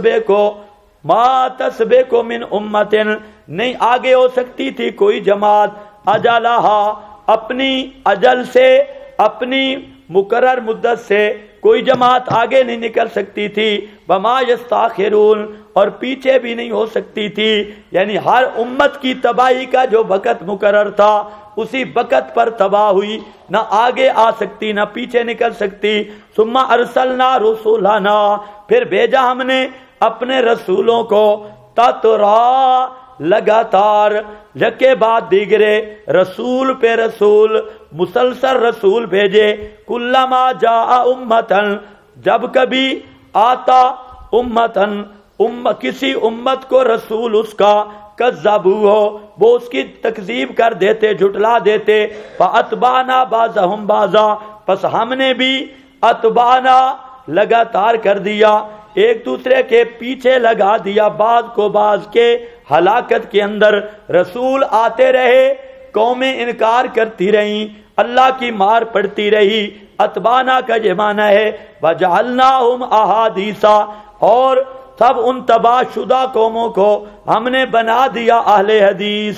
تسبقو من امتن، نہیں آگے ہو سکتی تھی کوئی جماعت، اجلہا، اپنی اجل سے، اپنی مقرر مدت سے کوئی جماعت آگے نہیں نکل سکتی تھی. وما یستاخرون، اور پیچھے بھی نہیں ہو سکتی تھی. یعنی ہر امت کی تباہی کا جو وقت مقرر تھا اسی وقت پر تباہ ہوئی، نہ آگے آ سکتی نہ پیچھے نکل سکتی. ثم ارسلنا رسولنا، پھر بھیجا ہم نے اپنے رسولوں کو، تترا، لگاتار، یکے بعد دیگرے، رسول پہ رسول، مسلسل رسول بھیجے. کلما جاء امتن، جب کبھی آتا امتن، کسی امت کو رسول اس کا، کذبوا ہو، وہ اس کی تکذیب کر دیتے، جھٹلا دیتے. فاتبعنا بعضهم بعضا، پس ہم نے بھی اتبعنا، لگاتار کر دیا، ایک دوسرے کے پیچھے لگا دیا، بعض کو بعض کے ہلاکت کے اندر. رسول آتے رہے، قومیں انکار کرتی رہیں، اللہ کی مار پڑتی رہی. اتبانا کا یہ معنی ہے وجعلناہم احادیثا، اور سب ان تباہ شدہ قوموں کو ہم نے بنا دیا اہل حدیث.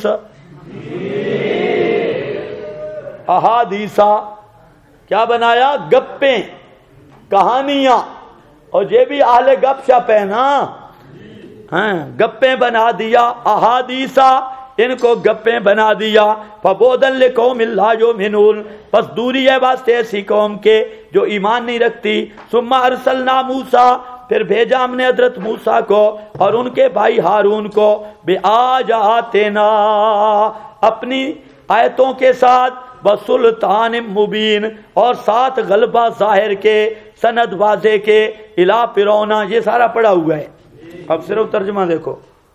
احادیثا کیا بنایا؟ گپیں، کہانیاں. اور یہ بھی اہل گپ شپ ہے نا، ہاں گپیں بنا دیا. احادیثا، ان کو گپیں بنا دیا. فبعدا لقوم لا یؤمنون، پس دوری ہے واسطے ایسی قوم کے جو ایمان نہیں رکھتی. ثم ارسلنا موسیٰ، پھر بھیجا ہم نے حضرت موسیٰ کو اور ان کے بھائی ہارون کو، بآیاتنا، اپنی آیتوں کے ساتھ، بسلطان مبین، اور ساتھ غلبہ ظاہر کے، سند واضح کے، الی فرعون. یہ سارا پڑھا ہوا ہے، اب صرف ترجمہ دیکھو،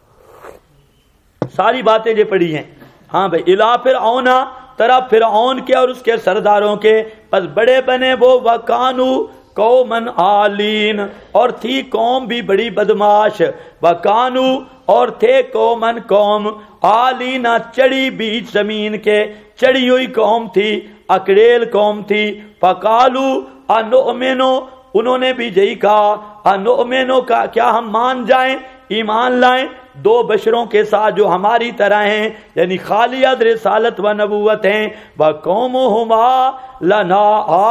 ساری باتیں یہ پڑھی ہیں. ہاں بھائی، الی فرعون، طرف فرعون کے اور اس کے سرداروں کے. بس بڑے بنے وہ، وکانو قومن عالین، اور تھی قوم بھی بڑی بدماش. وکانو، اور تھے قومن قوم، عالین، چڑی بیچ زمین کے، چڑی ہوئی قوم تھی، اکڑیل قوم تھی. فقالو انؤمنو، انہوں نے بھی یہی کہا، انؤمنو کا کیا ہم مان جائیں ایمان لائیں دو بشروں کے ساتھ جو ہماری طرح ہیں یعنی خالیت رسالت و نبوت ہیں وقومہما لنا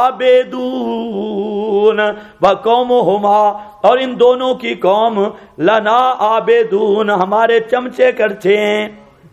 عابدون وقومہما اور ان دونوں کی قوم لنا عابدون ہمارے چمچے کرچے ہیں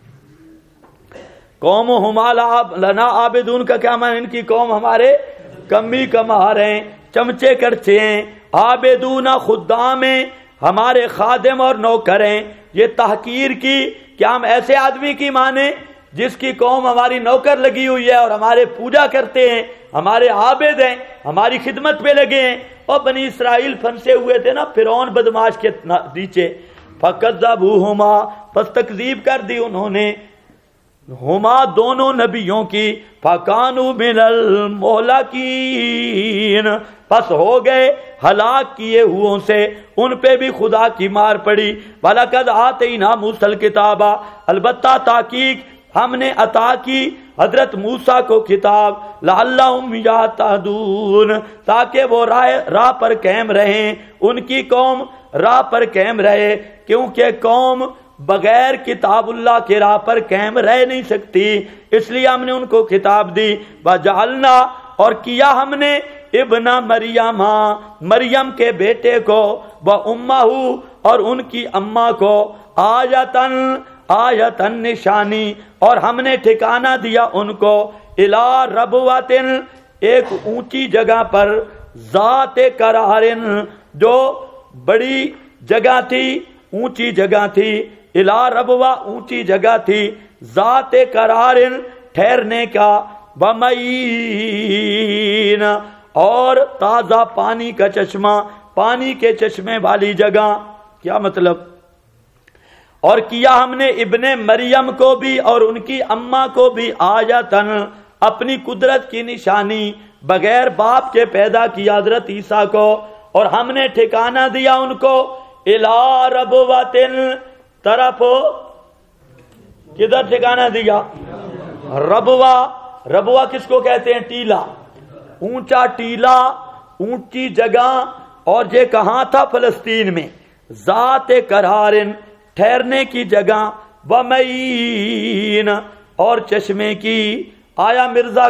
قومہما لنا عابدون کا کیا معنی ان کی قوم ہمارے کمی کمار ہیں چمچے کرچے ہیں عابدون خدام ہیں ہمارے خادم اور نوکر ہیں یہ تحقیر کی کیا ہم ایسے آدمی کی مانیں جس کی قوم ہماری نوکر لگی ہوئی ہے اور ہمارے پوجا کرتے ہیں ہمارے عابد ہیں ہماری خدمت پہ لگے ہیں اور بنی اسرائیل پھنسے ہوئے تھے نا فرعون بدماش کے نیچے فکذبوہما پس تکذیب کر دی انہوں نے ہما دونوں نبیوں کی فکانوا من المہلکین پس ہو گئے ہلاک کیے ہوئوں سے ان پہ بھی خدا کی مار پڑی وَلَقَدْ آتَيْنَا مُوسَى الْكِتَابَ البتہ تحقیق ہم نے عطا کی حضرت موسیٰ کو کتاب لعلہم یہتدون تاکہ وہ راہ پر قائم رہیں ان کی قوم راہ پر قائم رہے کیونکہ قوم بغیر کتاب اللہ کے راہ پر قائم رہ نہیں سکتی اس لیے ہم نے ان کو کتاب دی وجعلنا اور کیا ہم نے ابن مریم کے بیٹے کو وامہ اور ان کی اماں کو آیتن نشانی اور ہم نے ٹھکانہ دیا ان کو الی ربوتن ایک اونچی جگہ پر ذات قرارن جو بڑی جگہ تھی اونچی جگہ تھی الی ربوہ اونچی جگہ تھی ذات قرارن ٹھہرنے کا ومعین اور تازہ پانی کا چشمہ پانی کے چشمے والی جگہ کیا مطلب اور کیا ہم نے ابن مریم کو بھی اور ان کی اماں کو بھی آیتن اپنی قدرت کی نشانی بغیر باپ کے پیدا کیا حضرت عیسیٰ کو اور ہم نے ٹھکانہ دیا ان کو الی ربوتن طرف کدھر ٹھکانہ دیا ربوہ کس کو کہتے ہیں ٹیلا اونچا ٹیلا اونچی جگہ اور یہ کہاں تھا فلسطین میں ذات قرارن ٹھہرنے کی جگہ ومعین اور چشمے کی آیا مرزا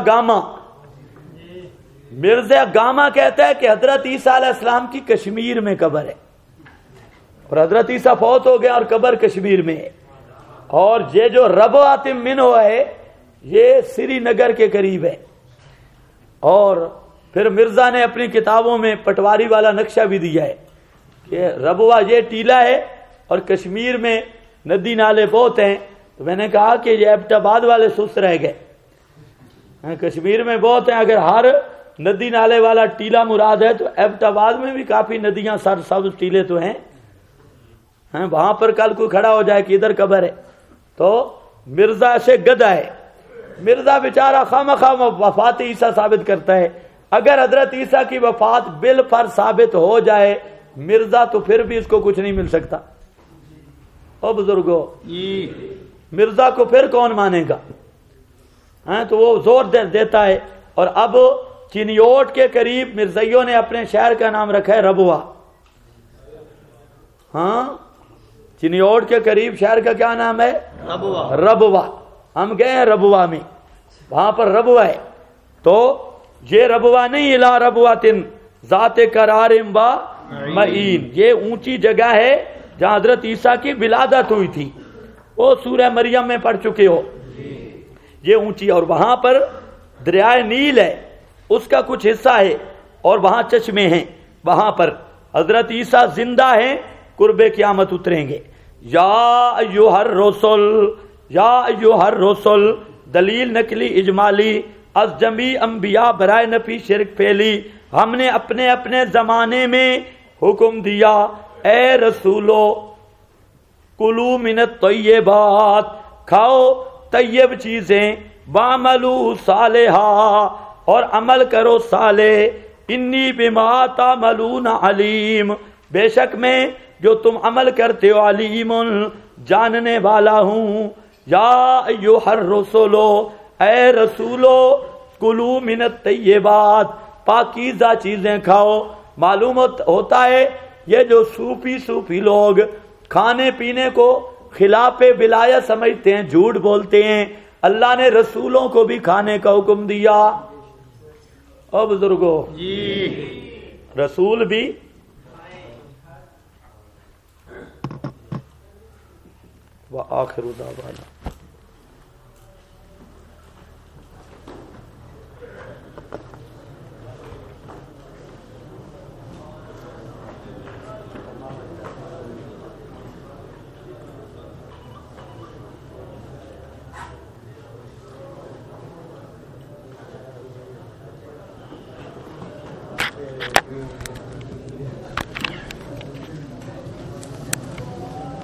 گاما کہتا ہے کہ حضرت عیسیٰ علیہ السلام کی کشمیر میں قبر ہے اور حضرت عیسیٰ فوت ہو گیا اور قبر کشمیر میں ہے اور یہ جو ربوۃ منہ ہے یہ سری نگر کے قریب ہے اور پھر مرزا نے اپنی کتابوں میں پٹواری والا نقشہ بھی دیا ہے کہ ربوہ یہ ٹیلا ہے اور کشمیر میں ندی نالے بہت ہیں تو میں نے کہا کہ یہ ایبٹ آباد والے سست رہ گئے کشمیر میں بہت ہیں اگر ہر ندی نالے والا ٹیلا مراد ہے تو ایبٹ آباد میں بھی کافی ندیاں سر سبز ٹیلے تو ہیں وہاں پر کل کوئی کھڑا ہو جائے کہ ادھر قبر ہے تو مرزا سے گدھا ہے مرزا بیچارہ خواہ وفات عیسیٰ ثابت کرتا ہے اگر حضرت عیسیٰ کی وفات بالفرض ثابت ہو جائے مرزا تو پھر بھی اس کو کچھ نہیں مل سکتا او بزرگو مرزا کو پھر کون مانے گا تو وہ زور دیتا ہے اور اب چنیوٹ کے قریب مرزائیوں نے اپنے شہر کا نام رکھا ہے ربوہ چنیوٹ کے قریب شہر کا کیا نام ہے ربوہ ہم گئے ہیں ربوہ میں وہاں پر ربوہ ہے تو یہ ربوہ نہیں الا ربوتن ذات قرار و معین یہ اونچی جگہ ہے جہاں حضرت عیسیٰ کی ولادت ہوئی تھی وہ سورہ مریم میں پڑھ چکے ہو یہ اونچی اور وہاں پر دریائے نیل ہے اس کا کچھ حصہ ہے اور وہاں چشمے ہیں وہاں پر حضرت عیسیٰ زندہ ہیں قرب قیامت اتریں گے یا ایھا الرسل دلیل نقلی اجمالی از جمیع انبیاء برائے نفی شرک پھیلی ہم نے اپنے اپنے زمانے میں حکم دیا اے رسولو کلو من الطیبات کھاؤ طیب چیزیں وعملوا صالحا اور عمل کرو صالح انی بما تعملون علیم بے شک میں جو تم عمل کرتے ہو علیم جاننے والا ہوں یا ایھا الرسولو اے رسولو کلو من الطیبات پاکیزہ چیزیں کھاؤ معلوم ہوتا ہے یہ جو صوفی لوگ کھانے پینے کو خلاف ولایت سمجھتے ہیں، جھوٹ بولتے ہیں، اللہ نے رسولوں کو بھی کھانے کا حکم دیا۔ او بزرگوں جی، رسول بھی وآخر دعوانا